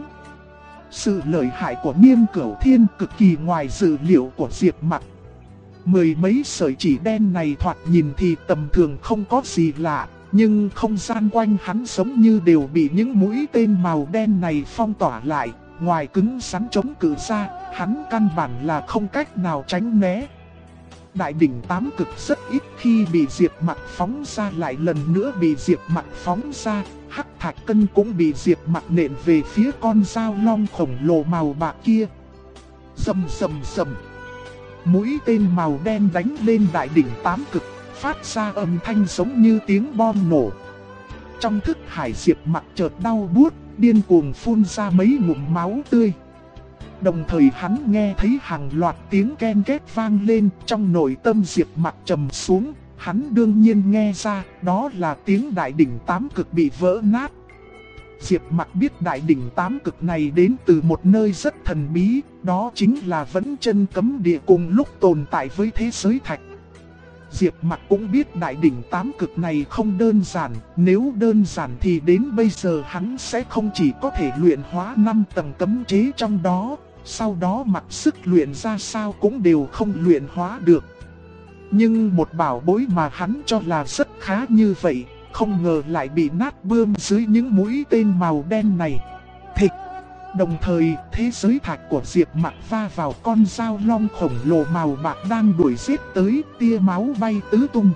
Sự lợi hại của Nghiêm Cửu Thiên cực kỳ ngoài dự liệu của Diệp Mặc. Mười mấy sợi chỉ đen này thoạt nhìn thì tầm thường không có gì lạ, nhưng không gian quanh hắn giống như đều bị những mũi tên màu đen này phong tỏa lại. Ngoài cứng rắn chống cự ra, hắn căn bản là không cách nào tránh né. Đại đỉnh tám cực rất ít khi bị Diệp Mặc phóng ra lại lần nữa bị Diệp Mặc phóng ra. Hắc Thạch Cân cũng bị Diệp Mặc nện về phía con dao long khổng lồ màu bạc kia. Rầm rầm rầm. Mũi tên màu đen đánh lên đại đỉnh tám cực, phát ra âm thanh giống như tiếng bom nổ. trong thức hải Diệp Mặc chợt đau buốt, điên cuồng phun ra mấy ngụm máu tươi. Đồng thời hắn nghe thấy hàng loạt tiếng ken két vang lên, trong nội tâm Diệp Mặc trầm xuống, hắn đương nhiên nghe ra, đó là tiếng đại đỉnh tám cực bị vỡ nát. Diệp Mặc biết đại đỉnh tám cực này đến từ một nơi rất thần bí, đó chính là Vẫn Chân Cấm Địa cùng lúc tồn tại với thế giới thạch. Diệp Mặc cũng biết đại đỉnh tám cực này không đơn giản, nếu đơn giản thì đến bây giờ hắn sẽ không chỉ có thể luyện hóa 5 tầng cấm chế trong đó, sau đó mặc sức luyện ra sao cũng đều không luyện hóa được. Nhưng một bảo bối mà hắn cho là rất khá như vậy, không ngờ lại bị nát bươm dưới những mũi tên màu đen này. Thịch! Đồng thời, thế giới thạch của Diệp Mặc va vào con dao long khổng lồ màu bạc đang đuổi giết tới, tia máu bay tứ tung.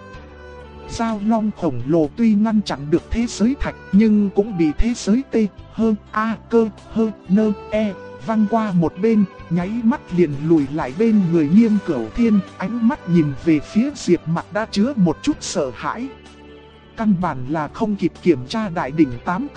Dao long khổng lồ tuy ngăn chặn được thế giới thạch nhưng cũng bị thế giới T, H, A, Cơ, H, N, E văng qua một bên, nháy mắt liền lùi lại bên người Nghiêm Cửu Thiên, ánh mắt nhìn về phía Diệp Mặc đã chứa một chút sợ hãi. Căn bản là không kịp kiểm tra đại đỉnh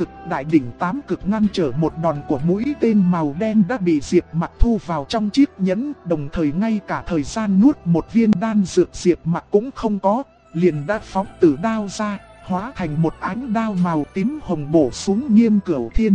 tám cực ngăn trở một đòn của mũi tên màu đen đã bị Diệp Mặc thu vào trong chiếc nhẫn, đồng thời ngay cả thời gian nuốt một viên đan dược Diệp Mặc cũng không có, liền đã phóng tử đao ra, hóa thành một ánh đao màu tím hồng bổ xuống Nghiêm Cửu Thiên.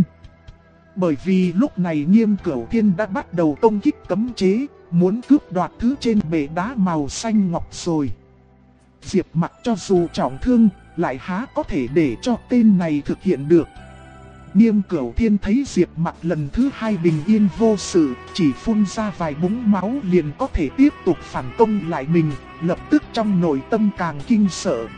Bởi vì lúc này Nghiêm Cửu Thiên đã bắt đầu công kích cấm chế, muốn cướp đoạt thứ trên bệ đá màu xanh ngọc rồi. Diệp Mặc cho dù trọng thương, lại há có thể để cho tên này thực hiện được. Nghiêm Cửu Thiên thấy Diệp Mặc lần thứ hai bình yên vô sự, chỉ phun ra vài búng máu liền có thể tiếp tục phản công lại mình, lập tức trong nội tâm càng kinh sợ.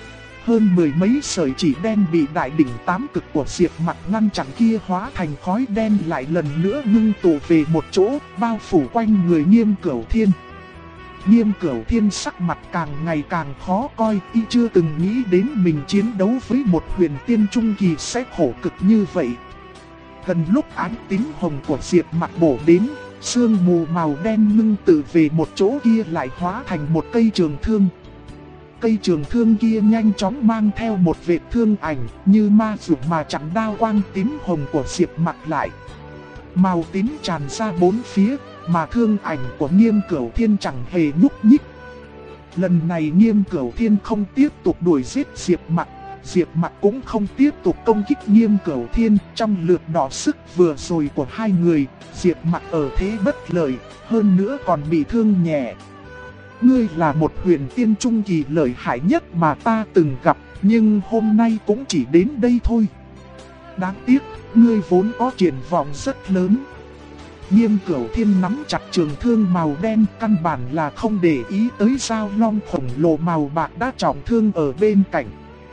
Hơn mười mấy sợi chỉ đen bị đại đỉnh tám cực của Diệp Mặc ngăn chặn kia hóa thành khói đen lại lần nữa ngưng tụ về một chỗ, bao phủ quanh người Nghiêm Cửu Thiên. Nghiêm Cửu Thiên sắc mặt càng ngày càng khó coi, y chưa từng nghĩ đến mình chiến đấu với một huyền tiên trung kỳ sẽ khổ cực như vậy. Gần lúc ánh tím hồng của Diệp Mặc bổ đến, sương mù màu đen ngưng tụ về một chỗ kia lại hóa thành một cây trường thương. Cây trường thương kia nhanh chóng mang theo một vệt thương ảnh như ma dụ mà chặn đao quang tím hồng của Diệp Mặc lại. Màu tím tràn ra bốn phía, mà thương ảnh của Nghiêm Cửu Thiên chẳng hề nhúc nhích. Lần này Nghiêm Cửu Thiên không tiếp tục đuổi giết Diệp Mặc cũng không tiếp tục công kích Nghiêm Cửu Thiên. Trong lượt đọ sức vừa rồi của hai người, Diệp Mặc ở thế bất lợi, hơn nữa còn bị thương nhẹ. Ngươi là một huyền tiên trung kỳ lợi hại nhất mà ta từng gặp, nhưng hôm nay cũng chỉ đến đây thôi. Đáng tiếc, ngươi vốn có triển vọng rất lớn. Nghiêm Cửu Thiên nắm chặt trường thương màu đen, căn bản là không để ý tới dao long khổng lồ màu bạc đã trọng thương ở bên cạnh.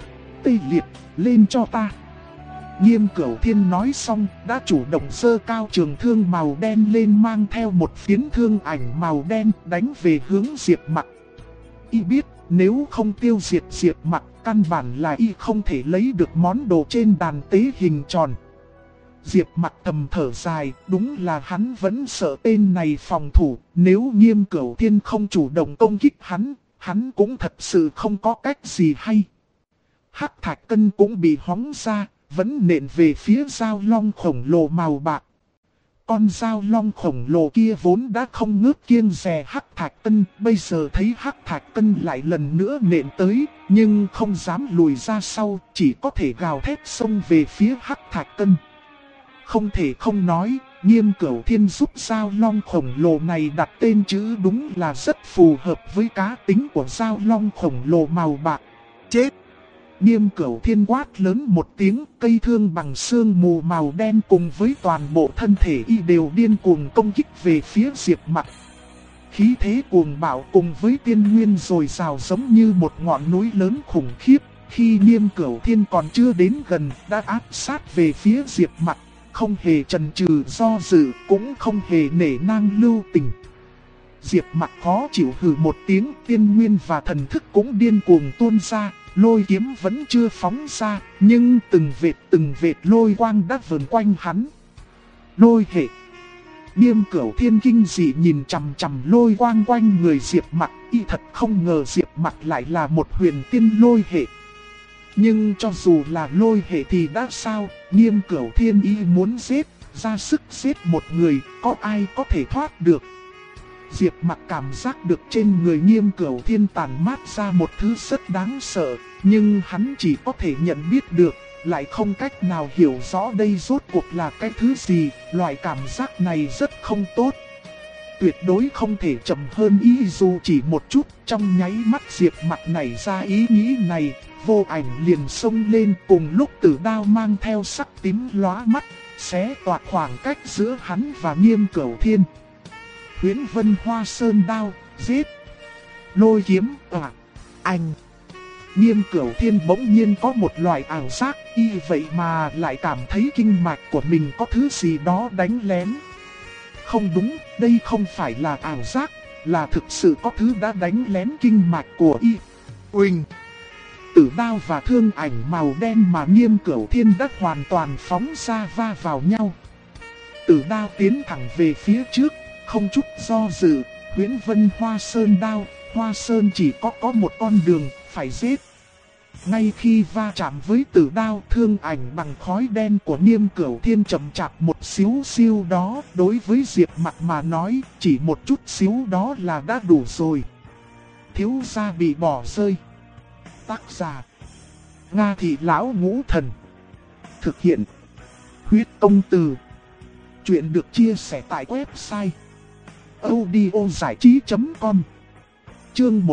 Tê liệt, lên cho ta. Nghiêm Cửu Thiên nói xong, đã chủ động giơ cao trường thương màu đen lên, mang theo một phiến thương ảnh màu đen đánh về hướng Diệp Mặc. Y biết, nếu không tiêu diệt Diệp Mặc, căn bản là y không thể lấy được món đồ trên đàn tế hình tròn. Diệp Mặc thầm thở dài, đúng là hắn vẫn sợ tên này phòng thủ, nếu Nghiêm Cửu Thiên không chủ động công kích hắn cũng thật sự không có cách gì hay. Hắc thạch cân cũng bị hóng ra, vẫn nện về phía dao long khổng lồ màu bạc. Con dao long khổng lồ kia vốn đã không ngớt kiêng dè hắc thạch cân, bây giờ thấy hắc thạch cân lại lần nữa nện tới, nhưng không dám lùi ra sau, chỉ có thể gào thét xông về phía hắc thạch cân. Không thể không nói, Nghiêm Cửu Thiên giúp dao long khổng lồ này đặt tên chữ đúng là rất phù hợp với cá tính của dao long khổng lồ màu bạc. Chết! Nghiêm Cửu Thiên quát lớn một tiếng, cây thương bằng sương mù màu đen cùng với toàn bộ thân thể y đều điên cuồng công kích về phía Diệp Mặc. Khí thế cuồng bạo cùng với tiên nguyên dồi dào giống như một ngọn núi lớn khủng khiếp, khi Nghiêm Cửu Thiên còn chưa đến gần đã áp sát về phía Diệp Mặc, không hề chần chừ do dự, cũng không hề nể nang lưu tình. Diệp Mặc khó chịu hừ một tiếng, tiên nguyên và thần thức cũng điên cuồng tuôn ra. Lôi kiếm vẫn chưa phóng ra, nhưng từng vệt lôi quang đã vờn quanh hắn. Lôi hệ. Nghiêm Cửu Thiên kinh dị nhìn chằm chằm lôi quang quanh người Diệp Mặc, y thật không ngờ Diệp Mặc lại là một huyền tiên lôi hệ. Nhưng cho dù là Lôi Hệ thì đã sao, Nghiêm Cửu Thiên y muốn giết, ra sức giết một người, có ai có thể thoát được. Diệp Mặc cảm giác được trên người Nghiêm Cửu Thiên tản mát ra một thứ rất đáng sợ, nhưng hắn chỉ có thể nhận biết được, lại không cách nào hiểu rõ đây rốt cuộc là cái thứ gì, loại cảm giác này rất không tốt. Tuyệt đối không thể chậm hơn ý dù chỉ một chút, trong nháy mắt Diệp Mặc nảy ra ý nghĩ này, vô ảnh liền xông lên, cùng lúc Tử Đao mang theo sắc tím lóa mắt, xé toạc khoảng cách giữa hắn và Nghiêm Cửu Thiên. Huyễn Vân Hoa Sơn đao, giết. Lôi kiếm, anh. Nghiêm Cửu Thiên bỗng nhiên có một loại ảo giác, y vậy mà lại cảm thấy kinh mạch của mình có thứ gì đó đánh lén. Không đúng, đây không phải là ảo giác, là thực sự có thứ đã đánh lén kinh mạch của y. Uỳnh. Tử đao và thương ảnh màu đen mà Nghiêm Cửu Thiên đã hoàn toàn phóng ra va vào nhau. Tử đao tiến thẳng về phía trước, không chút do dự, Huyễn Vân Hoa Sơn đao, Hoa Sơn chỉ có một con đường, phải giết. Ngay khi va chạm với tử đao, thương ảnh bằng khói đen của Nghiêm Cửu Thiên chậm chạp một xíu xiu đó, đối với Diệp Mặc mà nói, chỉ một chút xíu đó là đã đủ rồi. Thiếu gia bị bỏ rơi. Tác giả: Nga Thị Lão Ngũ Thần. Thực hiện: Huyết Công Từ. Chuyện được chia sẻ tại website audiozảichí.com. Chương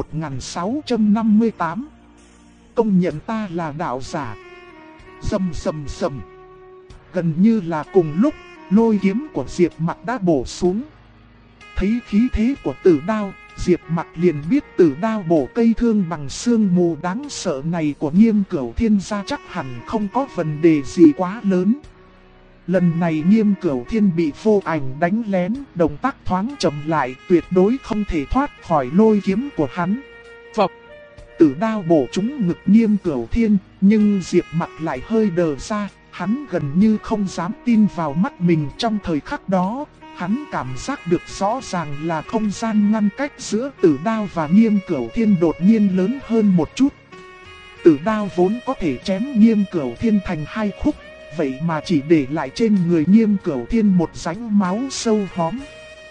1658. Công nhận ta là đạo giả. Rầm rầm rầm. Gần như là cùng lúc, lôi kiếm của Diệp Mặc đã bổ xuống. Thấy khí thế của tử đao, Diệp Mặc liền biết tử đao bổ cây thương bằng sương mù đáng sợ này của Nghiêm Cửu Thiên ra chắc hẳn không có vấn đề gì quá lớn. Lần này Nghiêm Cửu Thiên bị vô ảnh đánh lén, động tác thoáng chậm lại, tuyệt đối không thể thoát khỏi lôi kiếm của hắn. Phập. Tử đao bổ trúng ngực Nghiêm Cửu Thiên, nhưng Diệp Mặc lại hơi đờ ra, hắn gần như không dám tin vào mắt mình trong thời khắc đó. Hắn cảm giác được rõ ràng là không gian ngăn cách giữa tử đao và Nghiêm Cửu Thiên đột nhiên lớn hơn một chút. Tử đao vốn có thể chém Nghiêm Cửu Thiên thành hai khúc, vậy mà chỉ để lại trên người Nghiêm Cửu Thiên một rãnh máu sâu hóm.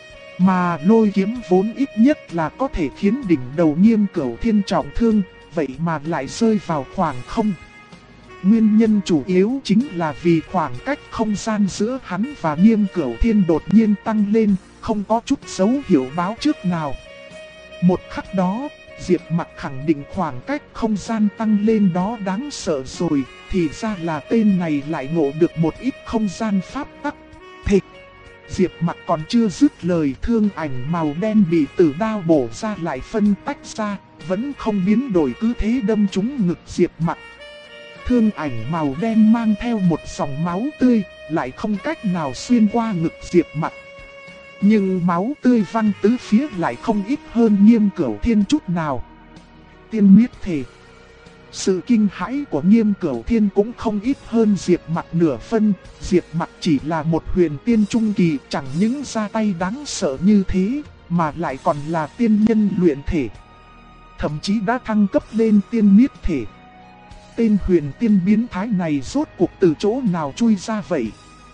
Mà lôi kiếm vốn ít nhất là có thể khiến đỉnh đầu Nghiêm Cửu Thiên trọng thương, vậy mà lại rơi vào khoảng không. Nguyên nhân chủ yếu chính là vì khoảng cách không gian giữa hắn và Nghiêm Cửu Thiên đột nhiên tăng lên, không có chút dấu hiệu báo trước nào. Một khắc đó, Diệp Mặc khẳng định khoảng cách không gian tăng lên đó đáng sợ rồi, thì ra là tên này lại ngộ được một ít không gian pháp tắc. Thịch! Diệp Mặc còn chưa dứt lời, thương ảnh màu đen bị tử đao bổ ra lại phân tách ra, vẫn không biến đổi, cứ thế đâm trúng ngực Diệp Mặc. Thương ảnh màu đen mang theo một dòng máu tươi, lại không cách nào xuyên qua ngực Diệp Mặc. Nhưng máu tươi văng tứ phía lại không ít hơn Nghiêm Cửu Thiên chút nào. Tiên miết thể. Sự kinh hãi của Nghiêm Cửu Thiên cũng không ít hơn Diệp Mặc nửa phân. Diệp Mặc chỉ là một huyền tiên trung kỳ, chẳng những ra tay đáng sợ như thế, mà lại còn là tiên nhân luyện thể. Thậm chí đã thăng cấp lên tiên miết thể. Tên huyền tiên biến thái này rốt cuộc từ chỗ nào chui ra vậy?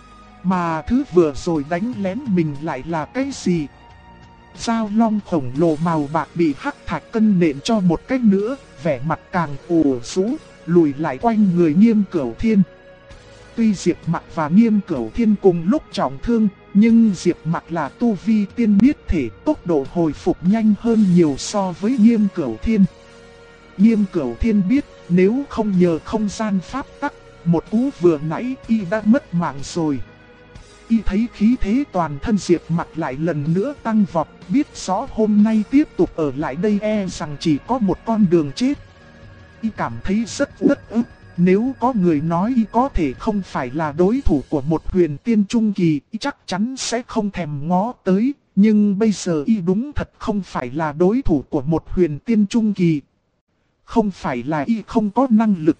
Mà thứ vừa rồi đánh lén mình lại là cái gì? Dao long khổng lồ màu bạc bị hắc thạch cân nện cho một cách nữa, vẻ mặt càng ủ rũ, lùi lại quanh người Nghiêm Cửu Thiên. Tuy Diệp Mặc và Nghiêm Cửu Thiên cùng lúc trọng thương, nhưng Diệp Mặc là tu vi tiên miết thể, tốc độ hồi phục nhanh hơn nhiều so với Nghiêm Cửu Thiên. Nghiêm Cửu Thiên biết, nếu không nhờ không gian pháp tắc, một cú vừa nãy y đã mất mạng rồi. Y thấy khí thế toàn thân Diệp Mặc lại lần nữa tăng vọt, biết rõ hôm nay tiếp tục ở lại đây e rằng chỉ có một con đường chết. Y cảm thấy rất uất ức, nếu có người nói y có thể không phải là đối thủ của một huyền tiên trung kỳ, y chắc chắn sẽ không thèm ngó tới, nhưng bây giờ y đúng thật không phải là đối thủ của một huyền tiên trung kỳ. Không phải là y không có năng lực,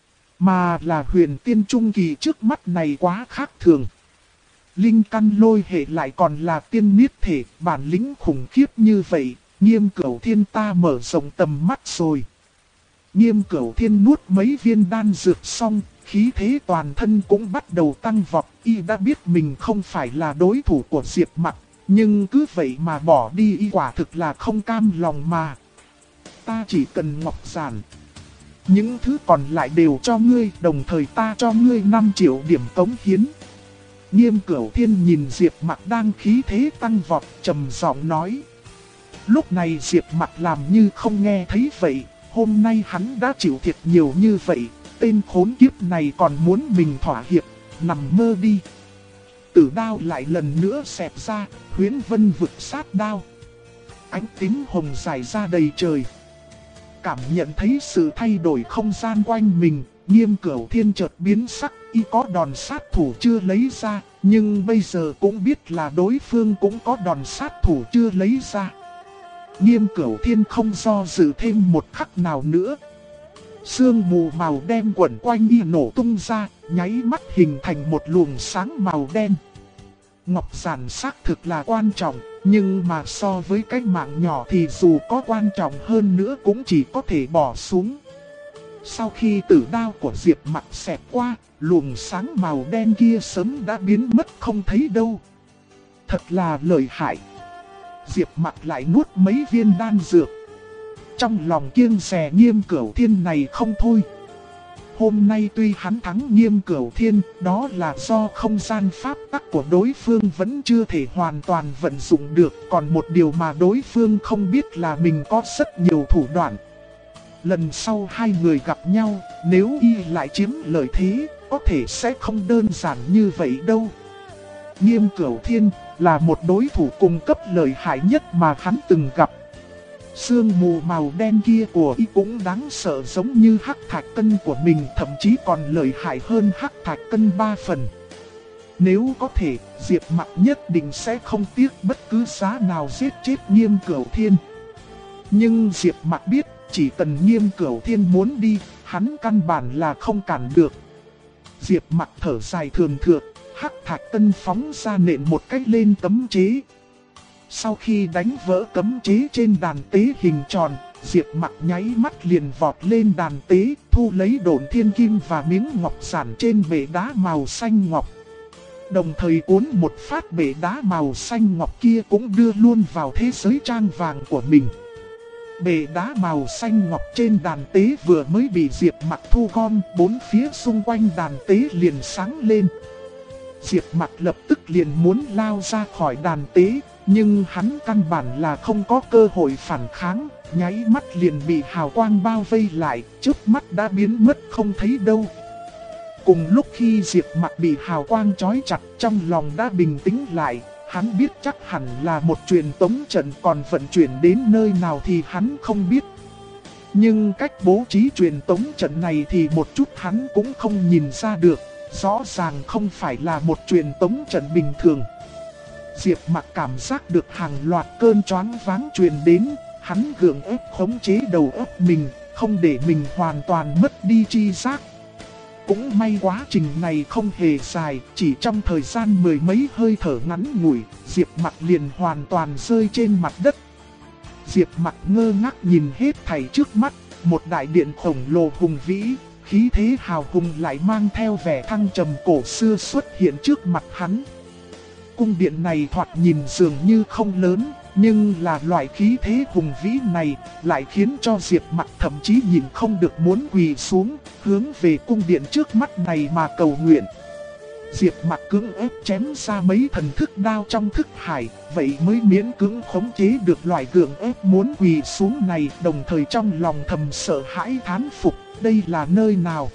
mà là huyền tiên trung kỳ trước mắt này quá khác thường. Linh căn lôi hệ lại còn là tiên niết thể, bản lĩnh khủng khiếp như vậy, Nghiêm Cửu Thiên ta mở rộng tầm mắt rồi. Nghiêm Cửu Thiên nuốt mấy viên đan dược xong, khí thế toàn thân cũng bắt đầu tăng vọt. Y đã biết mình không phải là đối thủ của Diệp Mặc, nhưng cứ vậy mà bỏ đi y quả thực là không cam lòng mà. Ta chỉ cần ngọc giản. Những thứ còn lại đều cho ngươi, đồng thời ta cho ngươi 5 triệu điểm cống hiến. Nghiêm Cửu Thiên nhìn Diệp Mặc đang khí thế tăng vọt, trầm giọng nói. Lúc này Diệp Mặc làm như không nghe thấy vậy, hôm nay hắn đã chịu thiệt nhiều như vậy, tên khốn kiếp này còn muốn mình thỏa hiệp, nằm mơ đi. Tử đao lại lần nữa xẹp ra, huyễn vân vực sát đao. Ánh tím hồng dài ra đầy trời. Cảm nhận thấy sự thay đổi không gian quanh mình, Nghiêm Cửu Thiên chợt biến sắc. Y có đòn sát thủ chưa lấy ra, nhưng bây giờ cũng biết là đối phương cũng có đòn sát thủ chưa lấy ra. Nghiêm Cửu Thiên không do dự thêm một khắc nào nữa. Sương mù màu đen quẩn quanh y nổ tung ra, nháy mắt hình thành một luồng sáng màu đen. Ngọc giản xác thực là quan trọng, nhưng mà so với cái mạng nhỏ thì dù có quan trọng hơn nữa cũng chỉ có thể bỏ xuống. Sau khi tử đao của Diệp Mặc xẹt qua, luồng sáng màu đen kia sớm đã biến mất không thấy đâu. Thật là lợi hại. Diệp Mặc lại nuốt mấy viên đan dược. Trong lòng kiêng dè Nghiêm Cửu Thiên này không thôi. Hôm nay tuy hắn thắng Nghiêm Cửu Thiên, đó là do không gian pháp tắc của đối phương vẫn chưa thể hoàn toàn vận dụng được. Còn một điều mà đối phương không biết là mình có rất nhiều thủ đoạn. Lần sau hai người gặp nhau, nếu y lại chiếm lợi thế, có thể sẽ không đơn giản như vậy đâu. Nghiêm Cửu Thiên là một đối thủ cung cấp lợi hại nhất mà hắn từng gặp. Sương mù màu đen kia của y cũng đáng sợ giống như hắc thạch cân của mình, thậm chí còn lợi hại hơn hắc thạch cân 3 phần. Nếu có thể, Diệp Mặc nhất định sẽ không tiếc bất cứ giá nào giết chết Nghiêm Cửu Thiên. Nhưng Diệp Mặc biết, chỉ cần Nghiêm Cửu Thiên muốn đi, hắn căn bản là không cản được. Diệp Mặc thở dài thường thượt, hắc thạch cân phóng ra nện một cách lên cấm chế. Sau khi đánh vỡ cấm chế trên đàn tế hình tròn, Diệp Mặc nháy mắt liền vọt lên đàn tế, thu lấy độn thiên kim và miếng ngọc giản trên bệ đá màu xanh ngọc. Đồng thời cuốn một phát bệ đá màu xanh ngọc kia cũng đưa luôn vào thế giới trang vàng của mình. Bệ đá màu xanh ngọc trên đàn tế vừa mới bị Diệp Mặc thu gom, bốn phía xung quanh đàn tế liền sáng lên. Diệp Mặc lập tức liền muốn lao ra khỏi đàn tế, nhưng hắn căn bản là không có cơ hội phản kháng, nháy mắt liền bị hào quang bao vây lại, trước mắt đã biến mất không thấy đâu. Cùng lúc khi Diệp Mặc bị hào quang trói chặt, trong lòng đã bình tĩnh lại, hắn biết chắc hẳn là một truyền tống trận, còn vận chuyển đến nơi nào thì hắn không biết. Nhưng cách bố trí truyền tống trận này thì một chút hắn cũng không nhìn ra được, rõ ràng không phải là một truyền tống trận bình thường. Diệp Mặc cảm giác được hàng loạt cơn choáng váng truyền đến, hắn gượng ép khống chế đầu óc mình, không để mình hoàn toàn mất đi tri giác. Cũng may quá trình này không hề dài, chỉ trong thời gian mười mấy hơi thở ngắn ngủi, Diệp Mặc liền hoàn toàn rơi trên mặt đất. Diệp Mặc ngơ ngác nhìn hết thảy trước mắt, một đại điện khổng lồ hùng vĩ, khí thế hào hùng lại mang theo vẻ thăng trầm cổ xưa xuất hiện trước mặt hắn. Cung điện này thoạt nhìn dường như không lớn, nhưng là loại khí thế hùng vĩ này lại khiến cho Diệp Mặc thậm chí nhìn không được muốn quỳ xuống, hướng về cung điện trước mắt này mà cầu nguyện. Diệp Mặc cưỡng ép chém ra mấy thần thức đao trong thức hải, vậy mới miễn cưỡng khống chế được loại gượng ép muốn quỳ xuống này, đồng thời trong lòng thầm sợ hãi thán phục, đây là nơi nào.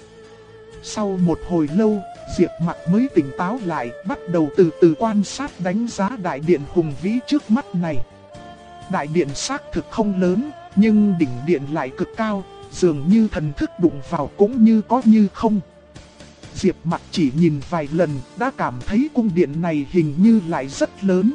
Sau một hồi lâu, Diệp Mặc mới tỉnh táo lại, bắt đầu từ từ quan sát đánh giá đại điện hùng vĩ trước mắt này. Đại điện xác thực không lớn, nhưng đỉnh điện lại cực cao, dường như thần thức đụng vào cũng như có như không. Diệp Mặc chỉ nhìn vài lần đã cảm thấy cung điện này hình như lại rất lớn.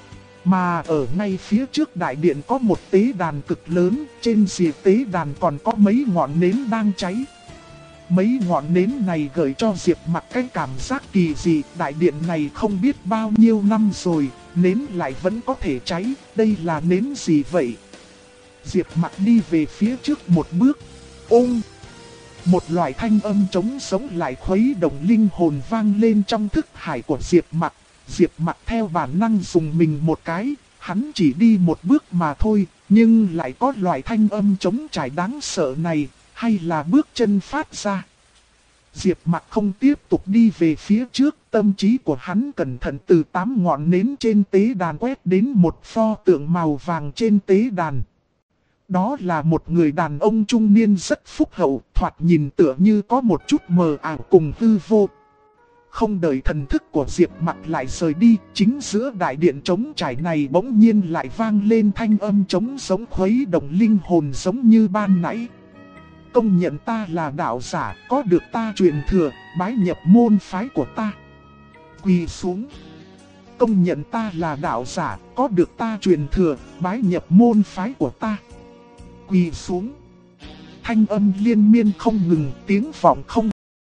Mà ở ngay phía trước đại điện có một tế đàn cực lớn, trên rìa tế đàn còn có mấy ngọn nến đang cháy. Mấy ngọn nến này gợi cho Diệp Mặc cái cảm giác kỳ dị, đại điện này không biết bao nhiêu năm rồi, nến lại vẫn có thể cháy, đây là nến gì vậy? Diệp Mặc đi về phía trước một bước, ung. Một loại thanh âm trống sống lại khuấy động linh hồn vang lên trong thức hải của Diệp Mặc. Diệp Mặc theo bản năng dùng mình một cái, hắn chỉ đi một bước mà thôi, nhưng lại có loại thanh âm trống trải đáng sợ này, hay là bước chân phát ra. Diệp Mặc không tiếp tục đi về phía trước, tâm trí của hắn cẩn thận từ 8 ngọn nến trên tế đàn quét đến một pho tượng màu vàng trên tế đàn. Đó là một người đàn ông trung niên rất phúc hậu, thoạt nhìn tựa như có một chút mờ ảo cùng hư vô. Không đợi thần thức của Diệp Mặc lại rời đi, chính giữa đại điện trống trải này bỗng nhiên lại vang lên thanh âm trống sống khuấy động linh hồn giống như ban nãy. Công nhận ta là đạo giả, có được ta truyền thừa, bái nhập môn phái của ta. Quỳ xuống. Công nhận ta là đạo giả, có được ta truyền thừa, bái nhập môn phái của ta. Quỳ xuống. Thanh âm liên miên không ngừng, tiếng vọng không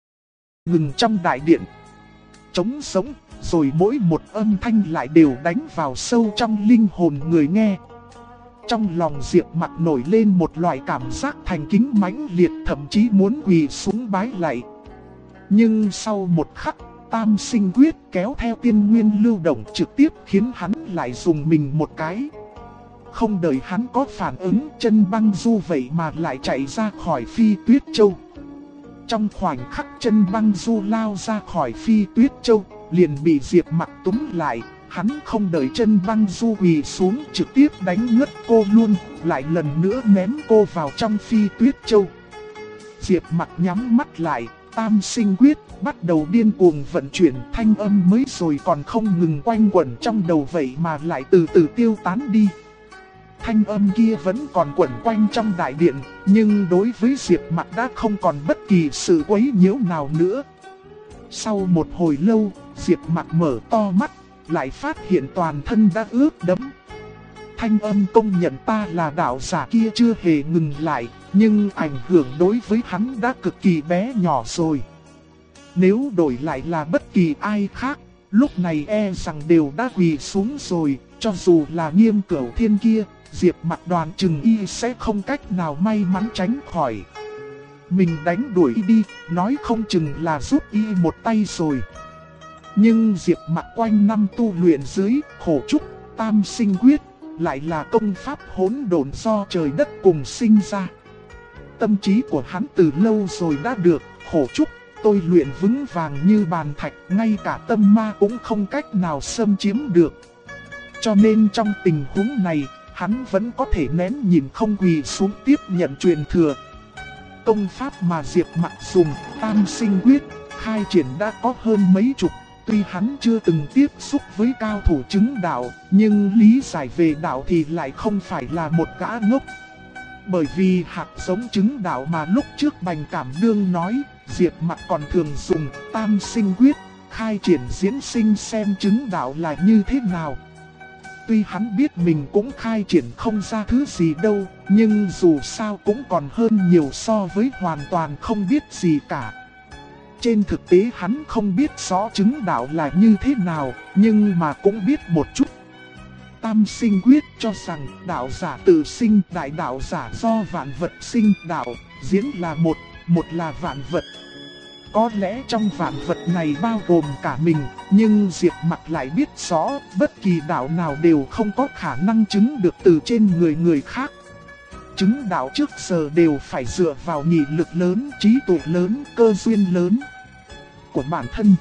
ngừng trong đại điện. Trống sống, rồi mỗi một âm thanh lại đều đánh vào sâu trong linh hồn người nghe. Trong lòng Diệp Mặc nổi lên một loại cảm giác thành kính mãnh liệt, thậm chí muốn quỳ xuống bái lạy. Nhưng sau một khắc, Tam Sinh Quyết kéo theo tiên nguyên lưu động trực tiếp khiến hắn lại dùng mình một cái. Không đợi hắn có phản ứng, chân băng du vậy mà lại chạy ra khỏi Phi Tuyết Châu. Trong khoảnh khắc chân băng du lao ra khỏi Phi Tuyết Châu, liền bị Diệp Mặc túm lại. Hắn không đợi chân băng du quỳ xuống, trực tiếp đánh ngất cô luôn, lại lần nữa ném cô vào trong Phi Tuyết Châu. Diệp Mặc nhắm mắt lại, Tam Sinh Quyết bắt đầu điên cuồng vận chuyển, thanh âm mới rồi còn không ngừng quanh quẩn trong đầu vậy mà lại từ từ tiêu tán đi. Thanh âm kia vẫn còn quẩn quanh trong đại điện, nhưng đối với Diệp Mặc đã không còn bất kỳ sự quấy nhiễu nào nữa. Sau một hồi lâu, Diệp Mặc mở to mắt, lại phát hiện toàn thân đã ướt đẫm. Thanh âm công nhận ta là đạo giả kia chưa hề ngừng lại, nhưng ảnh hưởng đối với hắn đã cực kỳ bé nhỏ rồi. Nếu đổi lại là bất kỳ ai khác, lúc này e rằng đều đã quỳ xuống rồi, cho dù là Nghiêm Cửu Thiên kia, Diệp Mặc đoán chừng y sẽ không cách nào may mắn tránh khỏi. Mình đánh đuổi đi, nói không chừng là giúp y một tay rồi. Nhưng Diệp Mặc quanh năm tu luyện dưới khổ trúc, Tam Sinh Quyết, lại là công pháp hỗn độn do trời đất cùng sinh ra. Tâm trí của hắn từ lâu rồi đã được khổ trúc tôi luyện vững vàng như bàn thạch, ngay cả tâm ma cũng không cách nào xâm chiếm được. Cho nên trong tình huống này, hắn vẫn có thể nén nhìn không quỳ xuống tiếp nhận truyền thừa. Công pháp mà Diệp Mặc dùng, Tam Sinh Quyết, khai triển đã có hơn mấy chục. Tuy hắn chưa từng tiếp xúc với cao thủ chứng đạo, nhưng lý giải về đạo thì lại không phải là một gã ngốc. Bởi vì hạt giống chứng đạo mà lúc trước Bành Cảm Đương nói, Diệp Mặc còn thường dùng Tam Sinh Quyết, khai triển diễn sinh xem chứng đạo là như thế nào. Tuy hắn biết mình cũng khai triển không ra thứ gì đâu, nhưng dù sao cũng còn hơn nhiều so với hoàn toàn không biết gì cả. Trên thực tế hắn không biết rõ chứng đạo là như thế nào, nhưng mà cũng biết một chút. Tam Sinh Quyết cho rằng đạo giả tự sinh, đại đạo giả do vạn vật sinh, đạo diễn là một là vạn vật. Có lẽ trong vạn vật này bao gồm cả mình, nhưng Diệp Mặc lại biết rõ bất kỳ đạo nào đều không có khả năng chứng được từ trên người khác. Chứng đạo trước giờ đều phải dựa vào nghị lực lớn, trí tuệ lớn, cơ duyên lớn của bản thân.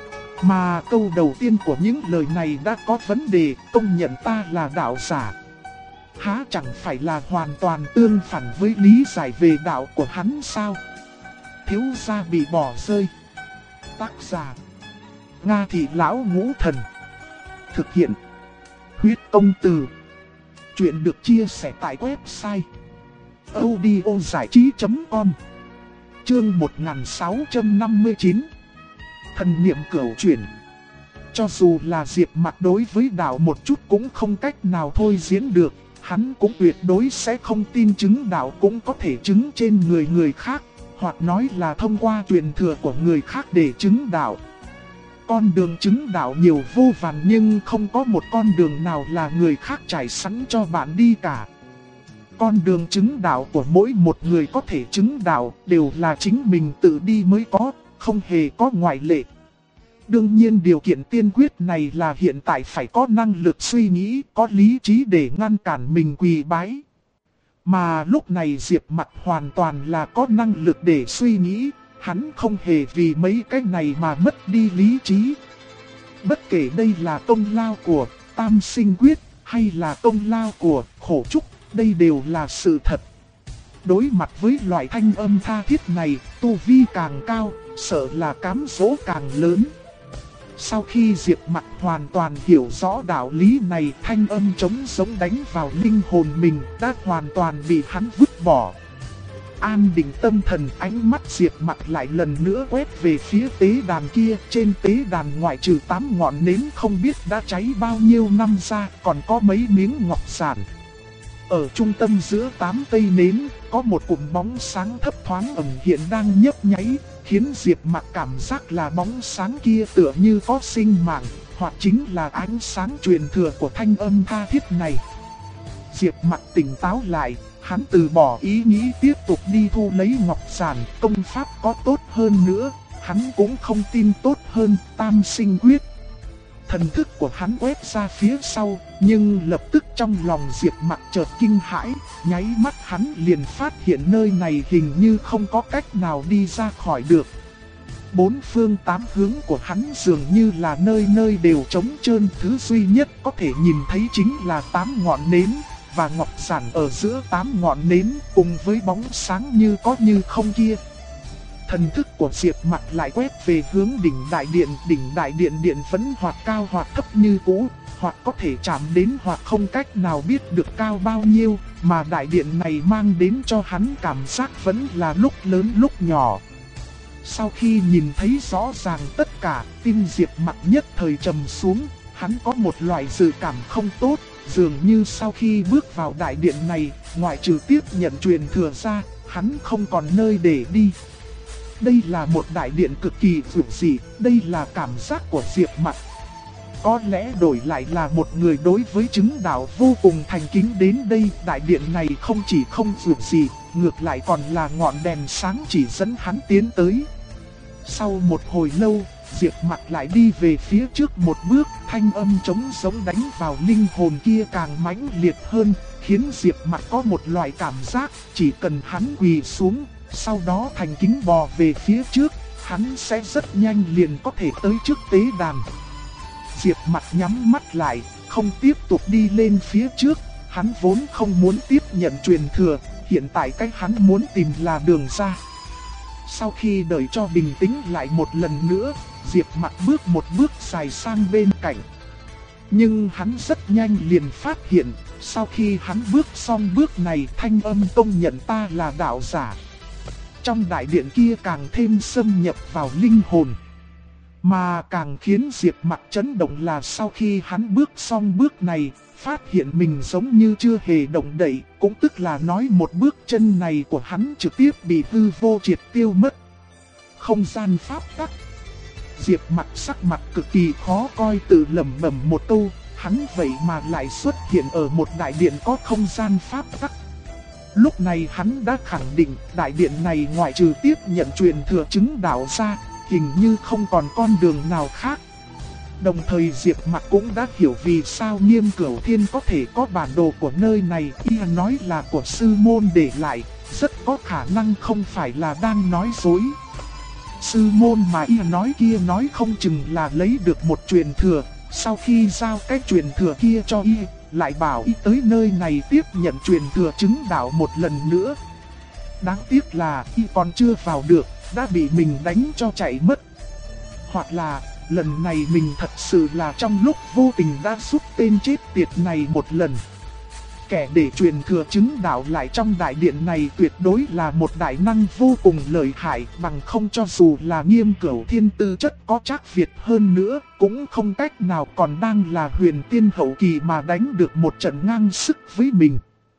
Mà câu đầu tiên của những lời này đã có vấn đề, công nhận ta là đạo giả. Há chẳng phải là hoàn toàn tương phản với lý giải về đạo của hắn sao? Thiếu gia bị bỏ rơi. Tác giả: Nga Thị Lão Ngũ Thần. Thực hiện: Huyết Công Từ. Chuyện được chia sẻ tại website audiozảichí.com. Chương 1659. Thần niệm cửu chuyển. Cho dù là Diệp Mặc đối với đạo một chút cũng không cách nào thôi diễn được, hắn cũng tuyệt đối sẽ không tin chứng đạo cũng có thể chứng trên người khác, hoặc nói là thông qua truyền thừa của người khác để chứng đạo. Con đường chứng đạo nhiều vô vàn nhưng không có một con đường nào là người khác trải sẵn cho bạn đi cả. Con đường chứng đạo của mỗi một người có thể chứng đạo đều là chính mình tự đi mới có, không hề có ngoại lệ. Đương nhiên điều kiện tiên quyết này là hiện tại phải có năng lực suy nghĩ, có lý trí để ngăn cản mình quỳ bái. Mà lúc này Diệp Mặc hoàn toàn là có năng lực để suy nghĩ, hắn không hề vì mấy cái này mà mất đi lý trí. Bất kể đây là công lao của Tam Sinh Quyết hay là công lao của Khổ Trúc, đây đều là sự thật. Đối mặt với loại thanh âm tha thiết này, tu vi càng cao, sợ là cám dỗ càng lớn. Sau khi Diệp Mặc hoàn toàn hiểu rõ đạo lý này, thanh âm trống giống đánh vào linh hồn mình đã hoàn toàn bị hắn vứt bỏ. An định tâm thần, ánh mắt Diệp Mặc lại lần nữa quét về phía tế đàn kia. Trên tế đàn ngoại trừ 8 ngọn nến không biết đã cháy bao nhiêu năm ra, còn có mấy miếng ngọc giản. Ở trung tâm giữa 8 cây nến, có một cụm bóng sáng thấp thoáng ẩn hiện đang nhấp nháy, khiến Diệp Mặc cảm giác là bóng sáng kia tựa như có sinh mạng, hoặc chính là ánh sáng truyền thừa của thanh âm tha thiết này. Diệp Mặc tỉnh táo lại, hắn từ bỏ ý nghĩ tiếp tục đi thu lấy ngọc giản, công pháp có tốt hơn nữa, hắn cũng không tin tốt hơn Tam Sinh Quyết. Thần thức của hắn quét ra phía sau, nhưng lập tức trong lòng Diệp Mặc chợt kinh hãi, nháy mắt hắn liền phát hiện nơi này hình như không có cách nào đi ra khỏi được. Bốn phương tám hướng của hắn dường như là nơi nơi đều trống trơn, thứ duy nhất có thể nhìn thấy chính là 8 ngọn nến, và ngọc giản ở giữa 8 ngọn nến cùng với bóng sáng như có như không kia. Thần thức của Diệp Mặc lại quét về hướng đỉnh đại điện điện vẫn hoặc cao hoặc thấp như cũ, hoặc có thể chạm đến hoặc không cách nào biết được cao bao nhiêu, mà đại điện này mang đến cho hắn cảm giác vẫn là lúc lớn lúc nhỏ. Sau khi nhìn thấy rõ ràng tất cả, tim Diệp Mặc nhất thời trầm xuống, hắn có một loại dự cảm không tốt, dường như sau khi bước vào đại điện này, ngoại trừ tiếp nhận truyền thừa ra, hắn không còn nơi để đi. Đây là một đại điện cực kỳ dữ dị, đây là cảm giác của Diệp Mặc. Có lẽ đổi lại là một người đối với chứng đạo vô cùng thành kính đến đây, đại điện này không chỉ không dữ dị, ngược lại còn là ngọn đèn sáng chỉ dẫn hắn tiến tới. Sau một hồi lâu, Diệp Mặc lại đi về phía trước một bước, thanh âm trống giống đánh vào linh hồn kia càng mãnh liệt hơn, khiến Diệp Mặc có một loại cảm giác chỉ cần hắn quỳ xuống, sau đó thành kính bò về phía trước, hắn sẽ rất nhanh liền có thể tới trước tế đàn. Diệp Mặc nhắm mắt lại, không tiếp tục đi lên phía trước, hắn vốn không muốn tiếp nhận truyền thừa, hiện tại cách hắn muốn tìm là đường ra. Sau khi đợi cho bình tĩnh lại một lần nữa, Diệp Mặc bước một bước dài sang bên cạnh. Nhưng hắn rất nhanh liền phát hiện, sau khi hắn bước xong bước này, thanh âm công nhận ta là đạo giả. Trong đại điện kia càng thêm xâm nhập vào linh hồn. Mà càng khiến Diệp Mặc chấn động là sau khi hắn bước xong bước này, phát hiện mình giống như chưa hề động đậy, cũng tức là nói một bước chân này của hắn trực tiếp bị hư vô triệt tiêu mất. Không gian pháp tắc. Diệp Mặc sắc mặt cực kỳ khó coi, tự lẩm bẩm một câu, hắn vậy mà lại xuất hiện ở một đại điện có không gian pháp tắc. Lúc này hắn đã khẳng định đại điện này ngoại trừ tiếp nhận truyền thừa chứng đạo ra, hình như không còn con đường nào khác. Đồng thời Diệp Mặc cũng đã hiểu vì sao Nghiêm Cửu Thiên có thể có bản đồ của nơi này, y nói là của sư môn để lại, rất có khả năng không phải là đang nói dối. Sư môn mà y nói kia nói không chừng là lấy được một truyền thừa, sau khi giao cái truyền thừa kia cho y, lại bảo y tới nơi này tiếp nhận truyền thừa chứng đạo một lần nữa. Đáng tiếc là y còn chưa vào được, đã bị mình đánh cho chạy mất. Hoặc là lần này mình thật sự là trong lúc vô tình đã giúp tên chết tiệt này một lần. Kẻ để truyền thừa chứng đạo lại trong đại điện này tuyệt đối là một đại năng vô cùng lợi hại, bằng không cho dù là Nghiêm Cửu Thiên tư chất có chắc Việt hơn nữa, cũng không cách nào còn đang là huyền tiên hậu kỳ mà đánh được một trận ngang sức với mình.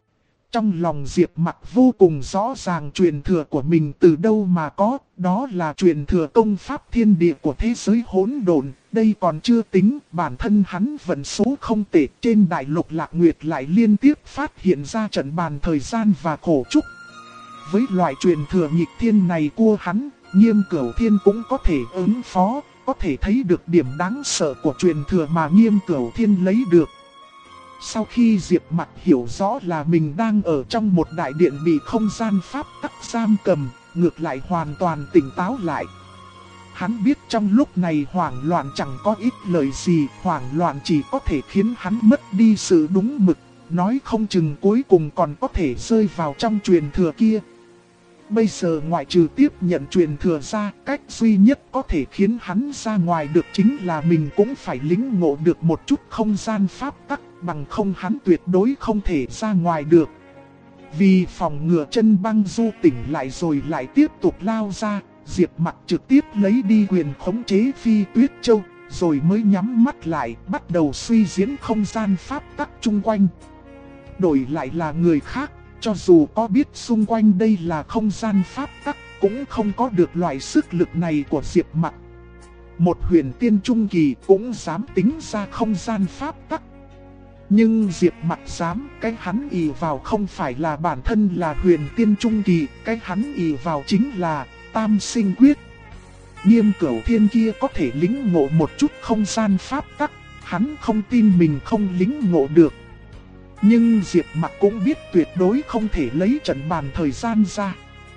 Trong lòng Diệp Mặc vô cùng rõ ràng truyền thừa của mình từ đâu mà có, đó là truyền thừa công pháp thiên địa của thế giới hỗn độn. Đây còn chưa tính, bản thân hắn vận số không tệ, trên đại lục Lạc Nguyệt lại liên tiếp phát hiện ra trận bàn thời gian và khổ trúc. Với loại truyền thừa nghịch thiên này của hắn, Nghiêm Cửu Thiên cũng có thể ứng phó, có thể thấy được điểm đáng sợ của truyền thừa mà Nghiêm Cửu Thiên lấy được. Sau khi Diệp Mặc hiểu rõ là mình đang ở trong một đại điện bị không gian pháp tắc giam cầm, ngược lại hoàn toàn tỉnh táo lại. Hắn biết trong lúc này hoảng loạn chẳng có ích lợi gì, hoảng loạn chỉ có thể khiến hắn mất đi sự đúng mực, nói không chừng cuối cùng còn có thể rơi vào trong truyền thừa kia. Bây giờ ngoại trừ tiếp nhận truyền thừa ra, cách duy nhất có thể khiến hắn ra ngoài được chính là mình cũng phải lĩnh ngộ được một chút không gian pháp tắc, bằng không hắn tuyệt đối không thể ra ngoài được. Vì phòng ngừa chân băng du tỉnh lại rồi lại tiếp tục lao ra, Diệp Mặc trực tiếp lấy đi quyền khống chế Phi Tuyết Châu, rồi mới nhắm mắt lại, bắt đầu suy diễn không gian pháp tắc chung quanh. Đổi lại là người khác, cho dù có biết xung quanh đây là không gian pháp tắc, cũng không có được loại sức lực này của Diệp Mặc. Một huyền tiên trung kỳ cũng dám tính ra không gian pháp tắc. Nhưng Diệp Mặc dám, cái hắn ỷ vào không phải là bản thân là huyền tiên trung kỳ, cái hắn ỷ vào chính là Tam Sinh Quyết. Nghiêm Cửu Thiên kia có thể lĩnh ngộ một chút không gian pháp tắc, hắn không tin mình không lĩnh ngộ được. Nhưng Diệp Mặc cũng biết tuyệt đối không thể lấy trận bàn thời gian ra.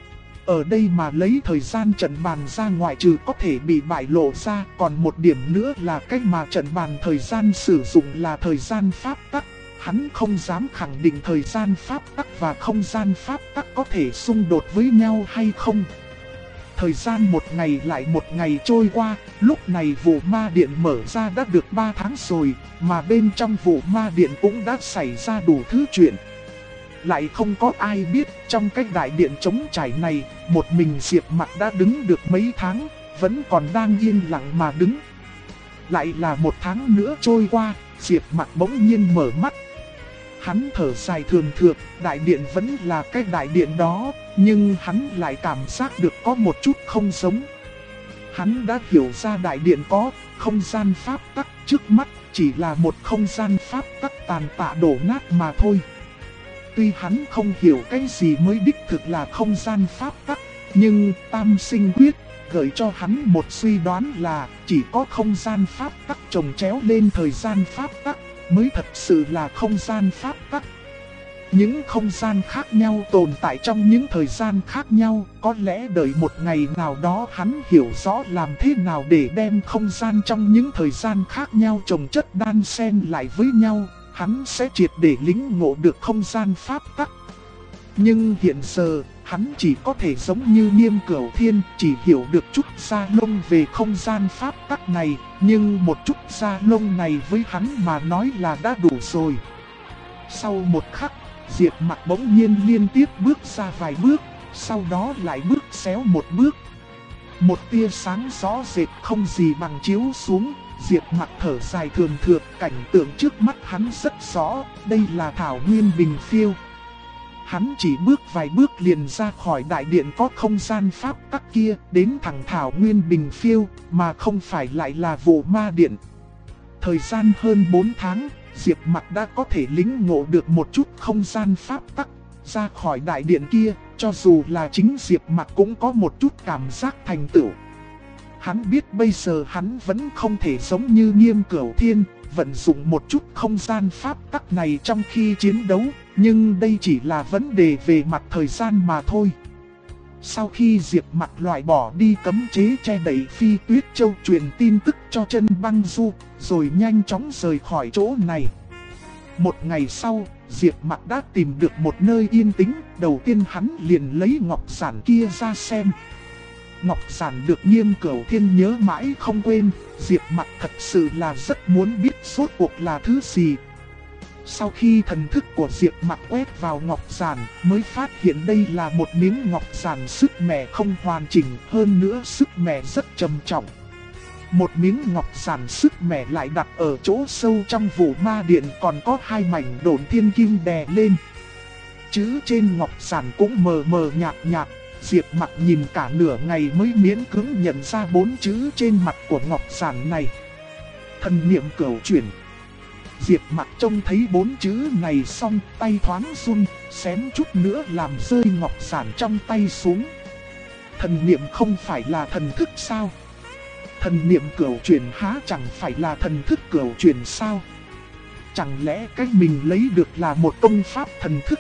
Ở đây mà lấy thời gian trận bàn ra ngoại trừ có thể bị bại lộ ra, còn một điểm nữa là cách mà trận bàn thời gian sử dụng là thời gian pháp tắc. Hắn không dám khẳng định thời gian pháp tắc và không gian pháp tắc có thể xung đột với nhau hay không. Thời gian một ngày lại một ngày trôi qua, lúc này vụ ma điện mở ra đã được 3 tháng rồi, mà bên trong vụ ma điện cũng đã xảy ra đủ thứ chuyện. Lại không có ai biết trong cái đại điện trống trải này, một mình Diệp Mặc đã đứng được mấy tháng, vẫn còn đang yên lặng mà đứng. Lại là 1 tháng nữa trôi qua, Diệp Mặc bỗng nhiên mở mắt. Hắn thở dài thường thượt, đại điện vẫn là cái đại điện đó, nhưng hắn lại cảm giác được có một chút không giống. Hắn đã hiểu ra đại điện có không gian pháp tắc, trước mắt chỉ là một không gian pháp tắc tàn tạ đổ nát mà thôi. Tuy hắn không hiểu cái gì mới đích thực là không gian pháp tắc, nhưng Tam Sinh Quyết gợi cho hắn một suy đoán là chỉ có không gian pháp tắc chồng chéo lên thời gian pháp tắc mới thật sự là không gian pháp tắc. Những không gian khác nhau tồn tại trong những thời gian khác nhau, có lẽ đợi một ngày nào đó hắn hiểu rõ làm thế nào để đem không gian trong những thời gian khác nhau chồng chất đan xen lại với nhau, hắn sẽ triệt để lĩnh ngộ được không gian pháp tắc. Nhưng hiện giờ, hắn chỉ có thể giống như Nghiêm Cửu Thiên, chỉ hiểu được chút da lông về không gian pháp tắc này, nhưng một chút da lông này với hắn mà nói là đã đủ rồi. Sau một khắc, Diệp Mặc bỗng nhiên liên tiếp bước ra vài bước, sau đó lại bước xéo một bước. Một tia sáng rõ rệt không gì bằng chiếu xuống, Diệp Mặc thở dài thường thượt, cảnh tượng trước mắt hắn rất rõ, đây là Thảo Nguyên Bình Phiêu. Hắn chỉ bước vài bước liền ra khỏi đại điện có không gian pháp tắc kia, đến thẳng Thảo Nguyên Bình Phiêu, mà không phải lại là vụ ma điện. Thời gian hơn 4 tháng, Diệp Mặc đã có thể lĩnh ngộ được một chút không gian pháp tắc, ra khỏi đại điện kia, cho dù là chính Diệp Mặc cũng có một chút cảm giác thành tựu. Hắn biết bây giờ hắn vẫn không thể giống như Nghiêm Cửu Thiên, vận dụng một chút không gian pháp tắc này trong khi chiến đấu, nhưng đây chỉ là vấn đề về mặt thời gian mà thôi. Sau khi Diệp Mặc loại bỏ đi cấm chế che đậy Phi Tuyết Châu, truyền tin tức cho Chân Băng Du, rồi nhanh chóng rời khỏi chỗ này. Một ngày sau, Diệp Mặc đã tìm được một nơi yên tĩnh, đầu tiên hắn liền lấy ngọc giản kia ra xem. Ngọc giản được Nghiêm Cửu Thiên nhớ mãi không quên, Diệp Mặc thật sự là rất muốn biết rốt cuộc là thứ gì. Sau khi thần thức của Diệp Mặc quét vào ngọc giản, mới phát hiện đây là một miếng ngọc giản sức mẻ không hoàn chỉnh, hơn nữa sức mẻ rất trầm trọng. Một miếng ngọc giản sức mẻ lại đặt ở chỗ sâu trong vụ ma điện, còn có 2 mảnh độn thiên kim đè lên. chữ trên ngọc giản cũng mờ mờ nhạt nhạt. Diệp Mặc nhìn cả nửa ngày mới miễn cưỡng nhận ra 4 chữ trên mặt của ngọc giản này. Thần niệm cửu chuyển. Diệp Mặc trông thấy 4 chữ này xong, tay thoáng run, xém chút nữa làm rơi ngọc giản trong tay xuống. Thần niệm không phải là thần thức sao? Thần niệm cửu chuyển há chẳng phải là thần thức cửu chuyển sao? Chẳng lẽ cái mình lấy được là một công pháp thần thức?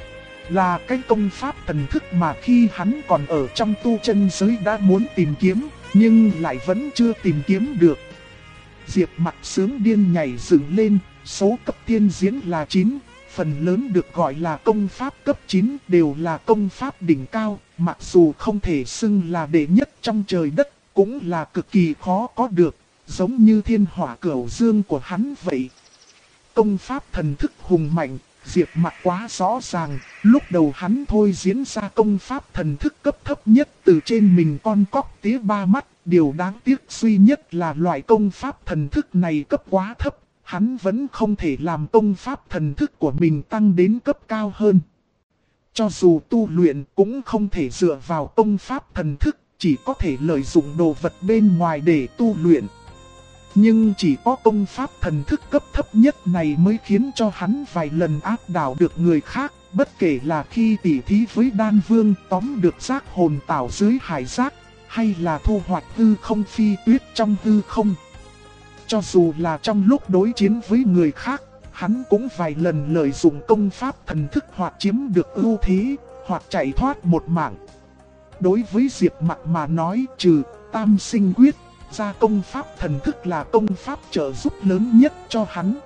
Là cái công pháp thần thức mà khi hắn còn ở trong tu chân giới đã muốn tìm kiếm, nhưng lại vẫn chưa tìm kiếm được. Diệp Mặc sướng điên nhảy dựng lên, số cấp tiên diễn là 9, phần lớn được gọi là công pháp cấp 9 đều là công pháp đỉnh cao, mặc dù không thể xưng là đệ nhất trong trời đất, cũng là cực kỳ khó có được, giống như thiên hỏa cửu dương của hắn vậy. Công pháp thần thức hùng mạnh, Diệp Mặc quá rõ ràng, lúc đầu hắn thôi diễn ra công pháp thần thức cấp thấp nhất từ trên mình con cóc tía 3 mắt, điều đáng tiếc duy nhất là loại công pháp thần thức này cấp quá thấp, hắn vẫn không thể làm công pháp thần thức của mình tăng đến cấp cao hơn. Cho dù tu luyện cũng không thể dựa vào công pháp thần thức, chỉ có thể lợi dụng đồ vật bên ngoài để tu luyện. Nhưng chỉ có công pháp thần thức cấp thấp nhất này mới khiến cho hắn vài lần áp đảo được người khác, bất kể là khi tỉ thí với đan vương tóm được giác hồn tảo dưới hải giác, hay là thu hoạch hư không phi tuyết trong hư không. Cho dù là trong lúc đối chiến với người khác, hắn cũng vài lần lợi dụng công pháp thần thức hoặc chiếm được ưu thế, hoặc chạy thoát một mạng. Đối với Diệp Mặc mà nói, trừ Tam Sinh Quyết ra, công pháp thần thức là công pháp trợ giúp lớn nhất cho hắn.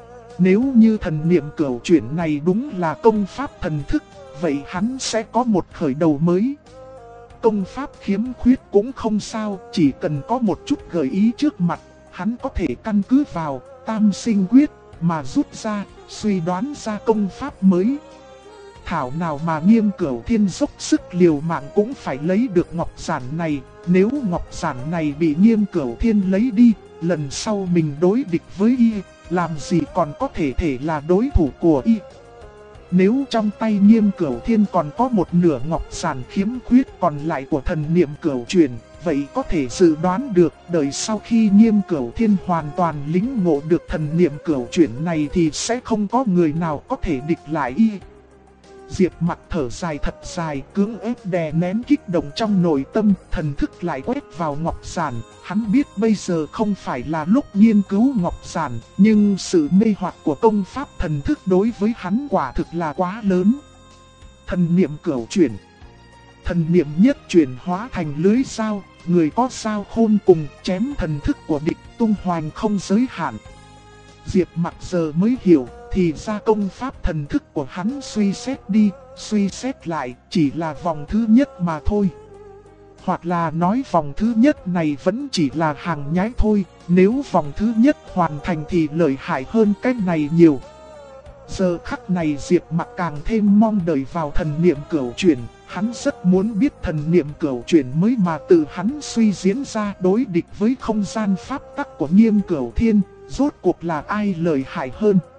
Nếu như thần niệm cửu chuyển này đúng là công pháp thần thức, vậy hắn sẽ có một khởi đầu mới. Công pháp khiếm khuyết cũng không sao, chỉ cần có một chút gợi ý trước mặt, hắn có thể căn cứ vào Tam Sinh Quyết mà rút ra, suy đoán ra công pháp mới. Thảo nào mà Nghiêm Cửu Thiên dốc sức liều mạng cũng phải lấy được ngọc giản này. Nếu ngọc giản này bị Nghiêm Cửu Thiên lấy đi, lần sau mình đối địch với y, làm gì còn có thể là đối thủ của y. Nếu trong tay Nghiêm Cửu Thiên còn có một nửa ngọc giản khiếm khuyết còn lại của thần niệm cửu chuyển, vậy có thể dự đoán được đời sau khi Nghiêm Cửu Thiên hoàn toàn lĩnh ngộ được thần niệm cửu chuyển này thì sẽ không có người nào có thể địch lại y. Diệp Mặc thở dài thật dài, cưỡng ép đè nén kích động trong nội tâm, thần thức lại quét vào ngọc giản. Hắn biết bây giờ không phải là lúc nghiên cứu ngọc giản, nhưng sự mê hoặc của công pháp thần thức đối với hắn quả thực là quá lớn. Thần niệm cửu chuyển. Thần niệm nhất chuyển hóa thành lưới dao, người có dao khôn cùng chém thần thức của địch tung hoành không giới hạn. Diệp Mặc giờ mới hiểu, thì ra công pháp thần thức của hắn suy xét đi, suy xét lại, chỉ là vòng thứ nhất mà thôi. Hoặc là nói vòng thứ nhất này vẫn chỉ là hàng nhái thôi, nếu vòng thứ nhất hoàn thành thì lợi hại hơn cái này nhiều. Giờ khắc này Diệp Mặc càng thêm mong đợi vào thần niệm cửu chuyển, hắn rất muốn biết thần niệm cửu chuyển mới mà tự hắn suy diễn ra đối địch với không gian pháp tắc của Nghiêm Cửu Thiên, rốt cuộc là ai lợi hại hơn.